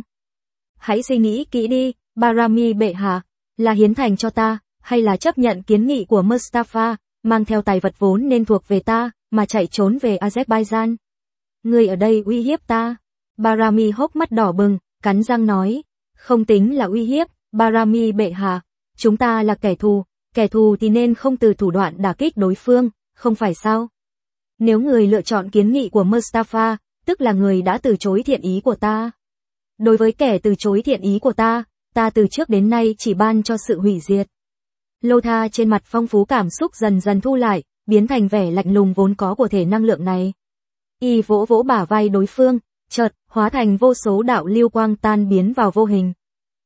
Hãy suy nghĩ kỹ đi, Barami bệ hạ, là hiến thành cho ta, hay là chấp nhận kiến nghị của Mustafa, mang theo tài vật vốn nên thuộc về ta, mà chạy trốn về Azerbaijan. Ngươi ở đây uy hiếp ta. Barami hốc mắt đỏ bừng, cắn răng nói. Không tính là uy hiếp, Barami bệ hạ. Chúng ta là kẻ thù thì nên không từ thủ đoạn đả kích đối phương, không phải sao? Nếu người lựa chọn kiến nghị của Mustafa, tức là người đã từ chối thiện ý của ta. Đối với kẻ từ chối thiện ý của ta từ trước đến nay chỉ ban cho sự hủy diệt. Lothar trên mặt phong phú cảm xúc dần dần thu lại, biến thành vẻ lạnh lùng vốn có của thể năng lượng này. Y vỗ vỗ bả vai đối phương, chợt hóa thành vô số đạo lưu quang tan biến vào vô hình.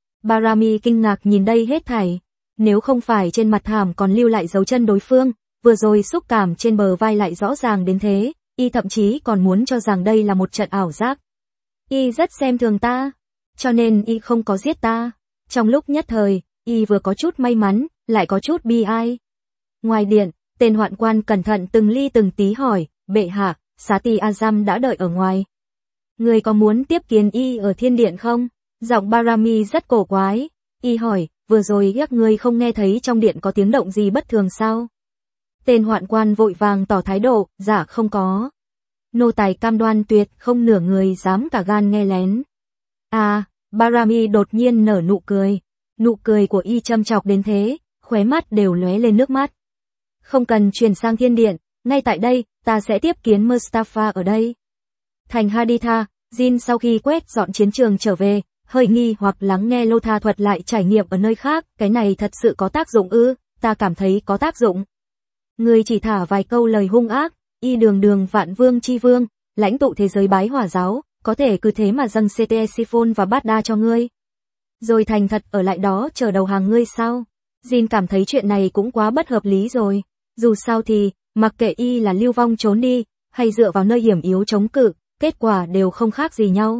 Barami kinh ngạc nhìn đây hết thảy, nếu không phải trên mặt thảm còn lưu lại dấu chân đối phương, vừa rồi xúc cảm trên bờ vai lại rõ ràng đến thế, y thậm chí còn muốn cho rằng đây là một trận ảo giác. Y rất xem thường ta, cho nên y không có giết ta. Trong lúc nhất thời, y vừa có chút may mắn, lại có chút bi ai. Ngoài điện, tên hoạn quan cẩn thận từng ly từng tí hỏi, bệ hạ, Sati Azam đã đợi ở ngoài. Người có muốn tiếp kiến y ở thiên điện không? Giọng Barami rất cổ quái. Y hỏi, vừa rồi các ngươi không nghe thấy trong điện có tiếng động gì bất thường sao? Tên hoạn quan vội vàng tỏ thái độ, dạ không có. Nô tài cam đoan tuyệt không nửa người dám cả gan nghe lén. À, Barami đột nhiên nở nụ cười của y châm chọc đến thế, khóe mắt đều lóe lên nước mắt. Không cần chuyển sang thiên điện, ngay tại đây, ta sẽ tiếp kiến Mustafa ở đây. Thành Haditha, Jin sau khi quét dọn chiến trường trở về, hơi nghi hoặc lắng nghe Lothar thuật lại trải nghiệm ở nơi khác, cái này thật sự có tác dụng ư? Ta cảm thấy có tác dụng. Người chỉ thả vài câu lời hung ác, y đường vạn vương chi vương, lãnh tụ thế giới bái hỏa giáo, có thể cứ thế mà dâng Ctesiphon và Bát-đa cho ngươi. Rồi thành thật ở lại đó chờ đầu hàng ngươi sao? Jin cảm thấy chuyện này cũng quá bất hợp lý rồi. Dù sao thì, mặc kệ y là lưu vong trốn đi, hay dựa vào nơi hiểm yếu chống cự, kết quả đều không khác gì nhau.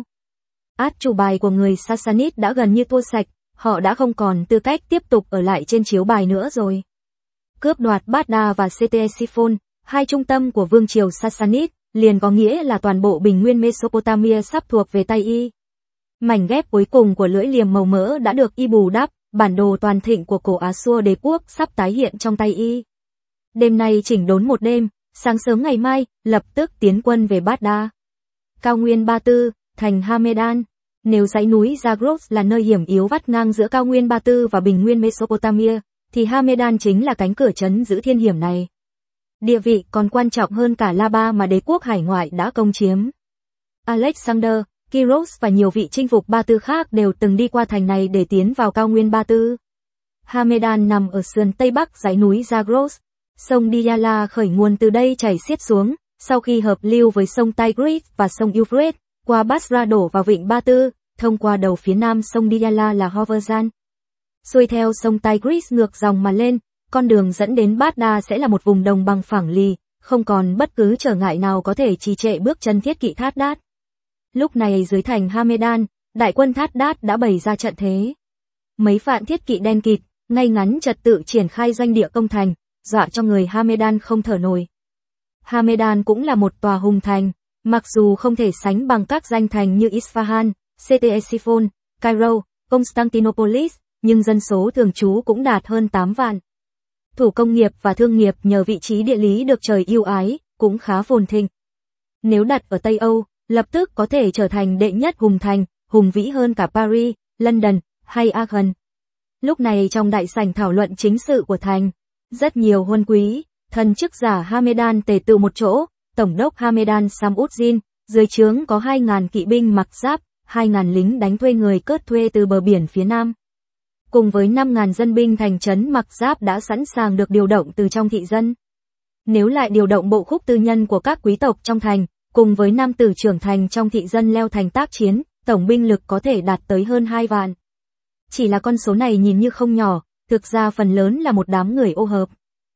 Át chủ bài của người Sassanid đã gần như thua sạch, họ đã không còn tư cách tiếp tục ở lại trên chiếu bài nữa rồi. Cướp đoạt Bát-đa và Ctesiphon, hai trung tâm của vương triều Sassanid, liền có nghĩa là toàn bộ bình nguyên Mesopotamia sắp thuộc về tay y. Mảnh ghép cuối cùng của lưỡi liềm màu mỡ đã được y bù đắp, bản đồ toàn thịnh của cổ Á-xua đế quốc sắp tái hiện trong tay y. Đêm nay chỉnh đốn một đêm, sáng sớm ngày mai, lập tức tiến quân về Bát-đa. Cao nguyên Ba Tư, thành Hamedan. Nếu dãy núi Zagros là nơi hiểm yếu vắt ngang giữa cao nguyên Ba Tư và bình nguyên Mesopotamia, thì Hamedan chính là cánh cửa trấn giữ thiên hiểm này. Địa vị còn quan trọng hơn cả La-ba mà đế quốc hải ngoại đã công chiếm. Alexander, Kyros và nhiều vị chinh phục Ba Tư khác đều từng đi qua thành này để tiến vào cao nguyên Ba Tư. Hamedan nằm ở sườn tây bắc dãy núi Zagros. Sông Diyala khởi nguồn từ đây chảy xiết xuống, sau khi hợp lưu với sông Tigris và sông Euphrates, qua Basra đổ vào vịnh Ba Tư, thông qua đầu phía nam sông Diyala là Horvazan. Xuôi theo sông Tigris ngược dòng mà lên, con đường dẫn đến Bát-đa sẽ là một vùng đồng bằng phẳng lì, không còn bất cứ trở ngại nào có thể trì trệ bước chân thiết kỵ Thát Đát. Lúc này dưới thành Hamedan, đại quân Thát Đát đã bày ra trận thế. Mấy vạn thiết kỵ đen kịt, ngay ngắn trật tự triển khai doanh địa công thành, dọa cho người Hamedan không thở nổi. Hamedan cũng là một tòa hùng thành, mặc dù không thể sánh bằng các danh thành như Isfahan, Ctesiphon, Cairo, Constantinopolis, nhưng dân số thường trú cũng đạt hơn 8 vạn. Thủ công nghiệp và thương nghiệp nhờ vị trí địa lý được trời ưu ái, cũng khá phồn thịnh. Nếu đặt ở Tây Âu, lập tức có thể trở thành đệ nhất hùng thành, hùng vĩ hơn cả Paris, London hay Aachen. Lúc này trong đại sảnh thảo luận chính sự của thành, rất nhiều huân quý, thần chức giả Hamedan tề tựu một chỗ, tổng đốc Hamedan Samuddin, dưới trướng có 2.000 kỵ binh mặc giáp, 2.000 lính đánh thuê người cớt thuê từ bờ biển phía nam. Cùng với 5.000 dân binh thành trấn mặc giáp đã sẵn sàng được điều động từ trong thị dân. Nếu lại điều động bộ khúc tư nhân của các quý tộc trong thành, cùng với nam tử trưởng thành trong thị dân leo thành tác chiến, tổng binh lực có thể đạt tới hơn 2 vạn. Chỉ là con số này nhìn như không nhỏ, thực ra phần lớn là một đám người ô hợp.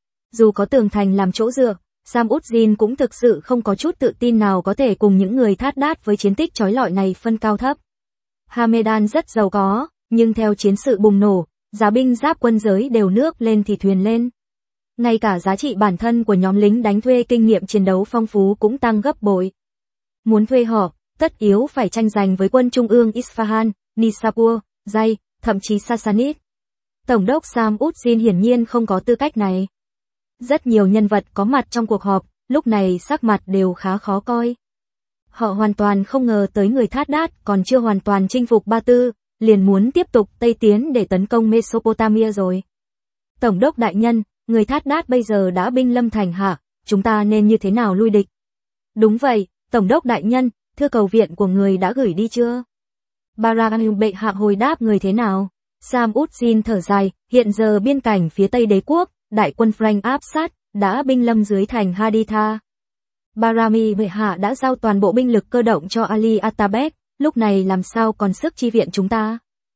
Dù có tường thành làm chỗ dựa, Samuddin cũng thực sự không có chút tự tin nào có thể cùng những người Thát Đát với chiến tích chói lọi này phân cao thấp. Hamedan rất giàu có, nhưng theo chiến sự bùng nổ, giá binh giáp quân giới đều nước lên thì thuyền lên. Ngay cả giá trị bản thân của nhóm lính đánh thuê kinh nghiệm chiến đấu phong phú cũng tăng gấp bội. Muốn thuê họ, tất yếu phải tranh giành với quân trung ương Isfahan, Nishapur, Jay, thậm chí Sassanid. Tổng đốc Sam Ud-Din hiển nhiên không có tư cách này. Rất nhiều nhân vật có mặt trong cuộc họp, lúc này sắc mặt đều khá khó coi. Họ hoàn toàn không ngờ tới người Thát Đát còn chưa hoàn toàn chinh phục Ba Tư, liền muốn tiếp tục Tây tiến để tấn công Mesopotamia rồi. Tổng đốc đại nhân, người Thát Đát bây giờ đã binh lâm thành hạ, chúng ta nên như thế nào lui địch? Đúng vậy, Tổng đốc đại nhân, thư cầu viện của người đã gửi đi chưa? Baraham bệ hạ hồi đáp người thế nào? Sam Ud-Din thở dài, hiện giờ biên cảnh phía Tây đế quốc, đại quân Frank áp sát, đã binh lâm dưới thành Haditha. Barami bệ hạ đã giao toàn bộ binh lực cơ động cho Ali Atabek, lúc này làm sao còn sức chi viện chúng ta?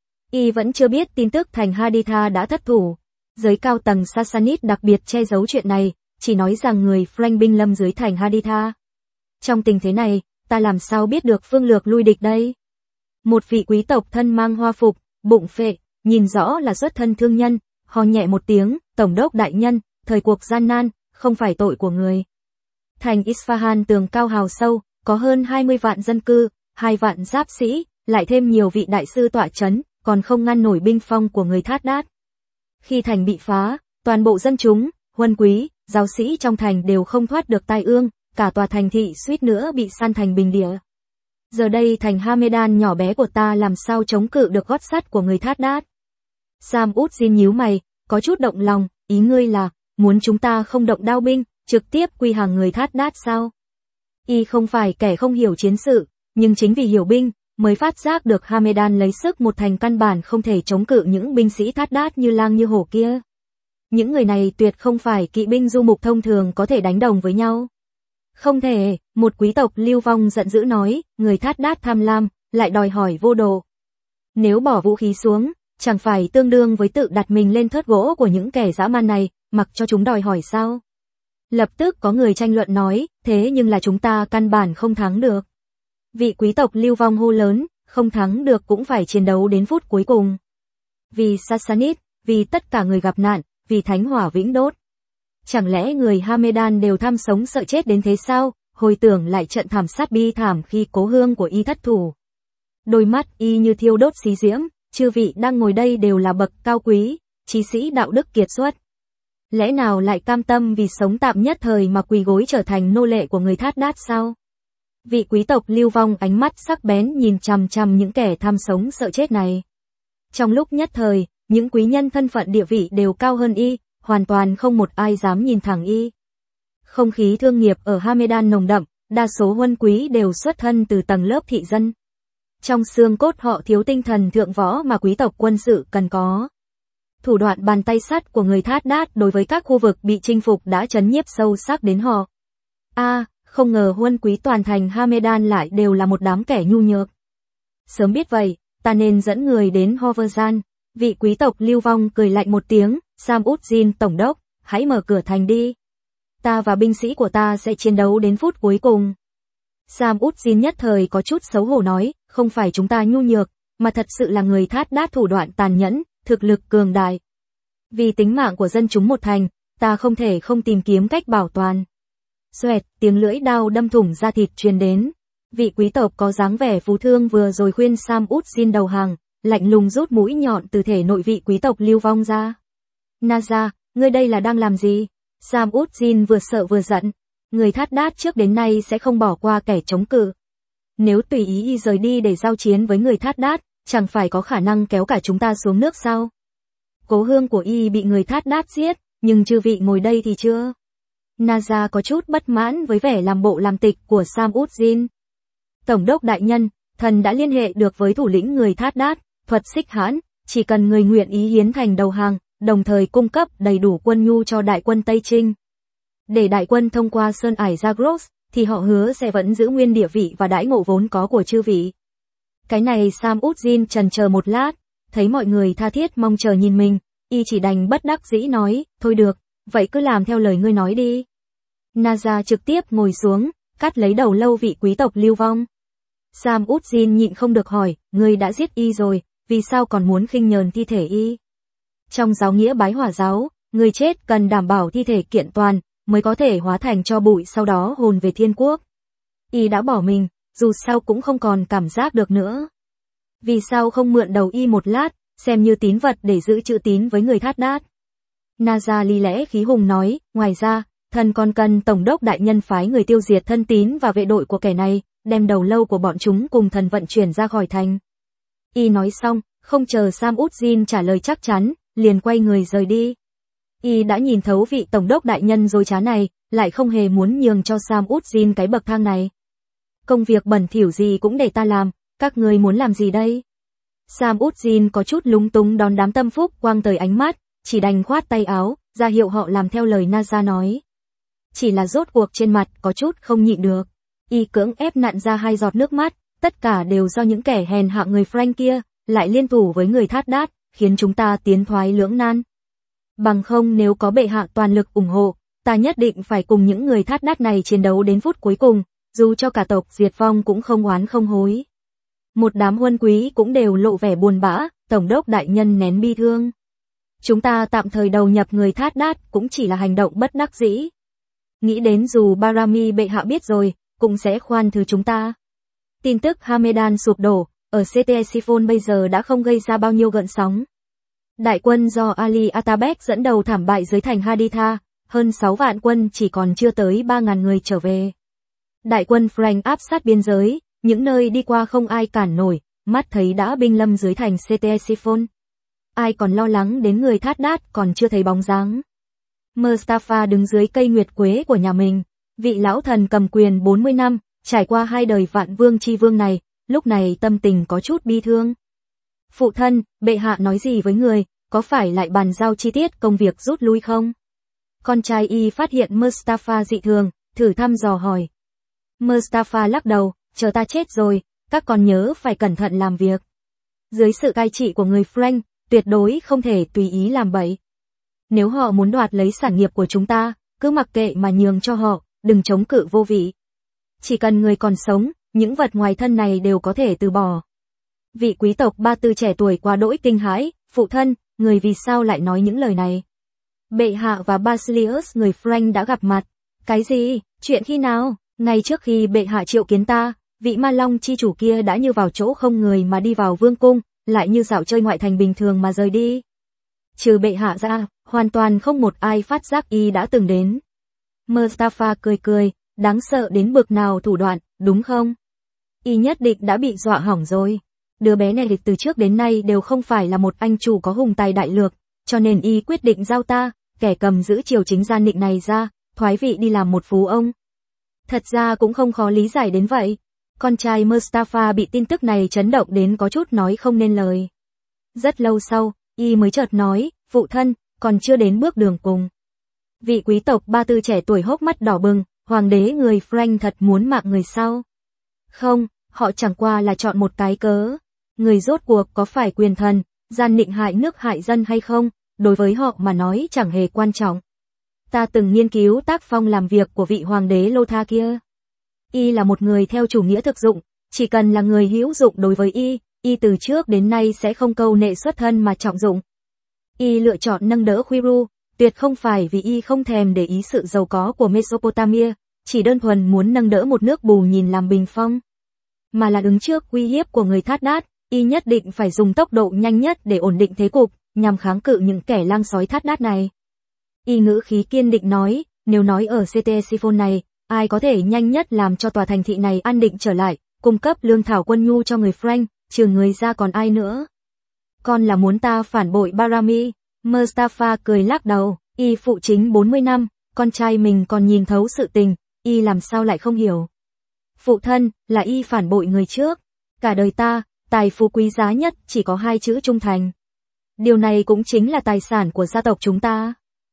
Y vẫn chưa biết tin tức thành Haditha đã thất thủ. Giới cao tầng Sassanid đặc biệt che giấu chuyện này, chỉ nói rằng người Frank binh lâm dưới thành Haditha. Trong tình thế này, ta làm sao biết được phương lược lui địch đây? Một vị quý tộc thân mang hoa phục, bụng phệ, nhìn rõ là xuất thân thương nhân, ho nhẹ một tiếng, tổng đốc đại nhân, thời cuộc gian nan, không phải tội của người. Thành Isfahan tường cao hào sâu, có hơn 20 vạn dân cư, 2 vạn giáp sĩ, lại thêm nhiều vị đại sư tọa chấn, còn không ngăn nổi binh phong của người Thát Đát. Khi thành bị phá, toàn bộ dân chúng, huân quý, giáo sĩ trong thành đều không thoát được tai ương, cả tòa thành thị suýt nữa bị san thành bình địa. Giờ đây thành Hamedan nhỏ bé của ta làm sao chống cự được gót sắt của người Thát Đát? Sam Ud-Din nhíu mày, có chút động lòng, ý ngươi là, muốn chúng ta không động đao binh, trực tiếp quy hàng người Thát Đát sao? Y không phải kẻ không hiểu chiến sự, nhưng chính vì hiểu binh, mới phát giác được Hamedan lấy sức một thành căn bản không thể chống cự những binh sĩ Thát Đát như lang như hổ kia. Những người này tuyệt không phải kỵ binh du mục thông thường có thể đánh đồng với nhau. Không thể, một quý tộc lưu vong giận dữ nói, người Thát Đát tham lam, lại đòi hỏi vô độ. Nếu bỏ vũ khí xuống, chẳng phải tương đương với tự đặt mình lên thớt gỗ của những kẻ dã man này, mặc cho chúng đòi hỏi sao? Lập tức có người tranh luận nói, thế nhưng là chúng ta căn bản không thắng được. Vị quý tộc lưu vong hô lớn, không thắng được cũng phải chiến đấu đến phút cuối cùng. Vì Sassanid, vì tất cả người gặp nạn, vì thánh hỏa vĩnh đốt. Chẳng lẽ người Hamedan đều tham sống sợ chết đến thế sao? Hồi tưởng lại trận thảm sát bi thảm khi cố hương của y thất thủ. Đôi mắt y như thiêu đốt xí diễm, chư vị đang ngồi đây đều là bậc cao quý, chí sĩ đạo đức kiệt xuất. Lẽ nào lại cam tâm vì sống tạm nhất thời mà quỳ gối trở thành nô lệ của người Thát Đát sao? Vị quý tộc lưu vong ánh mắt sắc bén nhìn chằm chằm những kẻ tham sống sợ chết này. Trong lúc nhất thời, những quý nhân thân phận địa vị đều cao hơn y, hoàn toàn không một ai dám nhìn thẳng y. Không khí thương nghiệp ở Hamedan nồng đậm, đa số huân quý đều xuất thân từ tầng lớp thị dân. Trong xương cốt họ thiếu tinh thần thượng võ mà quý tộc quân sự cần có. Thủ đoạn bàn tay sắt của người Thát Đát đối với các khu vực bị chinh phục đã chấn nhiếp sâu sắc đến họ. Không ngờ huân quý toàn thành Hamedan lại đều là một đám kẻ nhu nhược. Sớm biết vậy, ta nên dẫn người đến Hoverzan. Vị quý tộc lưu vong cười lạnh một tiếng, Sam Ud-Din tổng đốc, hãy mở cửa thành đi. Ta và binh sĩ của ta sẽ chiến đấu đến phút cuối cùng. Sam Ud-Din nhất thời có chút xấu hổ nói, không phải chúng ta nhu nhược, mà thật sự là người Thát Đát thủ đoạn tàn nhẫn, thực lực cường đại. Vì tính mạng của dân chúng một thành, ta không thể không tìm kiếm cách bảo toàn. Xoẹt, tiếng lưỡi đao đâm thủng da thịt truyền đến. Vị quý tộc có dáng vẻ phú thương vừa rồi khuyên Sam Ud-Din đầu hàng, lạnh lùng rút mũi nhọn từ thể nội vị quý tộc lưu vong ra. Naza, ngươi đây là đang làm gì? Sam Ud-Din vừa sợ vừa giận. Người Thát Đát trước đến nay sẽ không bỏ qua kẻ chống cự. Nếu tùy ý y rời đi để giao chiến với người Thát Đát, chẳng phải có khả năng kéo cả chúng ta xuống nước sao? Cố hương của y bị người Thát Đát giết, nhưng chư vị ngồi đây thì chưa? Naza có chút bất mãn với vẻ làm bộ làm tịch của Sam Ud-Din. Tổng đốc đại nhân, thần đã liên hệ được với thủ lĩnh người Thát Đát, Thuật Xích Hãn, chỉ cần người nguyện ý hiến thành đầu hàng, đồng thời cung cấp đầy đủ quân nhu cho đại quân Tây Trinh. Để đại quân thông qua Sơn Ải Zagros, thì họ hứa sẽ vẫn giữ nguyên địa vị và đãi ngộ vốn có của chư vị. Cái này Sam Ud-Din chần chờ một lát, thấy mọi người tha thiết mong chờ nhìn mình, y chỉ đành bất đắc dĩ nói, thôi được, vậy cứ làm theo lời ngươi nói đi. Naza trực tiếp ngồi xuống, cắt lấy đầu lâu vị quý tộc lưu vong. Sam Ud-Din nhịn không được hỏi, ngươi đã giết y rồi, vì sao còn muốn khinh nhờn thi thể y? Trong giáo nghĩa Bái Hỏa giáo, người chết cần đảm bảo thi thể kiện toàn, mới có thể hóa thành tro bụi sau đó hồn về thiên quốc. Y đã bỏ mình, dù sao cũng không còn cảm giác được nữa. Vì sao không mượn đầu Y một lát, xem như tín vật để giữ chữ tín với người Thát Đát? Naza lý lẽ khí hùng nói, ngoài ra, thần còn cần tổng đốc đại nhân phái người tiêu diệt thân tín và vệ đội của kẻ này, đem đầu lâu của bọn chúng cùng thần vận chuyển ra khỏi thành. Y nói xong, không chờ Sam Ud-Jin trả lời chắc chắn, liền quay người rời đi. Y đã nhìn thấu vị tổng đốc đại nhân dối trá này, lại không hề muốn nhường cho Sam Ud-Jin cái bậc thang này. Công việc bẩn thỉu gì cũng để ta làm, các ngươi muốn làm gì đây? Sam Ud-Jin có chút lúng túng đón đám tâm phúc quang tới ánh mắt, chỉ đành khoát tay áo, ra hiệu họ làm theo lời Naza nói. Chỉ là rốt cuộc trên mặt có chút không nhịn được. Y cưỡng ép nặn ra 2 giọt nước mắt, tất cả đều do những kẻ hèn hạ người Frank kia, lại liên thủ với người Thát Đát, khiến chúng ta tiến thoái lưỡng nan. Bằng không nếu có bệ hạ toàn lực ủng hộ, ta nhất định phải cùng những người Thát Đát này chiến đấu đến phút cuối cùng, dù cho cả tộc diệt vong cũng không oán không hối. Một đám huân quý cũng đều lộ vẻ buồn bã, tổng đốc đại nhân nén bi thương. Chúng ta tạm thời đầu nhập người Thát Đát cũng chỉ là hành động bất đắc dĩ. Nghĩ đến dù Barami bệ hạ biết rồi, cũng sẽ khoan thứ chúng ta. Tin tức Hamedan sụp đổ, ở Ctesiphon bây giờ đã không gây ra bao nhiêu gợn sóng. Đại quân do Ali Atabek dẫn đầu thảm bại dưới thành Haditha, hơn 6 vạn quân chỉ còn chưa tới 3.000 người trở về. Đại quân Frank áp sát biên giới, những nơi đi qua không ai cản nổi, mắt thấy đã binh lâm dưới thành Ctesiphon. Ai còn lo lắng đến người Thát Đát còn chưa thấy bóng dáng. Mustafa đứng dưới cây nguyệt quế của nhà mình, vị lão thần cầm quyền 40 năm, trải qua 2 đời vạn vương chi vương này, lúc này tâm tình có chút bi thương. Phụ thân, bệ hạ nói gì với người, có phải lại bàn giao chi tiết công việc rút lui không? Con trai Y phát hiện Mustafa dị thường, thử thăm dò hỏi. Mustafa lắc đầu, chờ ta chết rồi, các con nhớ phải cẩn thận làm việc. Dưới sự cai trị của người Frank, tuyệt đối không thể tùy ý làm bậy. Nếu họ muốn đoạt lấy sản nghiệp của chúng ta, cứ mặc kệ mà nhường cho họ, đừng chống cự vô vị. Chỉ cần người còn sống, những vật ngoài thân này đều có thể từ bỏ. Vị quý tộc Ba Tư trẻ tuổi quá đỗi kinh hãi, phụ thân, người vì sao lại nói những lời này? Bệ hạ và Basilius người Frank đã gặp mặt. Cái gì? Chuyện khi nào? Ngay trước khi bệ hạ triệu kiến ta, vị ma long chi chủ kia đã như vào chỗ không người mà đi vào vương cung, lại như dạo chơi ngoại thành bình thường mà rời đi. Trừ bệ hạ ra, hoàn toàn không một ai phát giác Y đã từng đến. Mustafa cười cười, đáng sợ đến bực nào thủ đoạn, đúng không? Y nhất định đã bị dọa hỏng rồi. Đứa bé này từ trước đến nay đều không phải là một anh chủ có hùng tài đại lược, cho nên Y quyết định giao ta, kẻ cầm giữ triều chính gian nịnh này ra, thoái vị đi làm một phú ông. Thật ra cũng không khó lý giải đến vậy. Con trai Mustafa bị tin tức này chấn động đến có chút nói không nên lời. Rất lâu sau, Y mới chợt nói, phụ thân, còn chưa đến bước đường cùng. Vị quý tộc Ba Tư trẻ tuổi hốc mắt đỏ bừng, hoàng đế người Frank thật muốn mạng người sao? Không, họ chẳng qua là chọn một cái cớ. Người rốt cuộc có phải quyền thần, gian nịnh hại nước hại dân hay không, đối với họ mà nói chẳng hề quan trọng. Ta từng nghiên cứu tác phong làm việc của vị hoàng đế Lotha kia. Y là một người theo chủ nghĩa thực dụng, chỉ cần là người hữu dụng đối với Y từ trước đến nay sẽ không câu nệ xuất thân mà trọng dụng. Y lựa chọn nâng đỡ Quiru, tuyệt không phải vì Y không thèm để ý sự giàu có của Mesopotamia, chỉ đơn thuần muốn nâng đỡ một nước bù nhìn làm bình phong. Mà là đứng trước uy hiếp của người Thát Đát, Y nhất định phải dùng tốc độ nhanh nhất để ổn định thế cục, nhằm kháng cự những kẻ lang sói Thát Đát này. Y ngữ khí kiên định nói, nếu nói ở Ctesiphon này, ai có thể nhanh nhất làm cho tòa thành thị này an định trở lại, cung cấp lương thảo quân nhu cho người Frank, trừ người ra còn ai nữa? Con là muốn ta phản bội Barami? Mustafa cười lắc đầu, Y phụ chính 40 năm, con trai mình còn nhìn thấu sự tình, Y làm sao lại không hiểu? Phụ thân, là Y phản bội người trước. Cả đời ta, tài phú quý giá nhất chỉ có 2 chữ trung thành. Điều này cũng chính là tài sản của gia tộc chúng ta.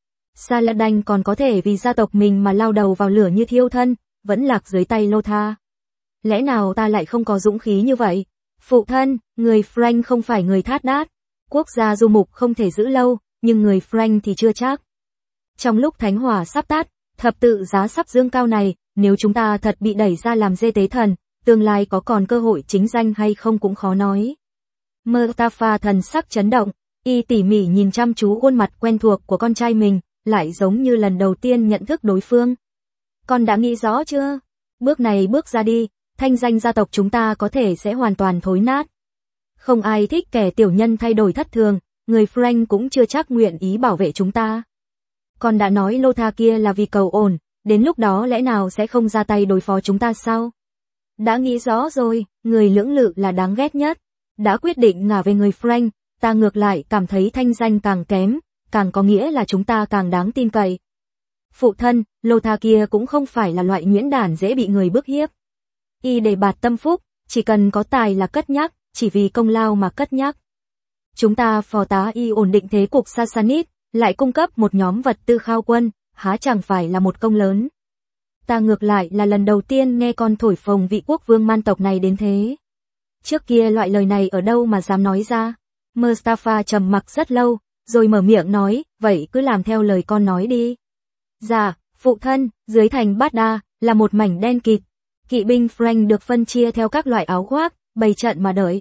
Saladin còn có thể vì gia tộc mình mà lao đầu vào lửa như thiêu thân, vẫn lạc dưới tay Lotha. Lẽ nào ta lại không có dũng khí như vậy? Phụ thân, người Frank không phải người Thát Đát. Quốc gia du mục không thể giữ lâu, nhưng người Frank thì chưa chắc. Trong lúc thánh hỏa sắp tắt, thập tự giá sắp dương cao này, nếu chúng ta thật bị đẩy ra làm dê tế thần, tương lai có còn cơ hội chính danh hay không cũng khó nói. Mustafa thần sắc chấn động, Y tỉ mỉ nhìn chăm chú khuôn mặt quen thuộc của con trai mình, lại giống như lần đầu tiên nhận thức đối phương. Con đã nghĩ rõ chưa? Bước này bước ra đi, thanh danh gia tộc chúng ta có thể sẽ hoàn toàn thối nát. Không ai thích kẻ tiểu nhân thay đổi thất thường, người Frank cũng chưa chắc nguyện ý bảo vệ chúng ta. Con đã nói Lothar kia là vì cầu ổn, đến lúc đó lẽ nào sẽ không ra tay đối phó chúng ta sao? Đã nghĩ rõ rồi, người lưỡng lự là đáng ghét nhất. Đã quyết định ngả về người Frank, ta ngược lại cảm thấy thanh danh càng kém, càng có nghĩa là chúng ta càng đáng tin cậy. Phụ thân, Lothar kia cũng không phải là loại nhuyễn đản dễ bị người bức hiếp. Y đề bạt tâm phúc, chỉ cần có tài là cất nhắc, chỉ vì công lao mà cất nhắc. Chúng ta phò tá Y ổn định thế cục Sassanid, lại cung cấp một nhóm vật tư khao quân, há chẳng phải là một công lớn. Ta ngược lại là lần đầu tiên nghe con thổi phồng vị quốc vương man tộc này đến thế. Trước kia loại lời này ở đâu mà dám nói ra. Mustafa trầm mặc rất lâu, rồi mở miệng nói, vậy cứ làm theo lời con nói đi. Dạ, phụ thân, dưới thành Baghdad là một mảnh đen kịt. Kỵ binh Frank được phân chia theo các loại áo khoác, bày trận mà đợi.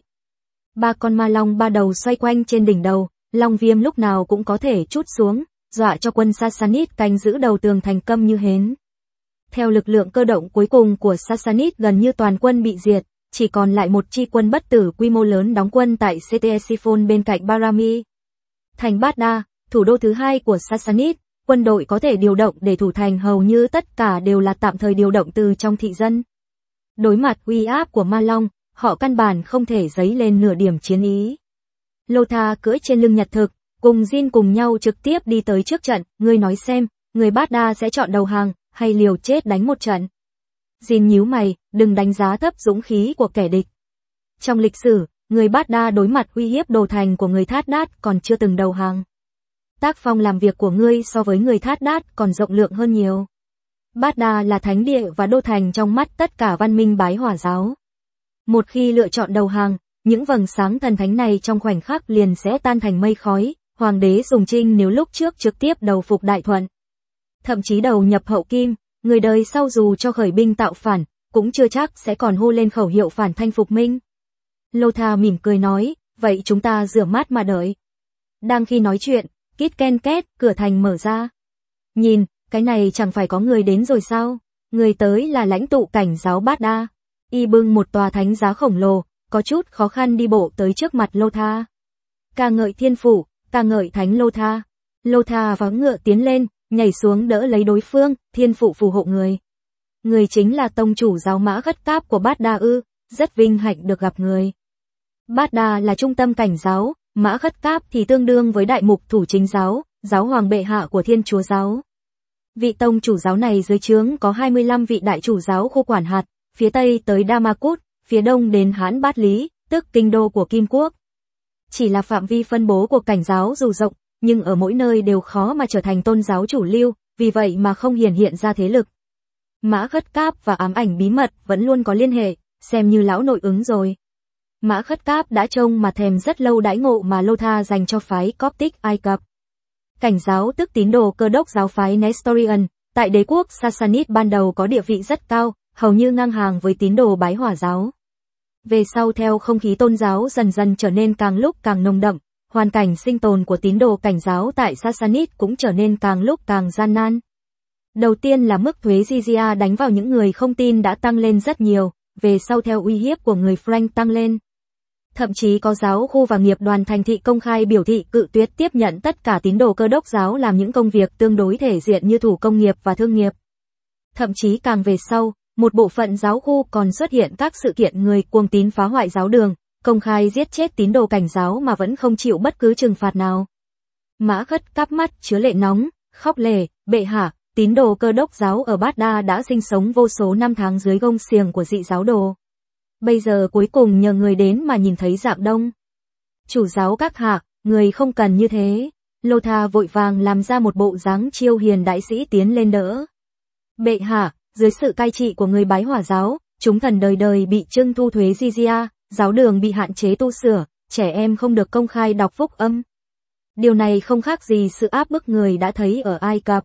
3 con ma long ba đầu xoay quanh trên đỉnh đầu, long viêm lúc nào cũng có thể trút xuống, dọa cho quân Sassanid canh giữ đầu tường thành câm như hến. Theo lực lượng cơ động cuối cùng của Sassanid gần như toàn quân bị diệt, chỉ còn lại một chi quân bất tử quy mô lớn đóng quân tại Ctesiphon bên cạnh Barami. Thành Baghdad, thủ đô thứ hai của Sassanid, quân đội có thể điều động để thủ thành hầu như tất cả đều là tạm thời điều động từ trong thị dân. Đối mặt uy áp của Ma Long, họ căn bản không thể dấy lên nửa điểm chiến ý. Lothar cưỡi trên lưng Nhật Thực, cùng Jin cùng nhau trực tiếp đi tới trước trận, ngươi nói xem, người Baghdad sẽ chọn đầu hàng, hay liều chết đánh một trận. Jin nhíu mày, đừng đánh giá thấp dũng khí của kẻ địch. Trong lịch sử, người Baghdad đối mặt uy hiếp đồ thành của người Thát Đát còn chưa từng đầu hàng. Tác phong làm việc của ngươi so với người Thát Đát còn rộng lượng hơn nhiều. Baghdad là thánh địa và đô thành trong mắt tất cả văn minh bái hỏa giáo. Một khi lựa chọn đầu hàng, những vầng sáng thần thánh này trong khoảnh khắc liền sẽ tan thành mây khói. Hoàng đế Sùng Trinh nếu lúc trước trực tiếp đầu phục Đại Thuận, thậm chí đầu nhập Hậu Kim, người đời sau dù cho khởi binh tạo phản, cũng chưa chắc sẽ còn hô lên khẩu hiệu phản thanh phục minh. Lothar mỉm cười nói, vậy chúng ta rửa mắt mà đợi. Đang khi nói chuyện, kít ken két, cửa thành mở ra. Nhìn, cái này chẳng phải có người đến rồi sao? Người tới là lãnh tụ cảnh giáo Baghdad. Y bưng một tòa thánh giá khổng lồ, có chút khó khăn đi bộ tới trước mặt Lothar. Ca ngợi thiên phủ, ca ngợi thánh Lothar. Lothar vó ngựa tiến lên, nhảy xuống đỡ lấy đối phương, thiên phụ phù hộ người. Người chính là tông chủ giáo Mã Khất Cáp của Baghdad ư, rất vinh hạnh được gặp người. Baghdad là trung tâm cảnh giáo, Mã Khất Cáp thì tương đương với đại mục thủ chính giáo, giáo hoàng bệ hạ của Thiên Chúa giáo. Vị tông chủ giáo này dưới trướng có 25 vị đại chủ giáo khu quản hạt, phía tây tới Damascus, phía đông đến Hán Bát Lý, tức kinh đô của Kim Quốc. Chỉ là phạm vi phân bố của cảnh giáo dù rộng, nhưng ở mỗi nơi đều khó mà trở thành tôn giáo chủ lưu, vì vậy mà không hiển hiện ra thế lực. Mã Khất Cáp và ám ảnh bí mật vẫn luôn có liên hệ, xem như lão nội ứng rồi. Mã Khất Cáp đã trông mà thèm rất lâu đãi ngộ mà Lothar dành cho phái Coptic Ai Cập. Cảnh giáo tức tín đồ Cơ đốc giáo phái Nestorian, tại đế quốc Sassanid ban đầu có địa vị rất cao, hầu như ngang hàng với tín đồ Bái Hỏa giáo. Về sau theo không khí tôn giáo dần dần trở nên càng lúc càng nồng đậm, hoàn cảnh sinh tồn của tín đồ cảnh giáo tại Sassanid cũng trở nên càng lúc càng gian nan. Đầu tiên là mức thuế jizya đánh vào những người không tin đã tăng lên rất nhiều, về sau theo uy hiếp của người Frank tăng lên. Thậm chí có giáo khu và nghiệp đoàn thành thị công khai biểu thị cự tuyệt tiếp nhận tất cả tín đồ Cơ đốc giáo làm những công việc tương đối thể diện như thủ công nghiệp và thương nghiệp. Thậm chí càng về sau, một bộ phận giáo khu còn xuất hiện các sự kiện người cuồng tín phá hoại giáo đường, công khai giết chết tín đồ cảnh giáo mà vẫn không chịu bất cứ trừng phạt nào. Mã Khất Cáp mắt chứa lệ nóng, khóc lề, bệ hạ, tín đồ Cơ đốc giáo ở Baghdad đã sinh sống vô số năm tháng dưới gông xiềng của dị giáo đồ. Bây giờ cuối cùng nhờ người đến mà nhìn thấy dạng đông. Chủ giáo các hạ, người không cần như thế. Lothar vội vàng làm ra một bộ dáng chiêu hiền đại sĩ tiến lên đỡ. Bệ hạ, dưới sự cai trị của người Bái Hỏa giáo, chúng thần đời đời bị trưng thu thuế jizya, giáo đường bị hạn chế tu sửa, trẻ em không được công khai đọc phúc âm. Điều này không khác gì sự áp bức người đã thấy ở Ai Cập.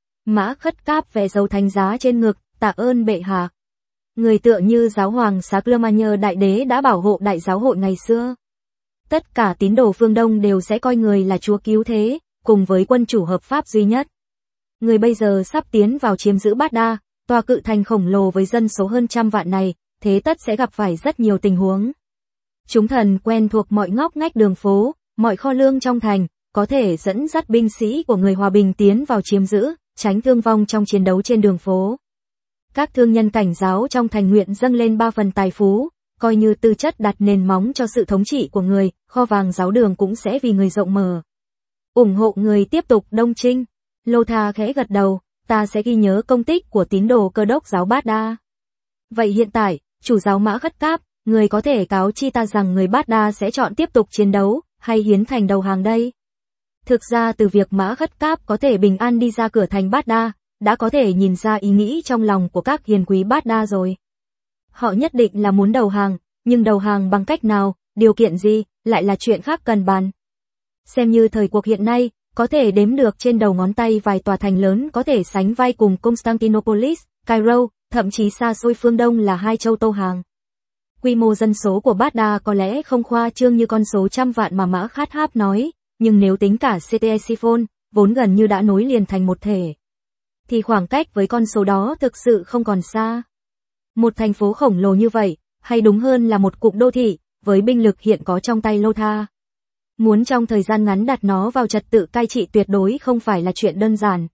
Mã Khất Cáp vẽ dấu thánh giá trên ngực, tạ ơn bệ hạ. Người tựa như giáo hoàng Charlemagne đại đế đã bảo hộ đại giáo hội ngày xưa. Tất cả tín đồ phương Đông đều sẽ coi người là Chúa cứu thế, cùng với quân chủ hợp pháp duy nhất. Người bây giờ sắp tiến vào chiếm giữ Baghdad, tòa cự thành khổng lồ với dân số hơn 100 vạn này, thế tất sẽ gặp phải rất nhiều tình huống. Chúng thần quen thuộc mọi ngóc ngách đường phố, mọi kho lương trong thành, có thể dẫn dắt binh sĩ của người hòa bình tiến vào chiếm giữ, tránh thương vong trong chiến đấu trên đường phố. Các thương nhân cảnh giáo trong thành nguyện dâng lên 3 phần tài phú, coi như tư chất đặt nền móng cho sự thống trị của người, kho vàng giáo đường cũng sẽ vì người rộng mở. Ủng hộ người tiếp tục đông chinh. Lotha khẽ gật đầu, ta sẽ ghi nhớ công tích của tín đồ Cơ đốc giáo Baghdad. Vậy hiện tại, chủ giáo Mã Khất Cáp, người có thể cáo chi ta rằng người Baghdad sẽ chọn tiếp tục chiến đấu, hay hiến thành đầu hàng đây? Thực ra từ việc Mã Khất Cáp có thể bình an đi ra cửa thành Baghdad, đã có thể nhìn ra ý nghĩ trong lòng của các hiền quý Baghdad rồi. Họ nhất định là muốn đầu hàng, nhưng đầu hàng bằng cách nào, điều kiện gì, lại là chuyện khác cần bàn. Xem như thời cuộc hiện nay, có thể đếm được trên đầu ngón tay vài tòa thành lớn có thể sánh vai cùng Constantinopolis, Cairo, thậm chí xa xôi phương Đông là hai châu Tô Hàng. Quy mô dân số của Baghdad có lẽ không khoa trương như con số 100 vạn mà Mã Khát Háp nói, nhưng nếu tính cả Ctesiphon, vốn gần như đã nối liền thành một thể, thì khoảng cách với con số đó thực sự không còn xa. Một thành phố khổng lồ như vậy, hay đúng hơn là một cụm đô thị, với binh lực hiện có trong tay Lotha, muốn trong thời gian ngắn đặt nó vào trật tự cai trị tuyệt đối không phải là chuyện đơn giản.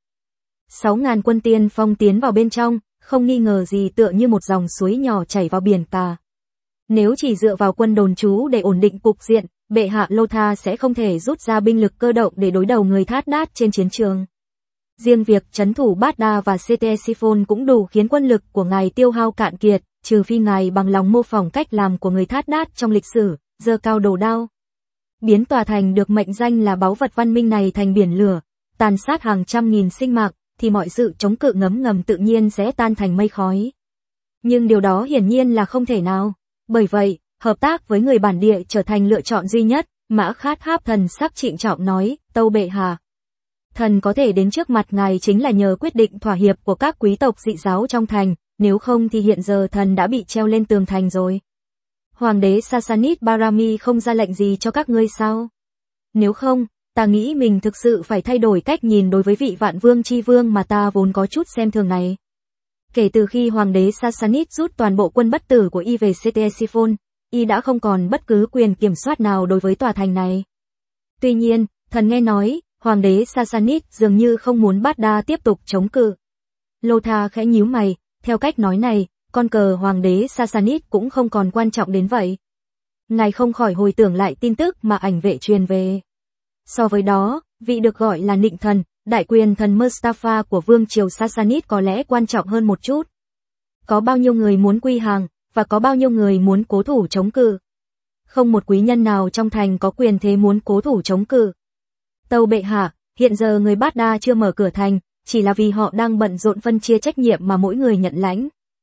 6.000 quân tiên phong tiến vào bên trong, không nghi ngờ gì tựa như một dòng suối nhỏ chảy vào biển cả. Nếu chỉ dựa vào quân đồn trú để ổn định cục diện, bệ hạ Lotha sẽ không thể rút ra binh lực cơ động để đối đầu người Thát Đát trên chiến trường. Riêng việc trấn thủ Baghdad và Ctesiphon cũng đủ khiến quân lực của ngài tiêu hao cạn kiệt, trừ phi ngài bằng lòng mô phỏng cách làm của người Thát Đát trong lịch sử, giơ cao đồ đao, biến tòa thành được mệnh danh là báu vật văn minh này thành biển lửa, tàn sát hàng trăm nghìn sinh mạng, thì mọi sự chống cự ngấm ngầm tự nhiên sẽ tan thành mây khói. Nhưng điều đó hiển nhiên là không thể nào. Bởi vậy, hợp tác với người bản địa trở thành lựa chọn duy nhất. Mã Khát Háp thần sắc trịnh trọng nói, tâu bệ hạ. Thần có thể đến trước mặt ngài chính là nhờ quyết định thỏa hiệp của các quý tộc dị giáo trong thành, nếu không thì hiện giờ thần đã bị treo lên tường thành rồi. Hoàng đế Sassanid Barami không ra lệnh gì cho các ngươi sao? Nếu không, ta nghĩ mình thực sự phải thay đổi cách nhìn đối với vị vạn vương chi vương mà ta vốn có chút xem thường này. Kể từ khi hoàng đế Sassanid rút toàn bộ quân bất tử của y về Ctesiphon, y đã không còn bất cứ quyền kiểm soát nào đối với tòa thành này. Tuy nhiên, thần nghe nói, hoàng đế Sassanid dường như không muốn Baghdad tiếp tục chống cự. Lotha khẽ nhíu mày, theo cách nói này, con cờ hoàng đế Sassanid cũng không còn quan trọng đến vậy. Ngài không khỏi hồi tưởng lại tin tức mà ảnh vệ truyền về. So với đó, vị được gọi là nịnh thần, đại quyền thần Mustafa của vương triều Sassanid có lẽ quan trọng hơn một chút. Có bao nhiêu người muốn quy hàng, và có bao nhiêu người muốn cố thủ chống cự. Không một quý nhân nào trong thành có quyền thế muốn cố thủ chống cự. Tâu bệ hạ, hiện giờ người Baghdad chưa mở cửa thành, chỉ là vì họ đang bận rộn phân chia trách nhiệm mà mỗi người nhận lãnh.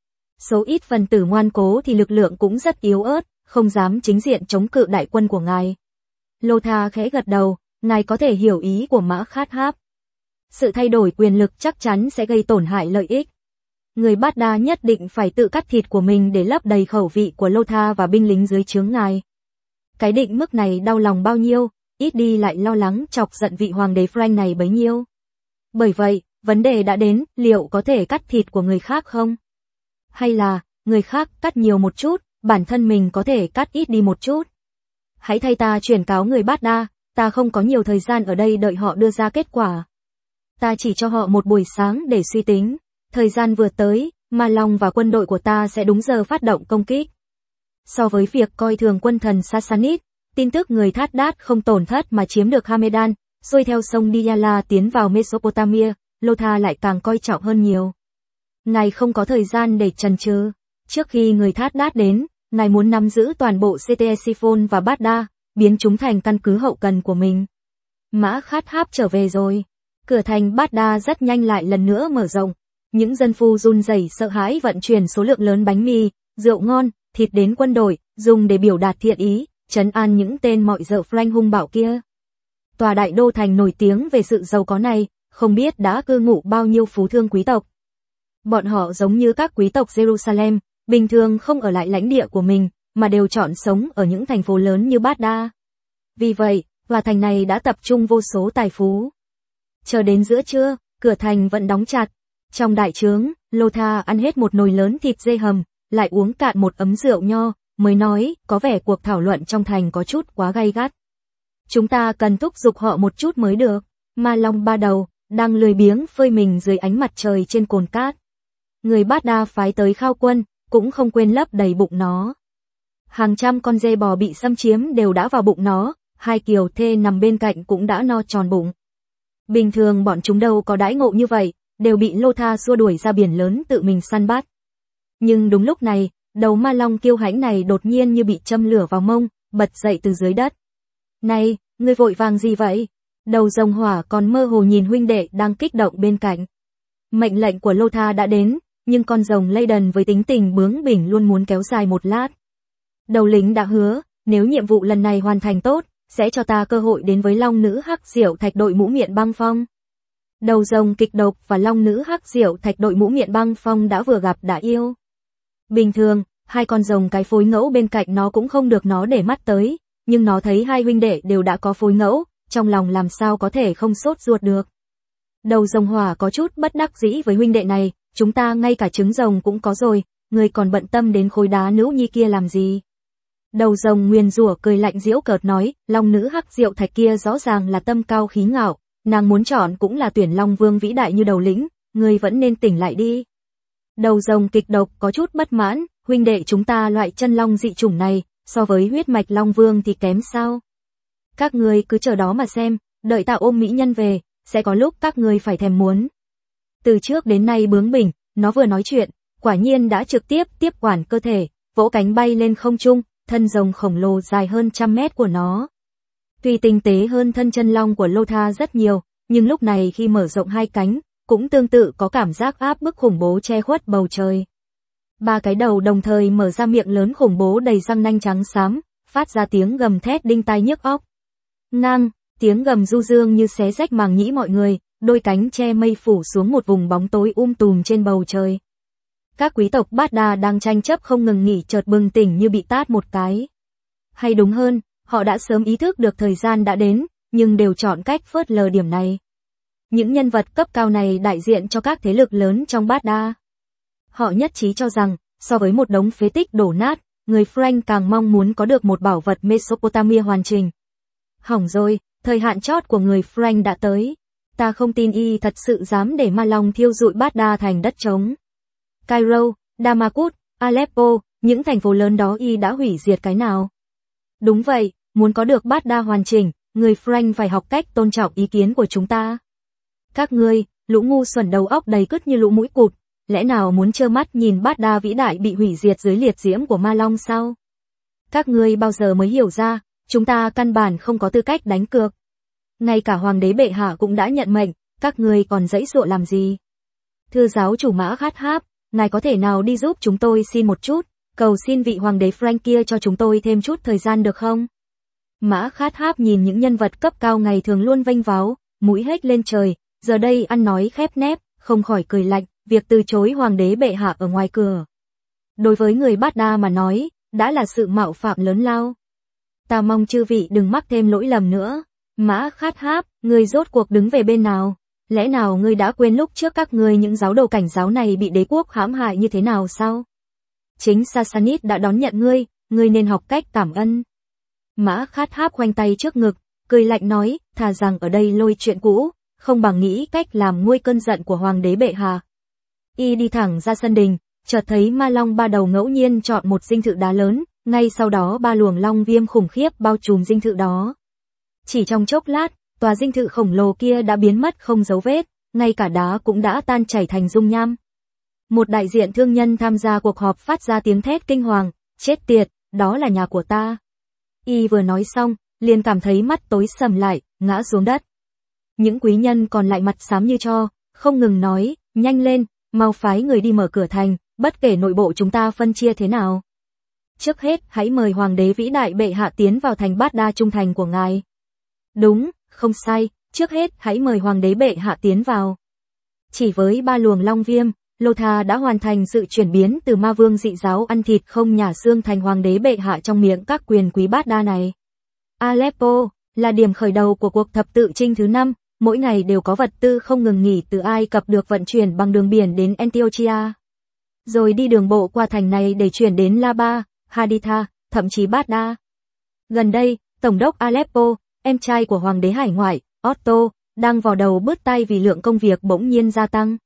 Số ít phần tử ngoan cố thì lực lượng cũng rất yếu ớt, không dám chính diện chống cự đại quân của ngài. Lotha khẽ gật đầu, ngài có thể hiểu ý của Mã Khát Háp. Sự thay đổi quyền lực chắc chắn sẽ gây tổn hại lợi ích. Người Baghdad nhất định phải tự cắt thịt của mình để lấp đầy khẩu vị của Lotha và binh lính dưới trướng ngài. Cái định mức này đau lòng bao nhiêu, ít đi lại lo lắng chọc giận vị hoàng đế Frank này bấy nhiêu. Bởi vậy, vấn đề đã đến, liệu có thể cắt thịt của người khác không? Hay là, người khác cắt nhiều một chút, bản thân mình có thể cắt ít đi một chút? Hãy thay ta chuyển cáo người Baghdad, ta không có nhiều thời gian ở đây đợi họ đưa ra kết quả. Ta chỉ cho họ một buổi sáng để suy tính. Thời gian vừa tới, Ma Long và quân đội của ta sẽ đúng giờ phát động công kích. So với việc coi thường quân thần Sassanid, tin tức người Thát Đát không tổn thất mà chiếm được Hamedan, xuôi theo sông Diyala tiến vào Mesopotamia, Lotha lại càng coi trọng hơn nhiều. Ngài không có thời gian để chần chừ. Trước khi người Thát Đát đến, ngài muốn nắm giữ toàn bộ Ctesiphon và Baghdad, biến chúng thành căn cứ hậu cần của mình. Mã Khát Háp trở về rồi. Cửa thành Baghdad rất nhanh lại lần nữa mở rộng. Những dân phu run rẩy sợ hãi vận chuyển số lượng lớn bánh mì, rượu ngon, thịt đến quân đội, dùng để biểu đạt thiện ý, trấn an những tên mọi dợ Frank hung bạo kia. Tòa đại đô thành nổi tiếng về sự giàu có này, không biết đã cư ngụ bao nhiêu phú thương quý tộc. Bọn họ giống như các quý tộc Jerusalem, bình thường không ở lại lãnh địa của mình, mà đều chọn sống ở những thành phố lớn như Baghdad. Vì vậy, tòa thành này đã tập trung vô số tài phú. Chờ đến giữa trưa, cửa thành vẫn đóng chặt. Trong đại trướng, Lothar ăn hết một nồi lớn thịt dê hầm, lại uống cạn một ấm rượu nho, mới nói, có vẻ cuộc thảo luận trong thành có chút quá gay gắt. Chúng ta cần thúc giục họ một chút mới được. Ma Long ba đầu, đang lười biếng phơi mình dưới ánh mặt trời trên cồn cát. Người Bát Đa phái tới khao quân, cũng không quên lấp đầy bụng nó. Hàng trăm con dê bò bị xâm chiếm đều đã vào bụng nó, hai kiều thê nằm bên cạnh cũng đã no tròn bụng. Bình thường bọn chúng đâu có đãi ngộ như vậy, đều bị Lothar xua đuổi ra biển lớn tự mình săn bắt. Nhưng đúng lúc này, đầu ma long kiêu hãnh này đột nhiên như bị châm lửa vào mông, bật dậy từ dưới đất. Này, ngươi vội vàng gì vậy? Đầu rồng hỏa còn mơ hồ nhìn huynh đệ đang kích động bên cạnh. Mệnh lệnh của Lothar đã đến, nhưng con rồng Leyden với tính tình bướng bỉnh luôn muốn kéo dài một lát. Đầu lính đã hứa, nếu nhiệm vụ lần này hoàn thành tốt, sẽ cho ta cơ hội đến với long nữ hắc diệu thạch đội mũ miệng băng phong. Đầu rồng kịch độc và long nữ hắc diệu thạch đội mũ miệng băng phong đã vừa gặp đã yêu. Bình thường, hai con rồng cái phối ngẫu bên cạnh nó cũng không được nó để mắt tới, nhưng nó thấy hai huynh đệ đều đã có phối ngẫu, trong lòng làm sao có thể không sốt ruột được. Đầu rồng hỏa có chút bất đắc dĩ với huynh đệ này, chúng ta ngay cả trứng rồng cũng có rồi, người còn bận tâm đến khối đá nữ nhi kia làm gì. Đầu rồng nguyền rủa cười lạnh giễu cợt nói, long nữ hắc diệu thạch kia rõ ràng là tâm cao khí ngạo, nàng muốn chọn cũng là tuyển long vương vĩ đại như đầu lĩnh, người vẫn nên tỉnh lại đi. Đầu rồng kịch độc có chút bất mãn, huynh đệ chúng ta loại chân long dị chủng này, so với huyết mạch long vương thì kém sao? Các ngươi cứ chờ đó mà xem, đợi ta ôm mỹ nhân về, sẽ có lúc các ngươi phải thèm muốn. Từ trước đến nay bướng bỉnh, nó vừa nói chuyện, quả nhiên đã trực tiếp tiếp quản cơ thể, vỗ cánh bay lên không trung, thân rồng khổng lồ dài hơn 100 mét của nó. Tuy tinh tế hơn thân chân long của Lothar rất nhiều, nhưng lúc này khi mở rộng hai cánh, cũng tương tự có cảm giác áp bức khủng bố che khuất bầu trời. Ba cái đầu đồng thời mở ra miệng lớn khủng bố đầy răng nanh trắng xám, phát ra tiếng gầm thét đinh tai nhức óc. Ngang, tiếng gầm du dương như xé rách màng nhĩ mọi người, đôi cánh che mây phủ xuống một vùng bóng tối tùm trên bầu trời. Các quý tộc Bát Đa đang tranh chấp không ngừng nghỉ chợt bừng tỉnh như bị tát một cái. Hay đúng hơn, họ đã sớm ý thức được thời gian đã đến, nhưng đều chọn cách phớt lờ điểm này. Những nhân vật cấp cao này đại diện cho các thế lực lớn trong Bát Đa. Họ nhất trí cho rằng, so với một đống phế tích đổ nát, người Frank càng mong muốn có được một bảo vật Mesopotamia hoàn chỉnh. Hỏng rồi, thời hạn chót của người Frank đã tới. Ta không tin y thật sự dám để ma long thiêu rụi Bát Đa thành đất trống. Cairo, Damascus, Aleppo, những thành phố lớn đó y đã hủy diệt cái nào? Đúng vậy, muốn có được Bát Đa hoàn chỉnh, người Frank phải học cách tôn trọng ý kiến của chúng ta. Các ngươi, lũ ngu xuẩn đầu óc đầy cứt như lũ mũi cụt, lẽ nào muốn trơ mắt nhìn Bát Đa vĩ đại bị hủy diệt dưới liệt diễm của ma long sao? Các ngươi bao giờ mới hiểu ra, chúng ta căn bản không có tư cách đánh cược. Ngay cả hoàng đế bệ hạ cũng đã nhận mệnh, các ngươi còn giãy giụa làm gì? Thưa giáo chủ Mã Khát Háp, ngài có thể nào đi giúp chúng tôi xin một chút, cầu xin vị hoàng đế Frank kia cho chúng tôi thêm chút thời gian được không? Mã Khát Háp nhìn những nhân vật cấp cao ngày thường luôn vênh váo, mũi hếch lên trời, giờ đây ăn nói khép nép, không khỏi cười lạnh, việc từ chối hoàng đế bệ hạ ở ngoài cửa. Đối với người Bát Đa mà nói, đã là sự mạo phạm lớn lao. Ta mong chư vị đừng mắc thêm lỗi lầm nữa. Mã Khát Háp, ngươi rốt cuộc đứng về bên nào? Lẽ nào ngươi đã quên lúc trước các ngươi những giáo đồ cảnh giáo này bị đế quốc hãm hại như thế nào sao? Chính Sassanid đã đón nhận ngươi nên học cách cảm ơn. Mã Khát Háp khoanh tay trước ngực, cười lạnh nói, thà rằng ở đây lôi chuyện cũ, không bằng nghĩ cách làm nguôi cơn giận của hoàng đế bệ hạ. Y đi thẳng ra sân đình, chợt thấy ma long ba đầu ngẫu nhiên chọn một dinh thự đá lớn, ngay sau đó ba luồng long viêm khủng khiếp bao trùm dinh thự đó. Chỉ trong chốc lát, tòa dinh thự khổng lồ kia đã biến mất không dấu vết, ngay cả đá cũng đã tan chảy thành dung nham. Một đại diện thương nhân tham gia cuộc họp phát ra tiếng thét kinh hoàng, chết tiệt, đó là nhà của ta. Y vừa nói xong, liền cảm thấy mắt tối sầm lại, ngã xuống đất. Những quý nhân còn lại mặt xám như tro, không ngừng nói, nhanh lên, mau phái người đi mở cửa thành, bất kể nội bộ chúng ta phân chia thế nào. Trước hết, hãy mời hoàng đế vĩ đại bệ hạ tiến vào thành Bát Đa trung thành của ngài. Đúng, không sai, trước hết hãy mời hoàng đế bệ hạ tiến vào. Chỉ với ba luồng long viêm, Lothar đã hoàn thành sự chuyển biến từ ma vương dị giáo ăn thịt không nhả xương thành hoàng đế bệ hạ trong miệng các quyền quý Bát Đa này. Aleppo là điểm khởi đầu của cuộc thập tự chinh thứ 5, mỗi ngày đều có vật tư không ngừng nghỉ từ Ai Cập được vận chuyển bằng đường biển đến Antiochia. Rồi đi đường bộ qua thành này để chuyển đến Laba, Haditha, thậm chí Baghdad. Gần đây, Tổng đốc Aleppo, em trai của Hoàng đế hải ngoại, Otto, đang vò đầu bứt tai vì lượng công việc bỗng nhiên gia tăng.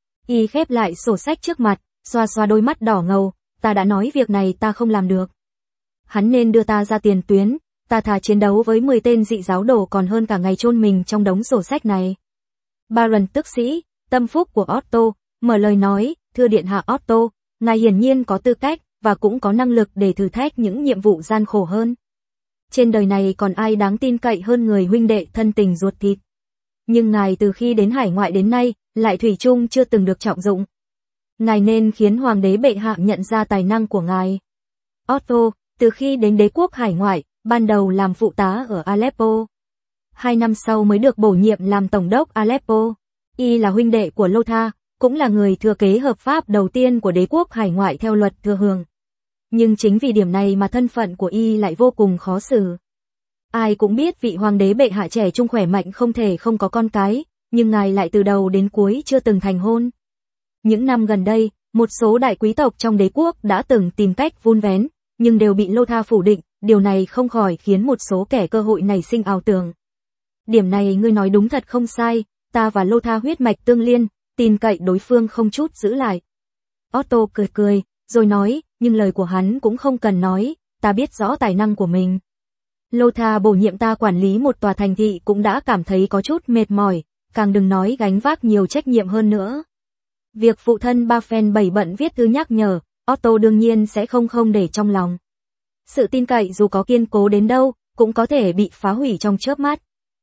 Y khép lại sổ sách trước mặt, xoa xoa đôi mắt đỏ ngầu, ta đã nói việc này ta không làm được. Hắn nên đưa ta ra tiền tuyến, ta thà chiến đấu với 10 tên dị giáo đồ còn hơn cả ngày chôn mình trong đống sổ sách này. Baron tức sĩ, tâm phúc của Otto, mở lời nói, thưa điện hạ Otto, ngài hiển nhiên có tư cách, và cũng có năng lực để thử thách những nhiệm vụ gian khổ hơn. Trên đời này còn ai đáng tin cậy hơn người huynh đệ thân tình ruột thịt. Nhưng ngài từ khi đến hải ngoại đến nay, lại thủy chung chưa từng được trọng dụng. Ngài nên khiến hoàng đế bệ hạ nhận ra tài năng của ngài. Otto, từ khi đến đế quốc hải ngoại, ban đầu làm phụ tá ở Aleppo. 2 năm sau mới được bổ nhiệm làm tổng đốc Aleppo. Y là huynh đệ của Lothar, cũng là người thừa kế hợp pháp đầu tiên của đế quốc hải ngoại theo luật thừa hưởng. Nhưng chính vì điểm này mà thân phận của Y lại vô cùng khó xử. Ai cũng biết vị hoàng đế bệ hạ trẻ trung khỏe mạnh không thể không có con cái, nhưng ngài lại từ đầu đến cuối chưa từng thành hôn. Những năm gần đây, một số đại quý tộc trong đế quốc đã từng tìm cách vun vén, nhưng đều bị Lothar phủ định, điều này không khỏi khiến một số kẻ cơ hội nảy sinh ảo tưởng. Điểm này ngươi nói đúng thật không sai, ta và Lothar huyết mạch tương liên, tin cậy đối phương không chút giữ lại. Otto cười cười, rồi nói, nhưng lời của hắn cũng không cần nói, ta biết rõ tài năng của mình. Lothar bổ nhiệm ta quản lý một tòa thành thị cũng đã cảm thấy có chút mệt mỏi, càng đừng nói gánh vác nhiều trách nhiệm hơn nữa. Việc phụ thân ba phen bẩy bận viết thư nhắc nhở, Otto đương nhiên sẽ không để trong lòng. Sự tin cậy dù có kiên cố đến đâu, cũng có thể bị phá hủy trong chớp mắt.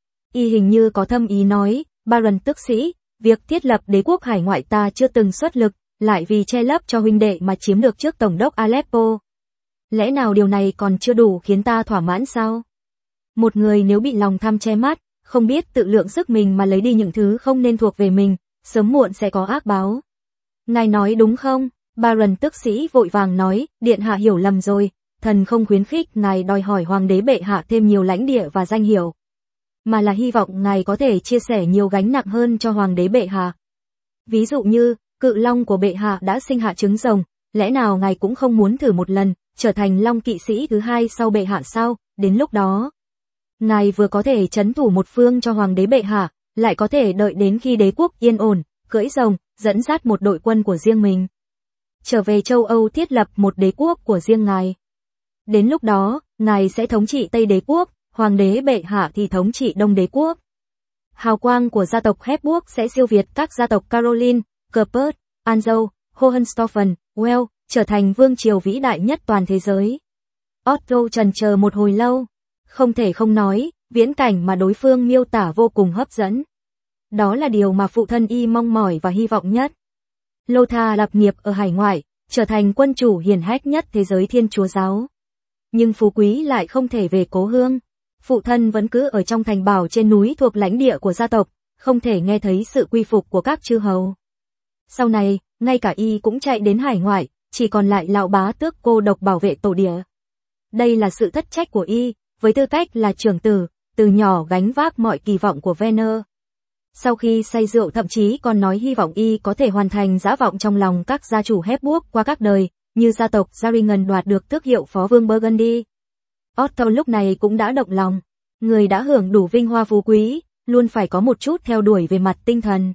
Y hình như có thâm ý nói, Baron tức sĩ, việc thiết lập đế quốc hải ngoại ta chưa từng xuất lực, lại vì che lấp cho huynh đệ mà chiếm được trước tổng đốc Aleppo. Lẽ nào điều này còn chưa đủ khiến ta thỏa mãn sao? Một người nếu bị lòng tham che mắt, không biết tự lượng sức mình mà lấy đi những thứ không nên thuộc về mình, sớm muộn sẽ có ác báo. Ngài nói đúng không? Baron tức sĩ vội vàng nói, điện hạ hiểu lầm rồi, thần không khuyến khích ngài đòi hỏi hoàng đế bệ hạ thêm nhiều lãnh địa và danh hiệu, mà là hy vọng ngài có thể chia sẻ nhiều gánh nặng hơn cho hoàng đế bệ hạ. Ví dụ như, cự long của bệ hạ đã sinh hạ trứng rồng, lẽ nào ngài cũng không muốn thử một lần, trở thành long kỵ sĩ thứ 2 sau bệ hạ sao? Đến lúc đó, ngài vừa có thể trấn thủ một phương cho hoàng đế bệ hạ, lại có thể đợi đến khi đế quốc yên ổn, cưỡi rồng, dẫn dắt một đội quân của riêng mình, trở về châu Âu thiết lập một đế quốc của riêng ngài. Đến lúc đó, ngài sẽ thống trị Tây đế quốc, hoàng đế bệ hạ thì thống trị Đông đế quốc. Hào quang của gia tộc Habsburg sẽ siêu việt các gia tộc Caroline, Capet, Anjou, Hohenstaufen, Welf, trở thành vương triều vĩ đại nhất toàn thế giới. Otto chần chờ một hồi lâu, không thể không nói, viễn cảnh mà đối phương miêu tả vô cùng hấp dẫn. Đó là điều mà phụ thân y mong mỏi và hy vọng nhất. Lothar lập nghiệp ở hải ngoại, trở thành quân chủ hiển hách nhất thế giới Thiên Chúa giáo. Nhưng phú quý lại không thể về cố hương. Phụ thân vẫn cứ ở trong thành bảo trên núi thuộc lãnh địa của gia tộc, không thể nghe thấy sự quy phục của các chư hầu. Sau này, ngay cả y cũng chạy đến hải ngoại, chỉ còn lại lão bá tước cô độc bảo vệ tổ địa. Đây là sự thất trách của y, với tư cách là trưởng tử, từ nhỏ gánh vác mọi kỳ vọng của Venner. Sau khi say rượu thậm chí còn nói hy vọng y có thể hoàn thành dã vọng trong lòng các gia chủ Habsburg qua các đời, như gia tộc Zähringen đoạt được tước hiệu phó vương Burgundy. Otto lúc này cũng đã động lòng. Người đã hưởng đủ vinh hoa phú quý, luôn phải có một chút theo đuổi về mặt tinh thần.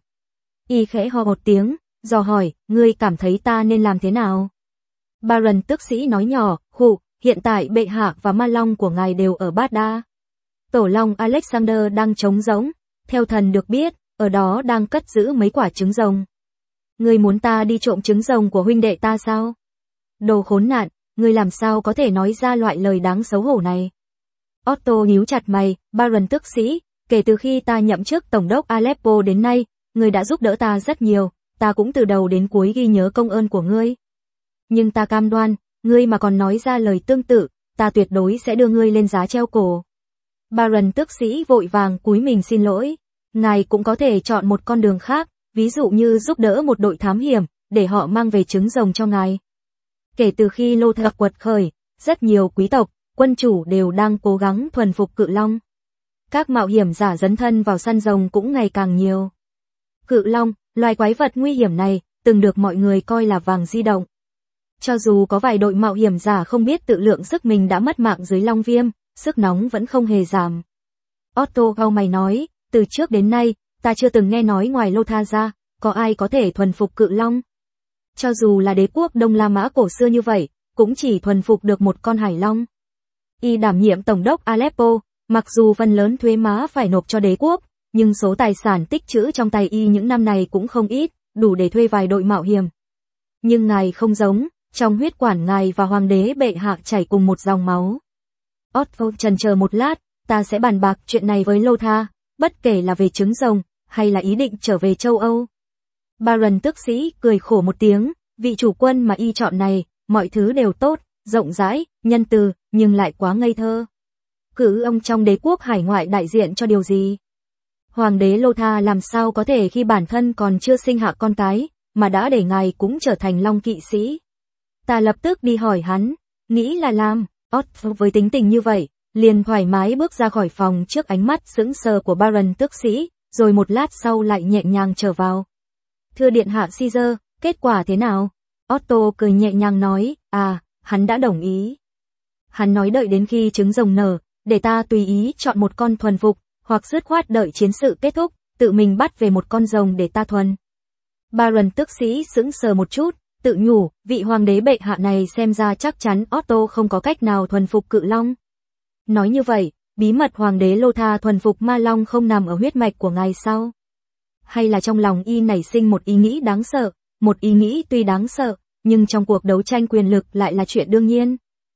Y khẽ ho một tiếng, dò hỏi, ngươi cảm thấy ta nên làm thế nào? Baron tức sĩ nói nhỏ, khụ, hiện tại bệ hạ và ma long của ngài đều ở Baghdad. Tổ long Alexander đang trống rỗng, theo thần được biết, ở đó đang cất giữ mấy quả trứng rồng. Ngươi muốn ta đi trộm trứng rồng của huynh đệ ta sao? Đồ khốn nạn, ngươi làm sao có thể nói ra loại lời đáng xấu hổ này? Otto nhíu chặt mày, Baron tức sĩ, kể từ khi ta nhậm chức tổng đốc Aleppo đến nay, ngươi đã giúp đỡ ta rất nhiều, ta cũng từ đầu đến cuối ghi nhớ công ơn của ngươi. Nhưng ta cam đoan, ngươi mà còn nói ra lời tương tự, ta tuyệt đối sẽ đưa ngươi lên giá treo cổ. Baron tức sĩ vội vàng cúi mình xin lỗi, ngài cũng có thể chọn một con đường khác, ví dụ như giúp đỡ một đội thám hiểm, để họ mang về trứng rồng cho ngài. Kể từ khi Lothar quật khởi, rất nhiều quý tộc, quân chủ đều đang cố gắng thuần phục cự long. Các mạo hiểm giả dấn thân vào săn rồng cũng ngày càng nhiều. Cự long, loài quái vật nguy hiểm này, từng được mọi người coi là vàng di động. Cho dù có vài đội mạo hiểm giả không biết tự lượng sức mình đã mất mạng dưới long viêm, sức nóng vẫn không hề giảm. Otto cau mày nói, từ trước đến nay, ta chưa từng nghe nói ngoài Lothar ra, có ai có thể thuần phục cự long. Cho dù là đế quốc Đông La Mã cổ xưa như vậy, cũng chỉ thuần phục được một con hải long. Y đảm nhiệm tổng đốc Aleppo, mặc dù phần lớn thuế má phải nộp cho đế quốc, nhưng số tài sản tích trữ trong tay Y những năm này cũng không ít, đủ để thuê vài đội mạo hiểm. Nhưng ngài không giống, trong huyết quản ngài và hoàng đế bệ hạ chảy cùng một dòng máu. Otto chần chờ một lát, ta sẽ bàn bạc chuyện này với Lothar, bất kể là về trứng rồng, hay là ý định trở về châu Âu. Baron tước sĩ cười khổ một tiếng, vị chủ quân mà Y chọn này, mọi thứ đều tốt, rộng rãi, nhân từ, nhưng lại quá ngây thơ. Cử ông trong đế quốc hải ngoại đại diện cho điều gì? Hoàng đế Lothar làm sao có thể khi bản thân còn chưa sinh hạ con cái, mà đã để ngài cũng trở thành long kỵ sĩ? Ta lập tức đi hỏi hắn, nghĩ là làm. Otto với tính tình như vậy, liền thoải mái bước ra khỏi phòng trước ánh mắt sững sờ của Baron tước sĩ, rồi một lát sau lại nhẹ nhàng trở vào. Thưa điện hạ Caesar, kết quả thế nào? Otto cười nhẹ nhàng nói, hắn đã đồng ý. Hắn nói đợi đến khi trứng rồng nở, để ta tùy ý chọn một con thuần phục, hoặc dứt khoát đợi chiến sự kết thúc, tự mình bắt về một con rồng để ta thuần. Baron tước sĩ sững sờ một chút, tự nhủ, vị hoàng đế bệ hạ này xem ra chắc chắn Otto không có cách nào thuần phục cự long. Nói như vậy, bí mật hoàng đế Lothar thuần phục ma long không nằm ở huyết mạch của ngài sao? Hay là trong lòng Y nảy sinh một ý nghĩ đáng sợ, một ý nghĩ tuy đáng sợ, nhưng trong cuộc đấu tranh quyền lực lại là chuyện đương nhiên.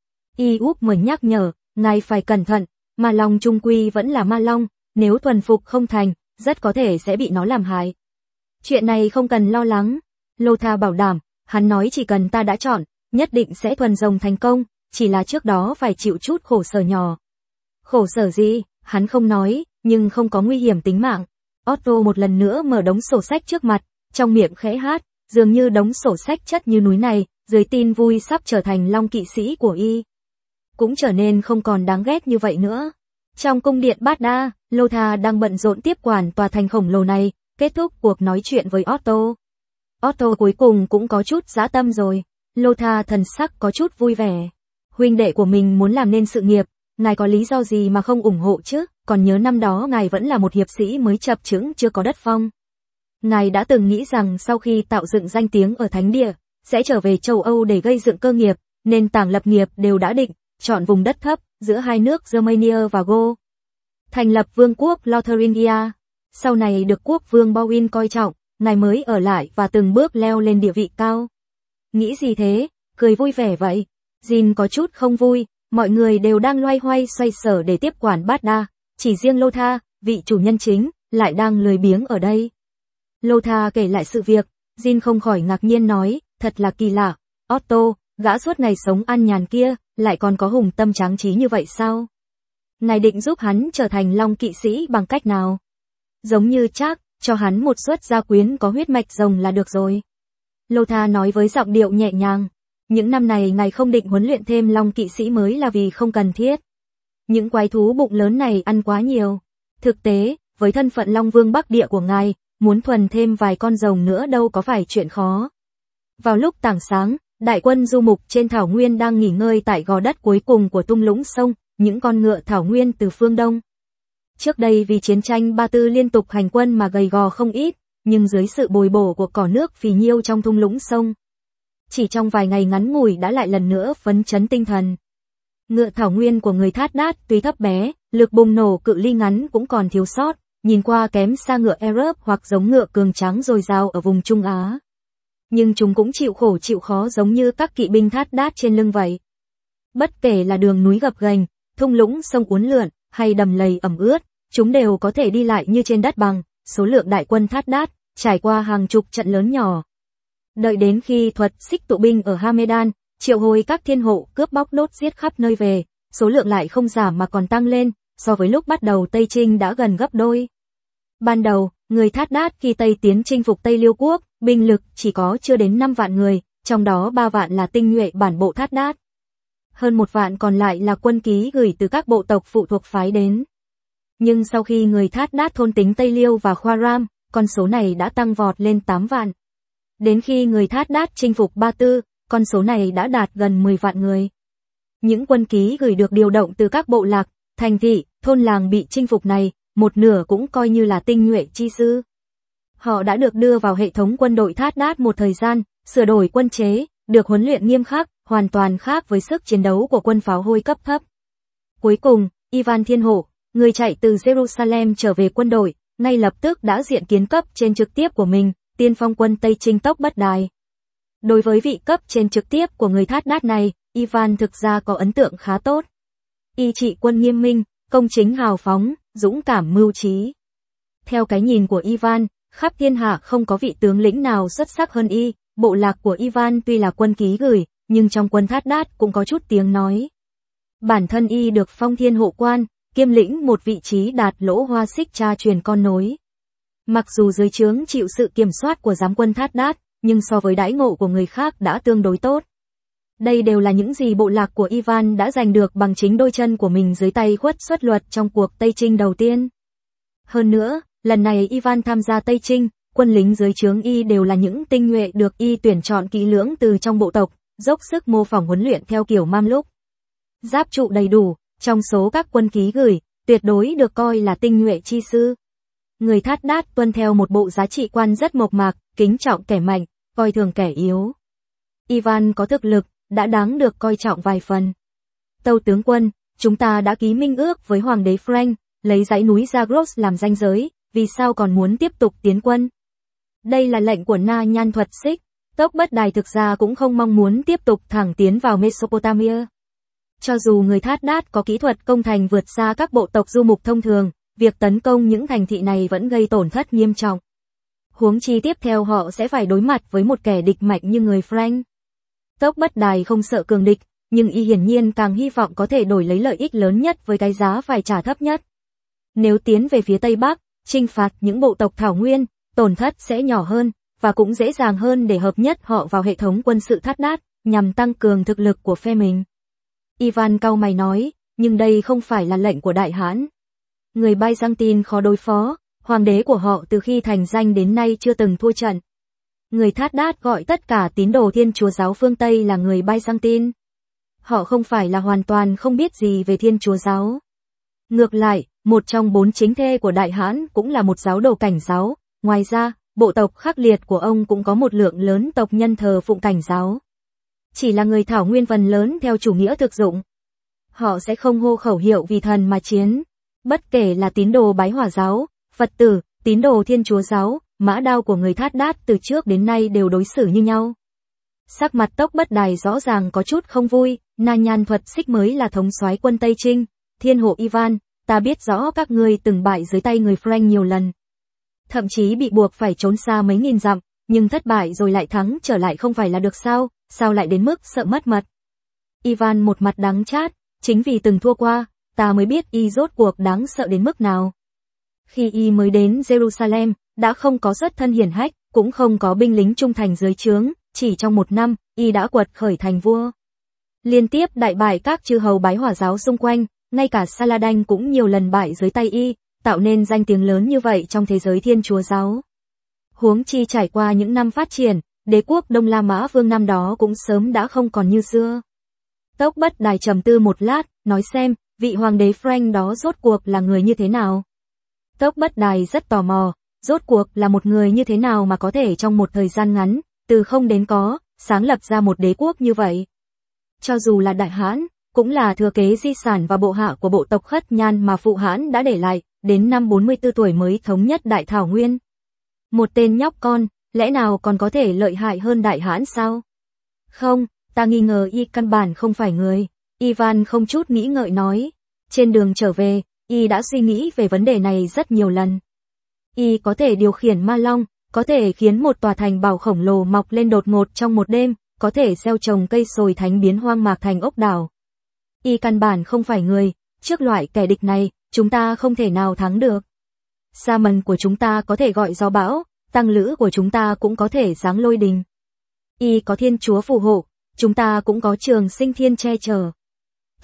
Y úp mở nhắc nhở, ngài phải cẩn thận, ma long trung quy vẫn là ma long, nếu thuần phục không thành, rất có thể sẽ bị nó làm hại. Chuyện này không cần lo lắng. Lothar bảo đảm, hắn nói chỉ cần ta đã chọn, nhất định sẽ thuần rồng thành công, chỉ là trước đó phải chịu chút khổ sở nhỏ. Khổ sở gì, hắn không nói, nhưng không có nguy hiểm tính mạng. Otto một lần nữa mở đống sổ sách trước mặt, trong miệng khẽ hát, dường như đống sổ sách chất như núi này, dưới tin vui sắp trở thành long kỵ sĩ của Y. Cũng trở nên không còn đáng ghét như vậy nữa. Trong cung điện Bát Đa, Lothar đang bận rộn tiếp quản tòa thành khổng lồ này, kết thúc cuộc nói chuyện với Otto. Otto cuối cùng cũng có chút dã tâm rồi. Lothar thần sắc có chút vui vẻ. Huynh đệ của mình muốn làm nên sự nghiệp, ngài có lý do gì mà không ủng hộ chứ? Còn nhớ năm đó ngài vẫn là một hiệp sĩ mới chập chững chưa có đất phong. Ngài đã từng nghĩ rằng sau khi tạo dựng danh tiếng ở Thánh Địa, sẽ trở về châu Âu để gây dựng cơ nghiệp, nền tảng lập nghiệp đều đã định, chọn vùng đất thấp, giữa hai nước Germania và Gaul. Thành lập vương quốc Lotharingia. Sau này được quốc vương Baldwin coi trọng, ngài mới ở lại và từng bước leo lên địa vị cao. Nghĩ gì thế, cười vui vẻ vậy? Jin có chút không vui, mọi người đều đang loay hoay xoay sở để tiếp quản Bát Đa, chỉ riêng Lothar, vị chủ nhân chính, lại đang lười biếng ở đây. Lothar kể lại sự việc, Jin không khỏi ngạc nhiên nói, thật là kỳ lạ, Otto, gã suốt ngày sống ăn nhàn kia, lại còn có hùng tâm tráng trí như vậy sao? Ngài định giúp hắn trở thành long kỵ sĩ bằng cách nào? Giống như chắc, cho hắn một suất gia quyến có huyết mạch rồng là được rồi. Lothar nói với giọng điệu nhẹ nhàng. Những năm này ngài không định huấn luyện thêm long kỵ sĩ mới là vì không cần thiết. Những quái thú bụng lớn này ăn quá nhiều. Thực tế, với thân phận Long Vương Bắc Địa của ngài, muốn thuần thêm vài con rồng nữa đâu có phải chuyện khó. Vào lúc tảng sáng, đại quân du mục trên thảo nguyên đang nghỉ ngơi tại gò đất cuối cùng của thung lũng sông, những con ngựa thảo nguyên từ phương Đông. Trước đây vì chiến tranh Ba Tư liên tục hành quân mà gầy gò không ít, nhưng dưới sự bồi bổ của cỏ nước phì nhiêu trong thung lũng sông, chỉ trong vài ngày ngắn ngủi đã lại lần nữa phấn chấn tinh thần. Ngựa thảo nguyên của người Thát Đát tuy thấp bé, lực bùng nổ cự ly ngắn cũng còn thiếu sót, nhìn qua kém xa ngựa Arab hoặc giống ngựa cường tráng dồi dào ở vùng Trung Á. Nhưng chúng cũng chịu khổ chịu khó giống như các kỵ binh Thát Đát trên lưng vậy. Bất kể là đường núi gập ghềnh, thung lũng sông uốn lượn, hay đầm lầy ẩm ướt, chúng đều có thể đi lại như trên đất bằng. Số lượng đại quân Thát Đát trải qua hàng chục trận lớn nhỏ. Đợi đến khi thuật xích tụ binh ở Hamedan, triệu hồi các thiên hộ cướp bóc đốt giết khắp nơi về, số lượng lại không giảm mà còn tăng lên, so với lúc bắt đầu Tây Chinh đã gần gấp đôi. Ban đầu, người Thát Đát khi Tây tiến chinh phục Tây Liêu Quốc, binh lực chỉ có chưa đến 5 vạn người, trong đó 3 vạn là tinh nhuệ bản bộ Thát Đát. Hơn 1 vạn còn lại là quân ký gửi từ các bộ tộc phụ thuộc phái đến. Nhưng sau khi người Thát Đát thôn tính Tây Liêu và Khoa Ram, con số này đã tăng vọt lên 8 vạn. Đến khi người Thát Đát chinh phục Ba Tư, con số này đã đạt gần 10 vạn người. Những quân ký gửi được điều động từ các bộ lạc, thành thị, thôn làng bị chinh phục này, một nửa cũng coi như là tinh nhuệ chi sư. Họ đã được đưa vào hệ thống quân đội Thát Đát một thời gian, sửa đổi quân chế, được huấn luyện nghiêm khắc, hoàn toàn khác với sức chiến đấu của quân pháo hôi cấp thấp. Cuối cùng, Ivan Thiên Hộ, người chạy từ Jerusalem trở về quân đội, ngay lập tức đã diện kiến cấp trên trực tiếp của mình, tiên phong quân Tây Trinh Tốc Bất Đài. Đối với vị cấp trên trực tiếp của người Thát Đát này, Ivan thực ra có ấn tượng khá tốt. Y trị quân nghiêm minh, công chính hào phóng, dũng cảm mưu trí. Theo cái nhìn của Ivan, khắp thiên hạ không có vị tướng lĩnh nào xuất sắc hơn y. Bộ lạc của Ivan tuy là quân ký gửi, nhưng trong quân Thát Đát cũng có chút tiếng nói. Bản thân y được phong thiên hộ quan, kiêm lĩnh một vị trí đạt lỗ hoa xích cha truyền con nối. Mặc dù dưới trướng chịu sự kiểm soát của giám quân Thát Đát, nhưng so với đãi ngộ của người khác đã tương đối tốt. Đây đều là những gì bộ lạc của Ivan đã giành được bằng chính đôi chân của mình dưới tay Khuất Xuất Luật trong cuộc Tây Trinh đầu tiên. Hơn nữa, lần này Ivan tham gia Tây Trinh, quân lính dưới trướng y đều là những tinh nhuệ được y tuyển chọn kỹ lưỡng từ trong bộ tộc, dốc sức mô phỏng huấn luyện theo kiểu Mamluk. Giáp trụ đầy đủ, trong số các quân ký gửi, tuyệt đối được coi là tinh nhuệ chi sư. Người Thát Đát tuân theo một bộ giá trị quan rất mộc mạc, kính trọng kẻ mạnh, coi thường kẻ yếu. Ivan có thực lực, đã đáng được coi trọng vài phần. Tâu tướng quân, chúng ta đã ký minh ước với Hoàng đế Frank, lấy dãy núi Zagros làm ranh giới, vì sao còn muốn tiếp tục tiến quân? Đây là lệnh của Na Nhan Thuật Xích, Tốc Bất Đài thực ra cũng không mong muốn tiếp tục thẳng tiến vào Mesopotamia. Cho dù người Thát Đát có kỹ thuật công thành vượt xa các bộ tộc du mục thông thường, việc tấn công những thành thị này vẫn gây tổn thất nghiêm trọng. Huống chi tiếp theo họ sẽ phải đối mặt với một kẻ địch mạnh như người Frank. Tốc Bất Đài không sợ cường địch, nhưng y hiển nhiên càng hy vọng có thể đổi lấy lợi ích lớn nhất với cái giá phải trả thấp nhất. Nếu tiến về phía Tây Bắc, chinh phạt những bộ tộc Thảo Nguyên, tổn thất sẽ nhỏ hơn, và cũng dễ dàng hơn để hợp nhất họ vào hệ thống quân sự Thát Đát, nhằm tăng cường thực lực của phe mình. Ivan cau mày nói, nhưng đây không phải là lệnh của Đại Hãn. Người Byzantine khó đối phó, hoàng đế của họ từ khi thành danh đến nay chưa từng thua trận. Người Thát Đát gọi tất cả tín đồ Thiên Chúa giáo phương Tây là người Byzantine. Họ không phải là hoàn toàn không biết gì về Thiên Chúa giáo. Ngược lại, một trong 4 chính thê của Đại Hãn cũng là một giáo đồ Cảnh giáo, ngoài ra, bộ tộc khắc liệt của ông cũng có một lượng lớn tộc nhân thờ phụng Cảnh giáo. Chỉ là người Thảo Nguyên phần lớn theo chủ nghĩa thực dụng. Họ sẽ không hô khẩu hiệu vì thần mà chiến. Bất kể là tín đồ Bái Hỏa giáo, Phật tử, tín đồ Thiên Chúa giáo, mã đao của người Thát Đát từ trước đến nay đều đối xử như nhau. Sắc mặt Tốc Bất Đài rõ ràng có chút không vui, Na Nhan Thuật Xích mới là thống soái quân Tây Trinh, Thiên Hộ Ivan, ta biết rõ các ngươi từng bại dưới tay người Frank nhiều lần. Thậm chí bị buộc phải trốn xa mấy nghìn dặm, nhưng thất bại rồi lại thắng trở lại không phải là được sao, sao lại đến mức sợ mất mật. Ivan một mặt đắng chát, chính vì từng thua qua, ta mới biết y rốt cuộc đáng sợ đến mức nào. Khi y mới đến Jerusalem, đã không có xuất thân hiển hách, cũng không có binh lính trung thành dưới trướng, chỉ trong 1 năm, y đã quật khởi thành vua. Liên tiếp đại bại các chư hầu Bái Hỏa giáo xung quanh, ngay cả Saladin cũng nhiều lần bại dưới tay y, tạo nên danh tiếng lớn như vậy trong thế giới Thiên Chúa giáo. Huống chi trải qua những năm phát triển, đế quốc Đông La Mã Vương năm đó cũng sớm đã không còn như xưa. Tốc Bất Đài trầm tư một lát, nói xem, vị hoàng đế Frank đó rốt cuộc là người như thế nào. Tốc Bất Đài rất tò mò, rốt cuộc là một người như thế nào mà có thể trong một thời gian ngắn, từ không đến có, sáng lập ra một đế quốc như vậy. Cho dù là Đại Hãn, cũng là thừa kế di sản và bộ hạ của bộ tộc Khất Nhan mà phụ Hãn đã để lại, đến năm 44 tuổi mới thống nhất Đại Thảo Nguyên. Một tên nhóc con, lẽ nào còn có thể lợi hại hơn Đại Hãn sao? Không, ta nghi ngờ y căn bản không phải người. Ivan không chút nghĩ ngợi nói. Trên đường trở về, y đã suy nghĩ về vấn đề này rất nhiều lần. Y có thể điều khiển ma long, có thể khiến một tòa thành bảo khổng lồ mọc lên đột ngột trong một đêm, có thể gieo trồng cây sồi thánh biến hoang mạc thành ốc đảo. Y căn bản không phải người, trước loại kẻ địch này, chúng ta không thể nào thắng được. Sa mần của chúng ta có thể gọi gió bão, tăng lữ của chúng ta cũng có thể giáng lôi đình. Y có Thiên Chúa phù hộ, chúng ta cũng có Trường Sinh Thiên che chở,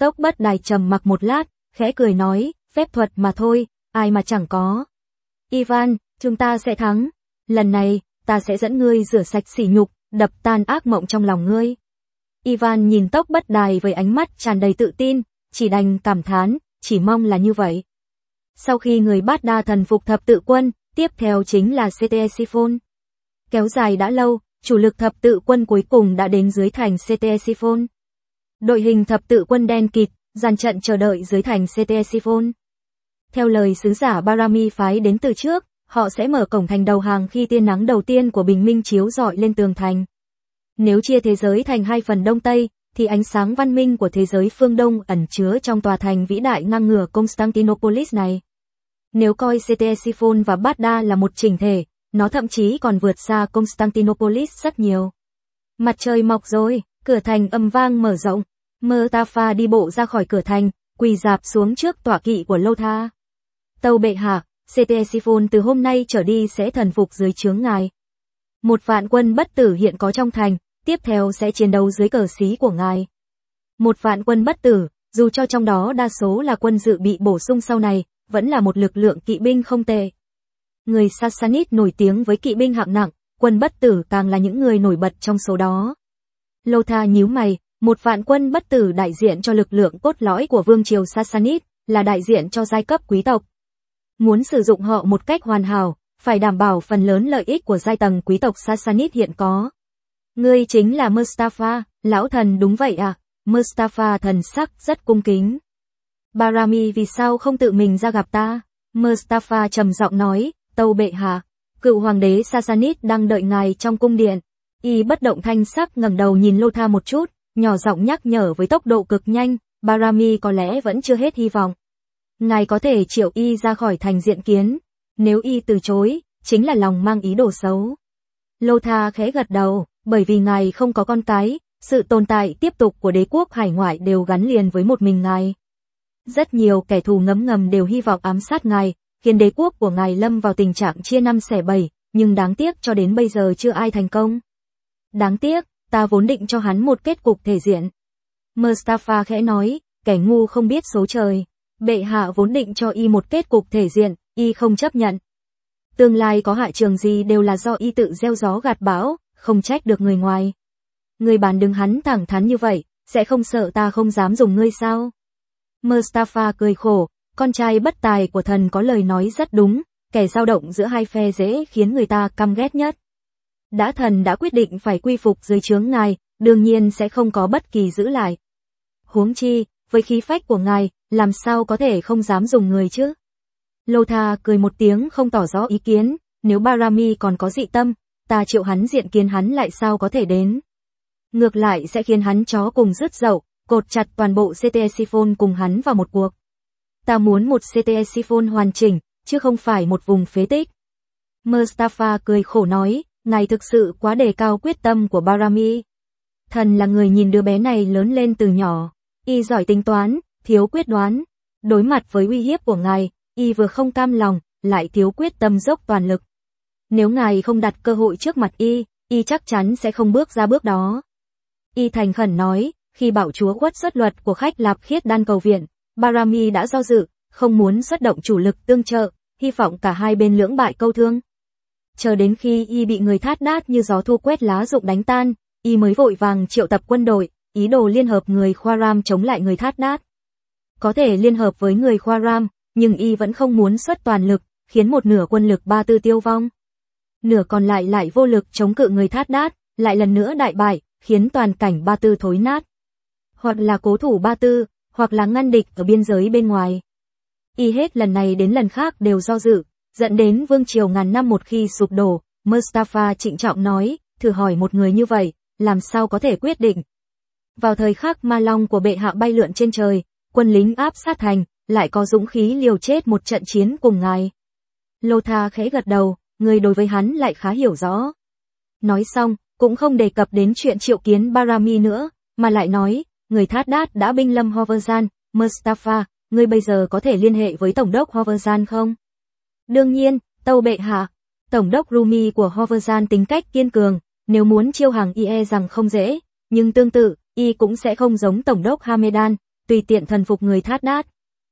Tốc Bất Đài trầm mặc một lát, khẽ cười nói, phép thuật mà thôi, ai mà chẳng có. Ivan, chúng ta sẽ thắng. Lần này, ta sẽ dẫn ngươi rửa sạch sỉ nhục, đập tan ác mộng trong lòng ngươi. Ivan nhìn Tốc Bất Đài với ánh mắt tràn đầy tự tin, chỉ đành cảm thán, chỉ mong là như vậy. Sau khi người Bát Đa thần phục thập tự quân, tiếp theo chính là Ctesiphon. Kéo dài đã lâu, chủ lực thập tự quân cuối cùng đã đến dưới thành Ctesiphon. Đội hình thập tự quân đen kịt, dàn trận chờ đợi dưới thành Ctesiphon. Theo lời sứ giả Barami phái đến từ trước, họ sẽ mở cổng thành đầu hàng khi tia nắng đầu tiên của bình minh chiếu rọi lên tường thành. Nếu chia thế giới thành hai phần Đông Tây, thì ánh sáng văn minh của thế giới phương Đông ẩn chứa trong tòa thành vĩ đại ngang ngửa Constantinopolis này. Nếu coi Ctesiphon và Baghdad là một chỉnh thể, nó thậm chí còn vượt xa Constantinopolis rất nhiều. Mặt trời mọc rồi, cửa thành ầm vang mở rộng. Mustafa đi bộ ra khỏi cửa thành, quỳ rạp xuống trước tọa kỵ của Lotha. Tâu bệ hạ, Ctesiphon từ hôm nay trở đi sẽ thần phục dưới trướng ngài. 1.000.000 quân bất tử hiện có trong thành, tiếp theo sẽ chiến đấu dưới cờ xí của ngài. 1.000.000 quân bất tử, dù cho trong đó đa số là quân dự bị bổ sung sau này, vẫn là một lực lượng kỵ binh không tệ. Người Sassanid nổi tiếng với kỵ binh hạng nặng, quân bất tử càng là những người nổi bật trong số đó. Lotha nhíu mày, 1.000.000 quân bất tử đại diện cho lực lượng cốt lõi của vương triều Sassanid, là đại diện cho giai cấp quý tộc. Muốn sử dụng họ một cách hoàn hảo, phải đảm bảo phần lớn lợi ích của giai tầng quý tộc Sassanid hiện có. Ngươi chính là Mustafa, lão thần đúng vậy à? Mustafa thần sắc rất cung kính. Barami vì sao không tự mình ra gặp ta? Mustafa trầm giọng nói, tâu bệ hạ, cựu hoàng đế Sassanid đang đợi ngài trong cung điện. Y bất động thanh sắc ngẩng đầu nhìn Lotha một chút, nhỏ giọng nhắc nhở với tốc độ cực nhanh, Barami có lẽ vẫn chưa hết hy vọng. Ngài có thể triệu y ra khỏi thành diện kiến, nếu y từ chối, chính là lòng mang ý đồ xấu. Lotha khẽ gật đầu, bởi vì ngài không có con cái, sự tồn tại tiếp tục của đế quốc hải ngoại đều gắn liền với một mình ngài. Rất nhiều kẻ thù ngấm ngầm đều hy vọng ám sát ngài, khiến đế quốc của ngài lâm vào tình trạng chia năm xẻ bảy, nhưng đáng tiếc cho đến bây giờ chưa ai thành công. Đáng tiếc, ta vốn định cho hắn một kết cục thể diện. Mustafa khẽ nói, kẻ ngu không biết số trời. Bệ hạ vốn định cho y một kết cục thể diện, y không chấp nhận. Tương lai có hạ trường gì đều là do y tự gieo gió gặt bão, không trách được người ngoài. Người bàn đứng hắn thẳng thắn như vậy, sẽ không sợ ta không dám dùng ngươi sao? Mustafa cười khổ, con trai bất tài của thần có lời nói rất đúng, kẻ dao động giữa hai phe dễ khiến người ta căm ghét nhất. Thần đã quyết định phải quy phục dưới trướng ngài, đương nhiên sẽ không có bất kỳ giữ lại. Huống chi, với khí phách của ngài, làm sao có thể không dám dùng người chứ? Lotha cười một tiếng không tỏ rõ ý kiến, nếu Barami còn có dị tâm, ta triệu hắn diện kiến hắn lại sao có thể đến. Ngược lại sẽ khiến hắn chó cùng rứt dậu, cột chặt toàn bộ Ctesiphon cùng hắn vào một cuộc. Ta muốn một Ctesiphon hoàn chỉnh, chứ không phải một vùng phế tích. Mustafa cười khổ nói, ngài thực sự quá đề cao quyết tâm của Barami. Thần là người nhìn đứa bé này lớn lên từ nhỏ, y giỏi tính toán, thiếu quyết đoán. Đối mặt với uy hiếp của ngài, y vừa không cam lòng, lại thiếu quyết tâm dốc toàn lực. Nếu ngài không đặt cơ hội trước mặt y chắc chắn sẽ không bước ra bước đó. Y thành khẩn nói, khi bảo chúa khuất xuất luật của khách Lạp Khiết Đan cầu viện, Barami đã do dự, không muốn xuất động chủ lực tương trợ, hy vọng cả hai bên lưỡng bại câu thương. Chờ đến khi y bị người Thát Đát như gió thu quét lá rụng đánh tan, y mới vội vàng triệu tập quân đội, ý đồ liên hợp người Khwaram chống lại người Thát Đát. Có thể liên hợp với người Khwaram, nhưng y vẫn không muốn xuất toàn lực, khiến một nửa quân lực Ba Tư tiêu vong. Nửa còn lại vô lực chống cự người Thát Đát, lại lần nữa đại bại, khiến toàn cảnh Ba Tư thối nát. Hoặc là cố thủ Ba Tư, hoặc là ngăn địch ở biên giới bên ngoài. Y hết lần này đến lần khác đều do dự, dẫn đến vương triều ngàn năm một khi sụp đổ. Mustafa trịnh trọng nói, thử hỏi một người như vậy, làm sao có thể quyết định. Vào thời khắc ma long của bệ hạ bay lượn trên trời, quân lính áp sát thành, lại có dũng khí liều chết một trận chiến cùng ngài. Lotha khẽ gật đầu, người đối với hắn lại khá hiểu rõ. Nói xong, cũng không đề cập đến chuyện triệu kiến Barami nữa, mà lại nói, người Thát Đát đã binh lâm Horvazan. Mustafa, ngươi bây giờ có thể liên hệ với Tổng đốc Horvazan không? Đương nhiên, tâu bệ hạ. Tổng đốc Rumi của Horvazan tính cách kiên cường, nếu muốn chiêu hàng y rằng không dễ, nhưng tương tự, y cũng sẽ không giống Tổng đốc Hamedan, tùy tiện thần phục người Thát Đát.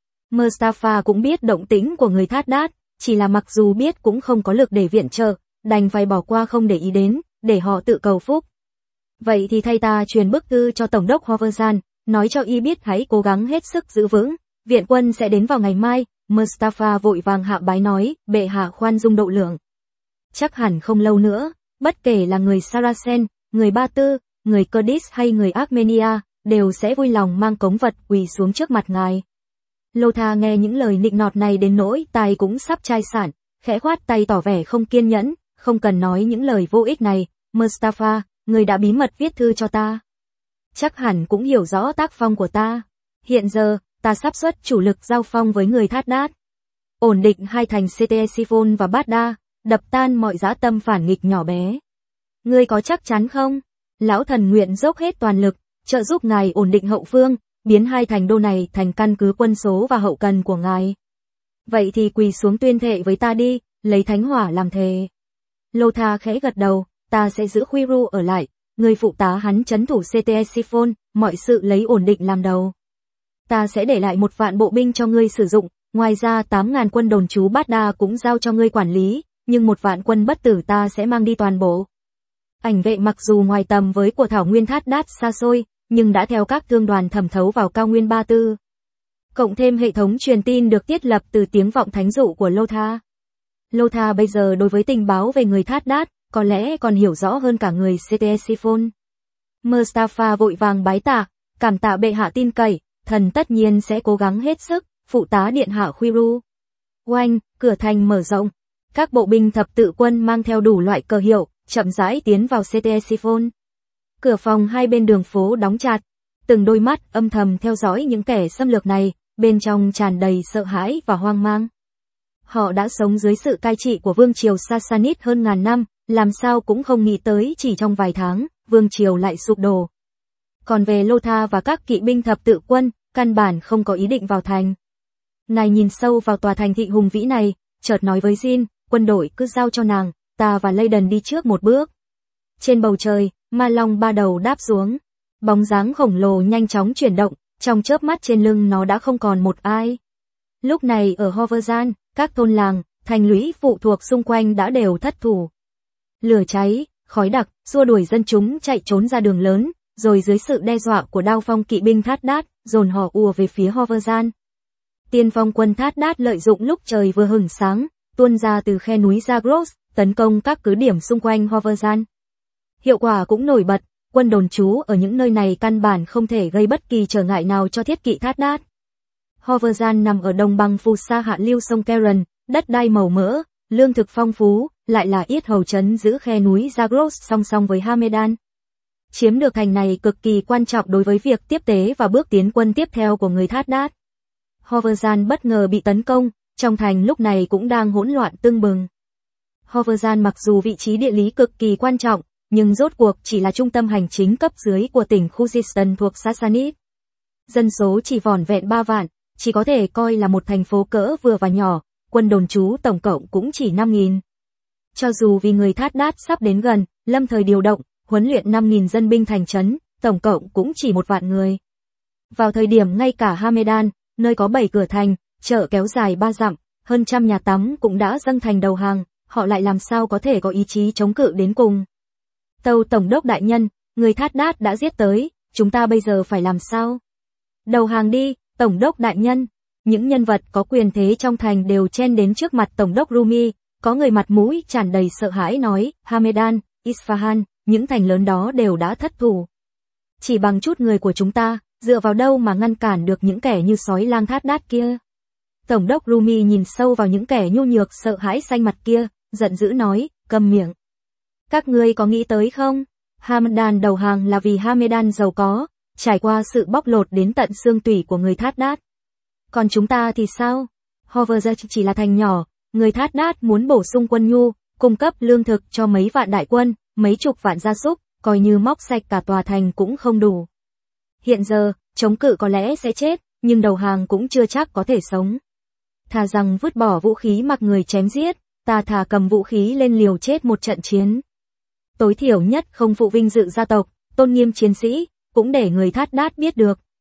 Mustafa cũng biết động tĩnh của người Thát Đát, chỉ là mặc dù biết cũng không có lực để viện trợ, đành phải bỏ qua không để ý đến, để họ tự cầu phúc. Vậy thì thay ta truyền bức thư cho Tổng đốc Hoverzan, nói cho y biết hãy cố gắng hết sức giữ vững, viện quân sẽ đến vào ngày mai. Mustafa vội vàng hạ bái nói, bệ hạ khoan dung độ lượng. Chắc hẳn không lâu nữa, bất kể là người Saracen, người Ba Tư, người Kurdish hay người Armenia, đều sẽ vui lòng mang cống vật quỳ xuống trước mặt ngài. Lothar nghe những lời nịnh nọt này đến nỗi tai cũng sắp chai sạn, khẽ khoát tay tỏ vẻ không kiên nhẫn, không cần nói những lời vô ích này. Mustafa, người đã bí mật viết thư cho ta. Chắc hẳn cũng hiểu rõ tác phong của ta. Hiện giờ, ta sắp xuất chủ lực giao phong với người Thát Đát. Ổn định hai thành Ctesiphon và Baghdad, đập tan mọi dã tâm phản nghịch nhỏ bé. Ngươi có chắc chắn không? Lão thần nguyện dốc hết toàn lực, trợ giúp ngài ổn định hậu phương, biến hai thành đô này thành căn cứ quân số và hậu cần của ngài. Vậy thì quỳ xuống tuyên thệ với ta đi, lấy thánh hỏa làm thề. Lothar khẽ gật đầu, ta sẽ giữ Khuiru ở lại, người phụ tá hắn trấn thủ Ctesiphon, mọi sự lấy ổn định làm đầu. Ta sẽ để lại 1 vạn bộ binh cho ngươi sử dụng, ngoài ra 8.000 quân đồn trú Baghdad cũng giao cho ngươi quản lý, nhưng 1 vạn quân bất tử ta sẽ mang đi toàn bộ. Ảnh vệ mặc dù ngoài tầm với của thảo nguyên Thát Đát xa xôi, nhưng đã theo các thương đoàn thẩm thấu vào cao nguyên Ba Tư. Cộng thêm hệ thống truyền tin được thiết lập từ tiếng vọng thánh dụ của Lothar. Lothar bây giờ đối với tình báo về người Thát Đát, có lẽ còn hiểu rõ hơn cả người Ctesiphon. Mustafa vội vàng bái tạ, cảm tạ bệ hạ tin cậy, thần tất nhiên sẽ cố gắng hết sức, phụ tá điện hạ Khuiru. Oanh, cửa thành mở rộng. Các bộ binh thập tự quân mang theo đủ loại cờ hiệu, chậm rãi tiến vào Ctesiphon. Cửa phòng hai bên đường phố đóng chặt, từng đôi mắt âm thầm theo dõi những kẻ xâm lược này, bên trong tràn đầy sợ hãi và hoang mang. Họ đã sống dưới sự cai trị của vương triều Sassanid hơn ngàn năm, làm sao cũng không nghĩ tới chỉ trong vài tháng, vương triều lại sụp đổ. Còn về Lothar và các kỵ binh thập tự quân, căn bản không có ý định vào thành. Ngài nhìn sâu vào tòa thành thị hùng vĩ này, chợt nói với Jin, quân đội cứ giao cho nàng, ta và Leyden đi trước một bước. Trên bầu trời, ma long 3 đầu đáp xuống. Bóng dáng khổng lồ nhanh chóng chuyển động, trong chớp mắt trên lưng nó đã không còn một ai. Lúc này ở Hoverzan, các thôn làng, thành lũy phụ thuộc xung quanh đã đều thất thủ. Lửa cháy, khói đặc, xua đuổi dân chúng chạy trốn ra đường lớn, rồi dưới sự đe dọa của đao phong kỵ binh Thát Đát, dồn họ ùa về phía Hoverzan. Tiên phong quân Thát Đát lợi dụng lúc trời vừa hửng sáng, tuôn ra từ khe núi Zagros, tấn công các cứ điểm xung quanh Hoverzan. Hiệu quả cũng nổi bật, quân đồn trú ở những nơi này căn bản không thể gây bất kỳ trở ngại nào cho thiết kỵ Thát Đát. Hoverzan nằm ở đồng bằng phù sa hạ lưu sông Keren, đất đai màu mỡ, lương thực phong phú, lại là yết hầu trấn giữ khe núi Zagros song song với Hamedan. Chiếm được thành này cực kỳ quan trọng đối với việc tiếp tế và bước tiến quân tiếp theo của người Thát Đát. Hoverzan bất ngờ bị tấn công, trong thành lúc này cũng đang hỗn loạn tưng bừng. Hoverzan mặc dù vị trí địa lý cực kỳ quan trọng, nhưng rốt cuộc chỉ là trung tâm hành chính cấp dưới của tỉnh Khuzestan thuộc Sassanid. Dân số chỉ vỏn vẹn 3 vạn, chỉ có thể coi là một thành phố cỡ vừa và nhỏ, quân đồn trú tổng cộng cũng chỉ 5.000. Cho dù vì người Thát Đát sắp đến gần, lâm thời điều động, huấn luyện 5.000 dân binh thành trấn, tổng cộng cũng chỉ 1 vạn người. Vào thời điểm ngay cả Hamedan, nơi có 7 cửa thành, chợ kéo dài 3 dặm, hơn trăm nhà tắm cũng đã dâng thành đầu hàng, họ lại làm sao có thể có ý chí chống cự đến cùng. Tâu Tổng đốc đại nhân, người Thát Đát đã giết tới, chúng ta bây giờ phải làm sao? Đầu hàng đi, Tổng đốc đại nhân. Những nhân vật có quyền thế trong thành đều chen đến trước mặt Tổng đốc Rumi, có người mặt mũi tràn đầy sợ hãi nói, Hamedan, Isfahan, những thành lớn đó đều đã thất thủ. Chỉ bằng chút người của chúng ta, dựa vào đâu mà ngăn cản được những kẻ như sói lang Thát Đát kia? Tổng đốc Rumi nhìn sâu vào những kẻ nhu nhược sợ hãi xanh mặt kia, giận dữ nói, câm miệng. Các ngươi có nghĩ tới không? Hamedan đầu hàng là vì Hamedan giàu có, trải qua sự bóc lột đến tận xương tủy của người Thát Đát. Còn chúng ta thì sao? Hoverzan chỉ là thành nhỏ, người Thát Đát muốn bổ sung quân nhu, cung cấp lương thực cho mấy vạn đại quân, mấy chục vạn gia súc, coi như móc sạch cả tòa thành cũng không đủ. Hiện giờ, chống cự có lẽ sẽ chết, nhưng đầu hàng cũng chưa chắc có thể sống. Thà rằng vứt bỏ vũ khí mặc người chém giết, ta thà cầm vũ khí lên liều chết một trận chiến. Tối thiểu nhất không phụ vinh dự gia tộc, tôn nghiêm chiến sĩ, cũng để người Thát Đát biết được,